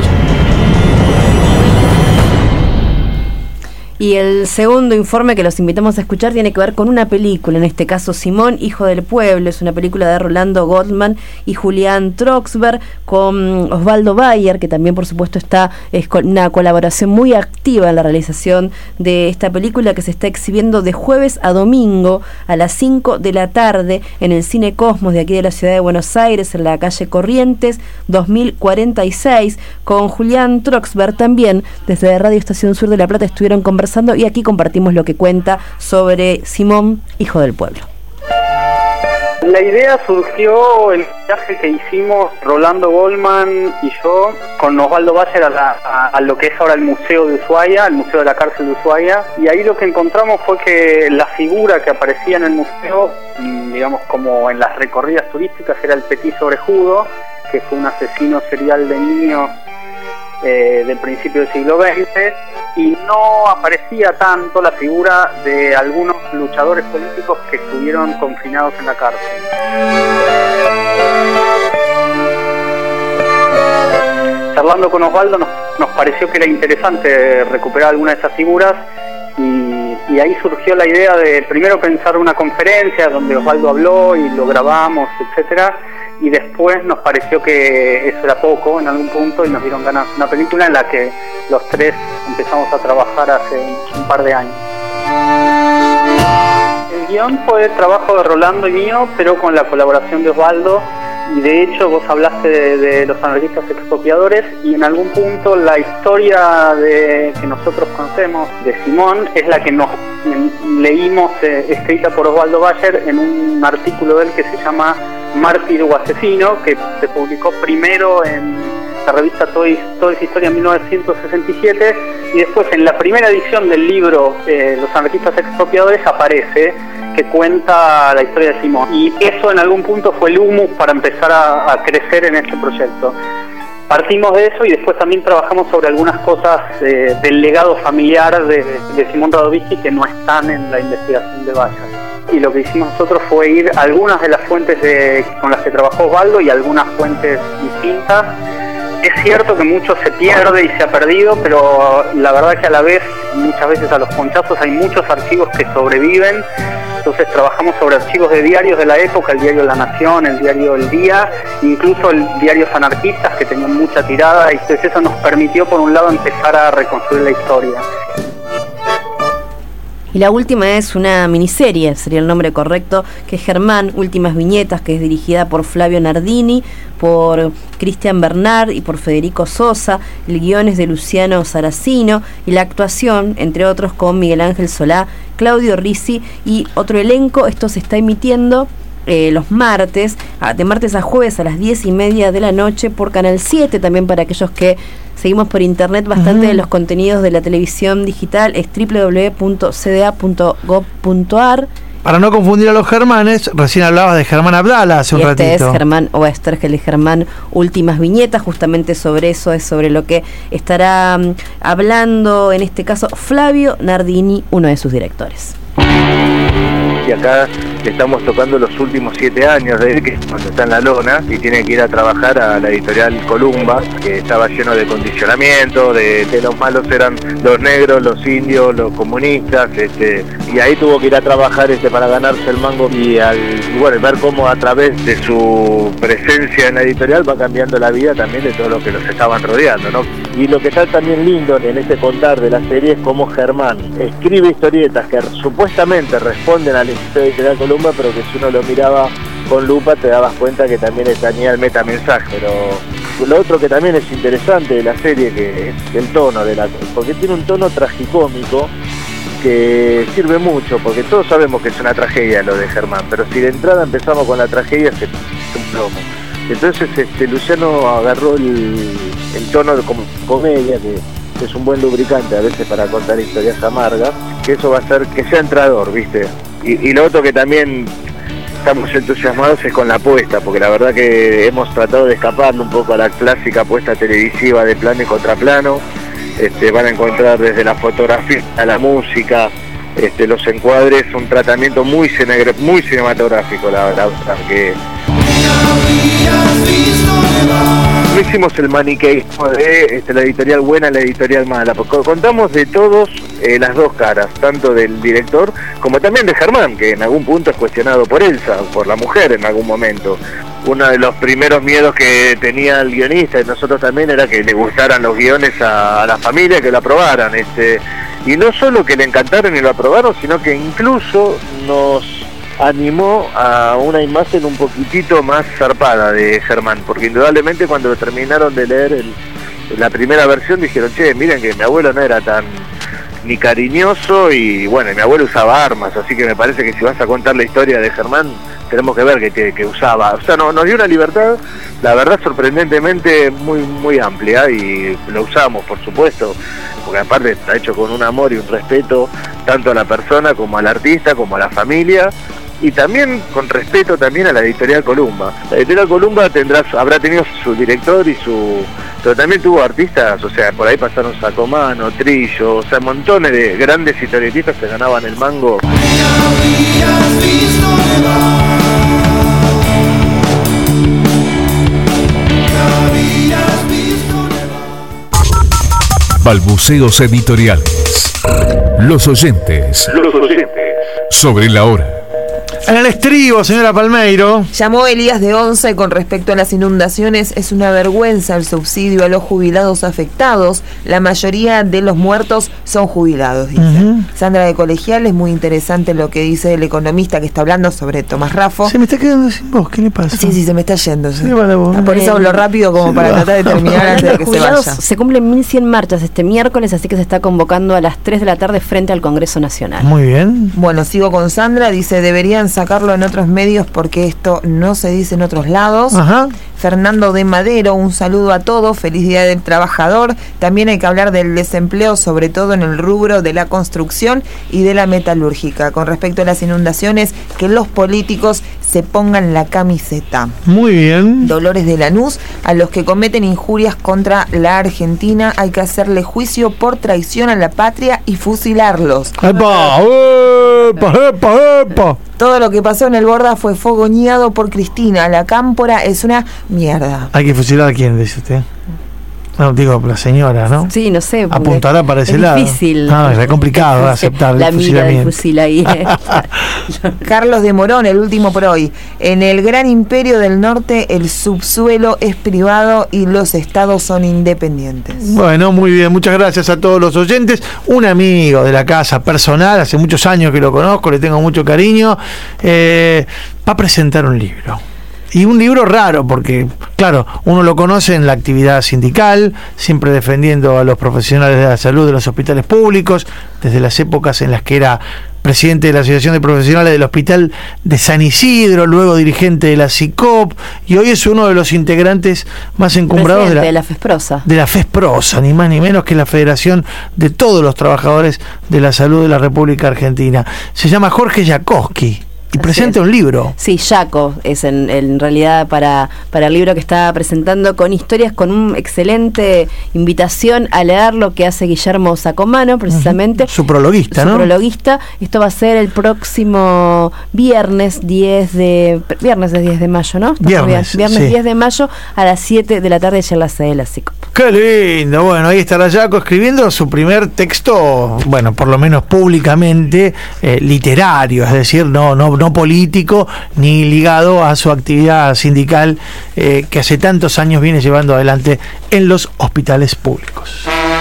Y el segundo informe que los invitamos a escuchar tiene que ver con una película, en este caso Simón, hijo del pueblo. Es una película de Rolando Goldman y Julián Troxberg, con Osvaldo Bayer, que también por supuesto es con una colaboración muy activa en la realización de esta película, que se está exhibiendo de jueves a domingo a las 5 de la tarde en el Cine Cosmos de aquí de la ciudad de Buenos Aires, en la calle Corrientes 2046, con Julián Troxberg. También desde Radio Estación Sur de La Plata estuvieron conversando y aquí compartimos lo que cuenta sobre Simón, hijo del pueblo. La idea surgió en el viaje que hicimos Rolando Goldman y yo con Osvaldo Bayer a lo que es ahora el Museo de Ushuaia, el Museo de la Cárcel de Ushuaia, y ahí lo que encontramos fue que la figura que aparecía en el museo, digamos como en las recorridas turísticas, era el Petiso Orejudo, que fue un asesino serial de niños del principio del siglo XX, y no aparecía tanto la figura de algunos luchadores políticos que estuvieron confinados en la cárcel. Charlando con Osvaldo nos pareció que era interesante recuperar alguna de esas figuras, y ahí surgió la idea de primero pensar una conferencia donde Osvaldo habló y lo grabamos, etcétera, y después nos pareció que eso era poco en algún punto y nos dieron ganas de una película en la que los tres empezamos a trabajar hace un par de años. El guión fue el trabajo de Rolando y mío, pero con la colaboración de Osvaldo, y de hecho vos hablaste de los anarquistas expropiadores, y en algún punto la historia que nosotros conocemos de Simón es la que nos leíms escrita por Osvaldo Bayer en un artículo de él que se llama Mártir o Asesino, que se publicó primero en la revista Todo es Historia en 1967, y después en la primera edición del libro Los anarquistas expropiadores aparece, que cuenta la historia de Simón, y eso en algún punto fue el humus para empezar a crecer en este proyecto. Partimos de eso y después también trabajamos sobre algunas cosas del legado familiar de Simón Radoviski que no están en la investigación de Bayer. Y lo que hicimos nosotros fue ir a algunas de las fuentes con las que trabajó Osvaldo y algunas fuentes distintas. Es cierto que mucho se pierde y se ha perdido, pero la verdad que a la vez, muchas veces a los ponchazos, hay muchos archivos que sobreviven. Entonces trabajamos sobre archivos de diarios de la época, el diario La Nación, el diario El Día, incluso el diarios anarquistas que tenían mucha tirada, y entonces eso nos permitió por un lado empezar a reconstruir la historia. Y la última es una miniserie, sería el nombre correcto, que es Germán, Últimas Viñetas, que es dirigida por Flavio Nardini, por Cristian Bernard y por Federico Sosa. El guión es de Luciano Saracino y la actuación, entre otros, con Miguel Ángel Solá, Claudio Risi y otro elenco. Esto se está emitiendo los martes, de martes a jueves a las 10:30 de la noche por Canal 7, también para aquellos que seguimos por internet. Bastante de los contenidos de la televisión digital es www.cda.gov.ar. Para no confundir a los Germanes, recién hablabas de Germán Abdala hace un ratito. Este es Germán Oestergel y Germán Últimas Viñetas, justamente sobre eso es sobre lo que estará hablando en este caso Flavio Nardini, uno de sus directores. Y acá estamos tocando los últimos 7 años de él, que es cuando está en la lona y tiene que ir a trabajar a la editorial Columba, que estaba lleno de condicionamiento, de los malos eran los negros, los indios, los comunistas, y ahí tuvo que ir a trabajar para ganarse el mango y bueno, ver cómo a través de su presencia en la editorial va cambiando la vida también de todos los que los estaban rodeando, ¿no? Y lo que está también lindo en este contar de la serie es cómo Germán escribe historietas que supuestamente responden a la editorial Columba, pero que si uno lo miraba con lupa te dabas cuenta que también tenía el metamensaje. Pero lo otro que también es interesante de la serie, que es el tono porque tiene un tono tragicómico que sirve mucho, porque todos sabemos que es una tragedia lo de Germán, pero si de entrada empezamos con la tragedia es un plomo. Entonces Luciano agarró el tono de como comedia, que es un buen lubricante a veces para contar historias amargas, que eso va a hacer que sea entrador, ¿viste? Y lo otro que también estamos entusiasmados es con la apuesta, porque la verdad que hemos tratado de escaparle un poco a la clásica apuesta televisiva de plano y contraplano. Van a encontrar desde la fotografía a la música, los encuadres, un tratamiento muy cinematográfico, la verdad, que no hicimos el maniqueísmo de la editorial buena y la editorial mala, porque contamos de todos las dos caras, tanto del director como también de Germán, que en algún punto es cuestionado por Elsa, por la mujer en algún momento. Uno de los primeros miedos que tenía el guionista y nosotros también era que le gustaran los guiones a la familia, que lo aprobaran. Y no solo que le encantaron y lo aprobaron, sino que incluso nos animó a una imagen un poquitito más zarpada de Germán, porque indudablemente cuando terminaron de leer la primera versión dijeron, che, miren que mi abuelo no era tan ni cariñoso y bueno, mi abuelo usaba armas, así que me parece que si vas a contar la historia de Germán tenemos que ver que usaba, o sea, nos dio una libertad, la verdad sorprendentemente muy muy amplia, y lo usamos por supuesto, porque aparte está hecho con un amor y un respeto tanto a la persona como al artista como a la familia, y también con respeto también a la editorial Columba. La editorial Columba habrá tenido su director pero también tuvo artistas, o sea, por ahí pasaron Sacomano, Trillo, o sea, montones de grandes historietistas que ganaban el mango. Balbuceos editoriales. Los oyentes. Sobre la hora. En el estribo, señora Palmeiro. Llamó Elías de Onza y con respecto a las inundaciones, es una vergüenza el subsidio a los jubilados afectados. La mayoría de los muertos son jubilados, dice. Sandra de Colegial, es muy interesante lo que dice el economista que está hablando sobre Tomás Raffo. Se me está quedando sin voz, ¿qué le pasa? Sí, se me está yendo. Sí. Por eso hablo rápido como para tratar de terminar antes de que se vaya. Se cumplen 1100 marchas este miércoles, así que se está convocando a las 3 de la tarde frente al Congreso Nacional. Muy bien. Bueno, sigo con Sandra, dice, deberían sacarlo en otros medios porque esto no se dice en otros lados. Ajá. Fernando de Madero, un saludo a todos, feliz Día del Trabajador. También hay que hablar del desempleo, sobre todo en el rubro de la construcción y de la metalúrgica. Con respecto a las inundaciones, que los políticos se pongan la camiseta. Muy bien. Dolores de Lanús, a los que cometen injurias contra la Argentina hay que hacerle juicio por traición a la patria y fusilarlos. ¡Epa! ¡Epa! Todo lo que pasó en el Borda fue fogoneado por Cristina. La Cámpora es una mierda. ¿Hay que fusilar a quién, dice usted? No, digo, la señora, ¿no? Sí, no sé. Apuntará para ese es lado. difícil. No, es complicado aceptar la el mira del fusilamiento. fusil ahí. Carlos de Morón, el último por hoy. En el gran imperio del norte, el subsuelo es privado y los estados son independientes. Bueno, muy bien, muchas gracias a todos los oyentes. Un amigo de la casa personal, hace muchos años que lo conozco, le tengo mucho cariño, va a presentar un libro. Y un libro raro, porque, claro, uno lo conoce en la actividad sindical, siempre defendiendo a los profesionales de la salud de los hospitales públicos, desde las épocas en las que era presidente de la Asociación de Profesionales del Hospital de San Isidro, luego dirigente de la CICOP, y hoy es uno de los integrantes más encumbrados de la FESPROSA. De la FESPROSA, ni más ni menos que la Federación de todos los trabajadores de la salud de la República Argentina. Se llama Jorge Jackowski. Y presenta un libro. Sí, Jaco es en realidad para el libro que está presentando, con historias, con una excelente invitación a leer lo que hace Guillermo Sacomano, precisamente. Su prologuista, ¿no? Su prologuista. Esto va a ser el próximo viernes 10 de mayo, ¿no? Viernes, sí. 10 de mayo a las 7 de la tarde, ya en la sede de la CICOP. ¡Qué lindo! Bueno, ahí estará Jaco escribiendo su primer texto, bueno, por lo menos públicamente, literario, es decir, no político, ni ligado a su actividad sindical que hace tantos años viene llevando adelante en los hospitales públicos.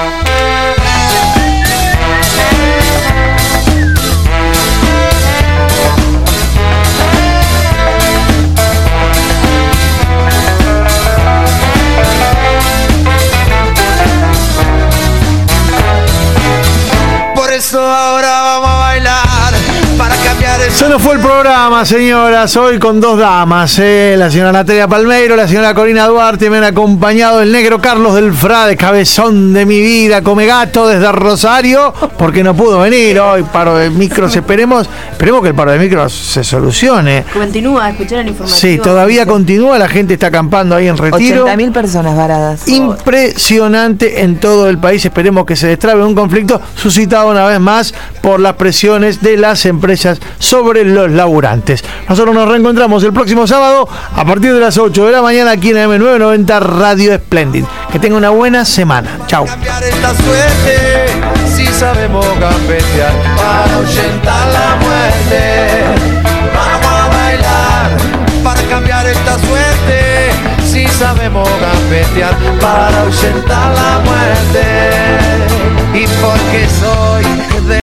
Por eso ahora vamos a bailar para cambiar el... Se nos fue el programa, señoras, hoy con dos damas, la señora Natalia Palmeiro, la señora Corina Duarte, me han acompañado el negro Carlos del Frade, cabezón de mi vida, come gato desde Rosario, porque no pudo venir hoy, paro de micros, esperemos que el paro de micros se solucione. Continúa, escucharon información. Sí, todavía continúa, la gente está acampando ahí en Retiro. 80.000 personas varadas. Impresionante en todo el país, esperemos que se destrabe un conflicto suscitado una vez más por las presiones de las empresas sobre los laburantes. Nosotros nos reencontramos el próximo sábado a partir de las 8 de la mañana aquí en M990 Radio Splendid. Que tenga una buena semana. Chao. Cambiar esta suerte, si sabemos gambetear para ahuyentar la muerte. Vamos a bailar para cambiar esta suerte, si sabemos gambetear para ahuyentar la muerte. Y porque soy de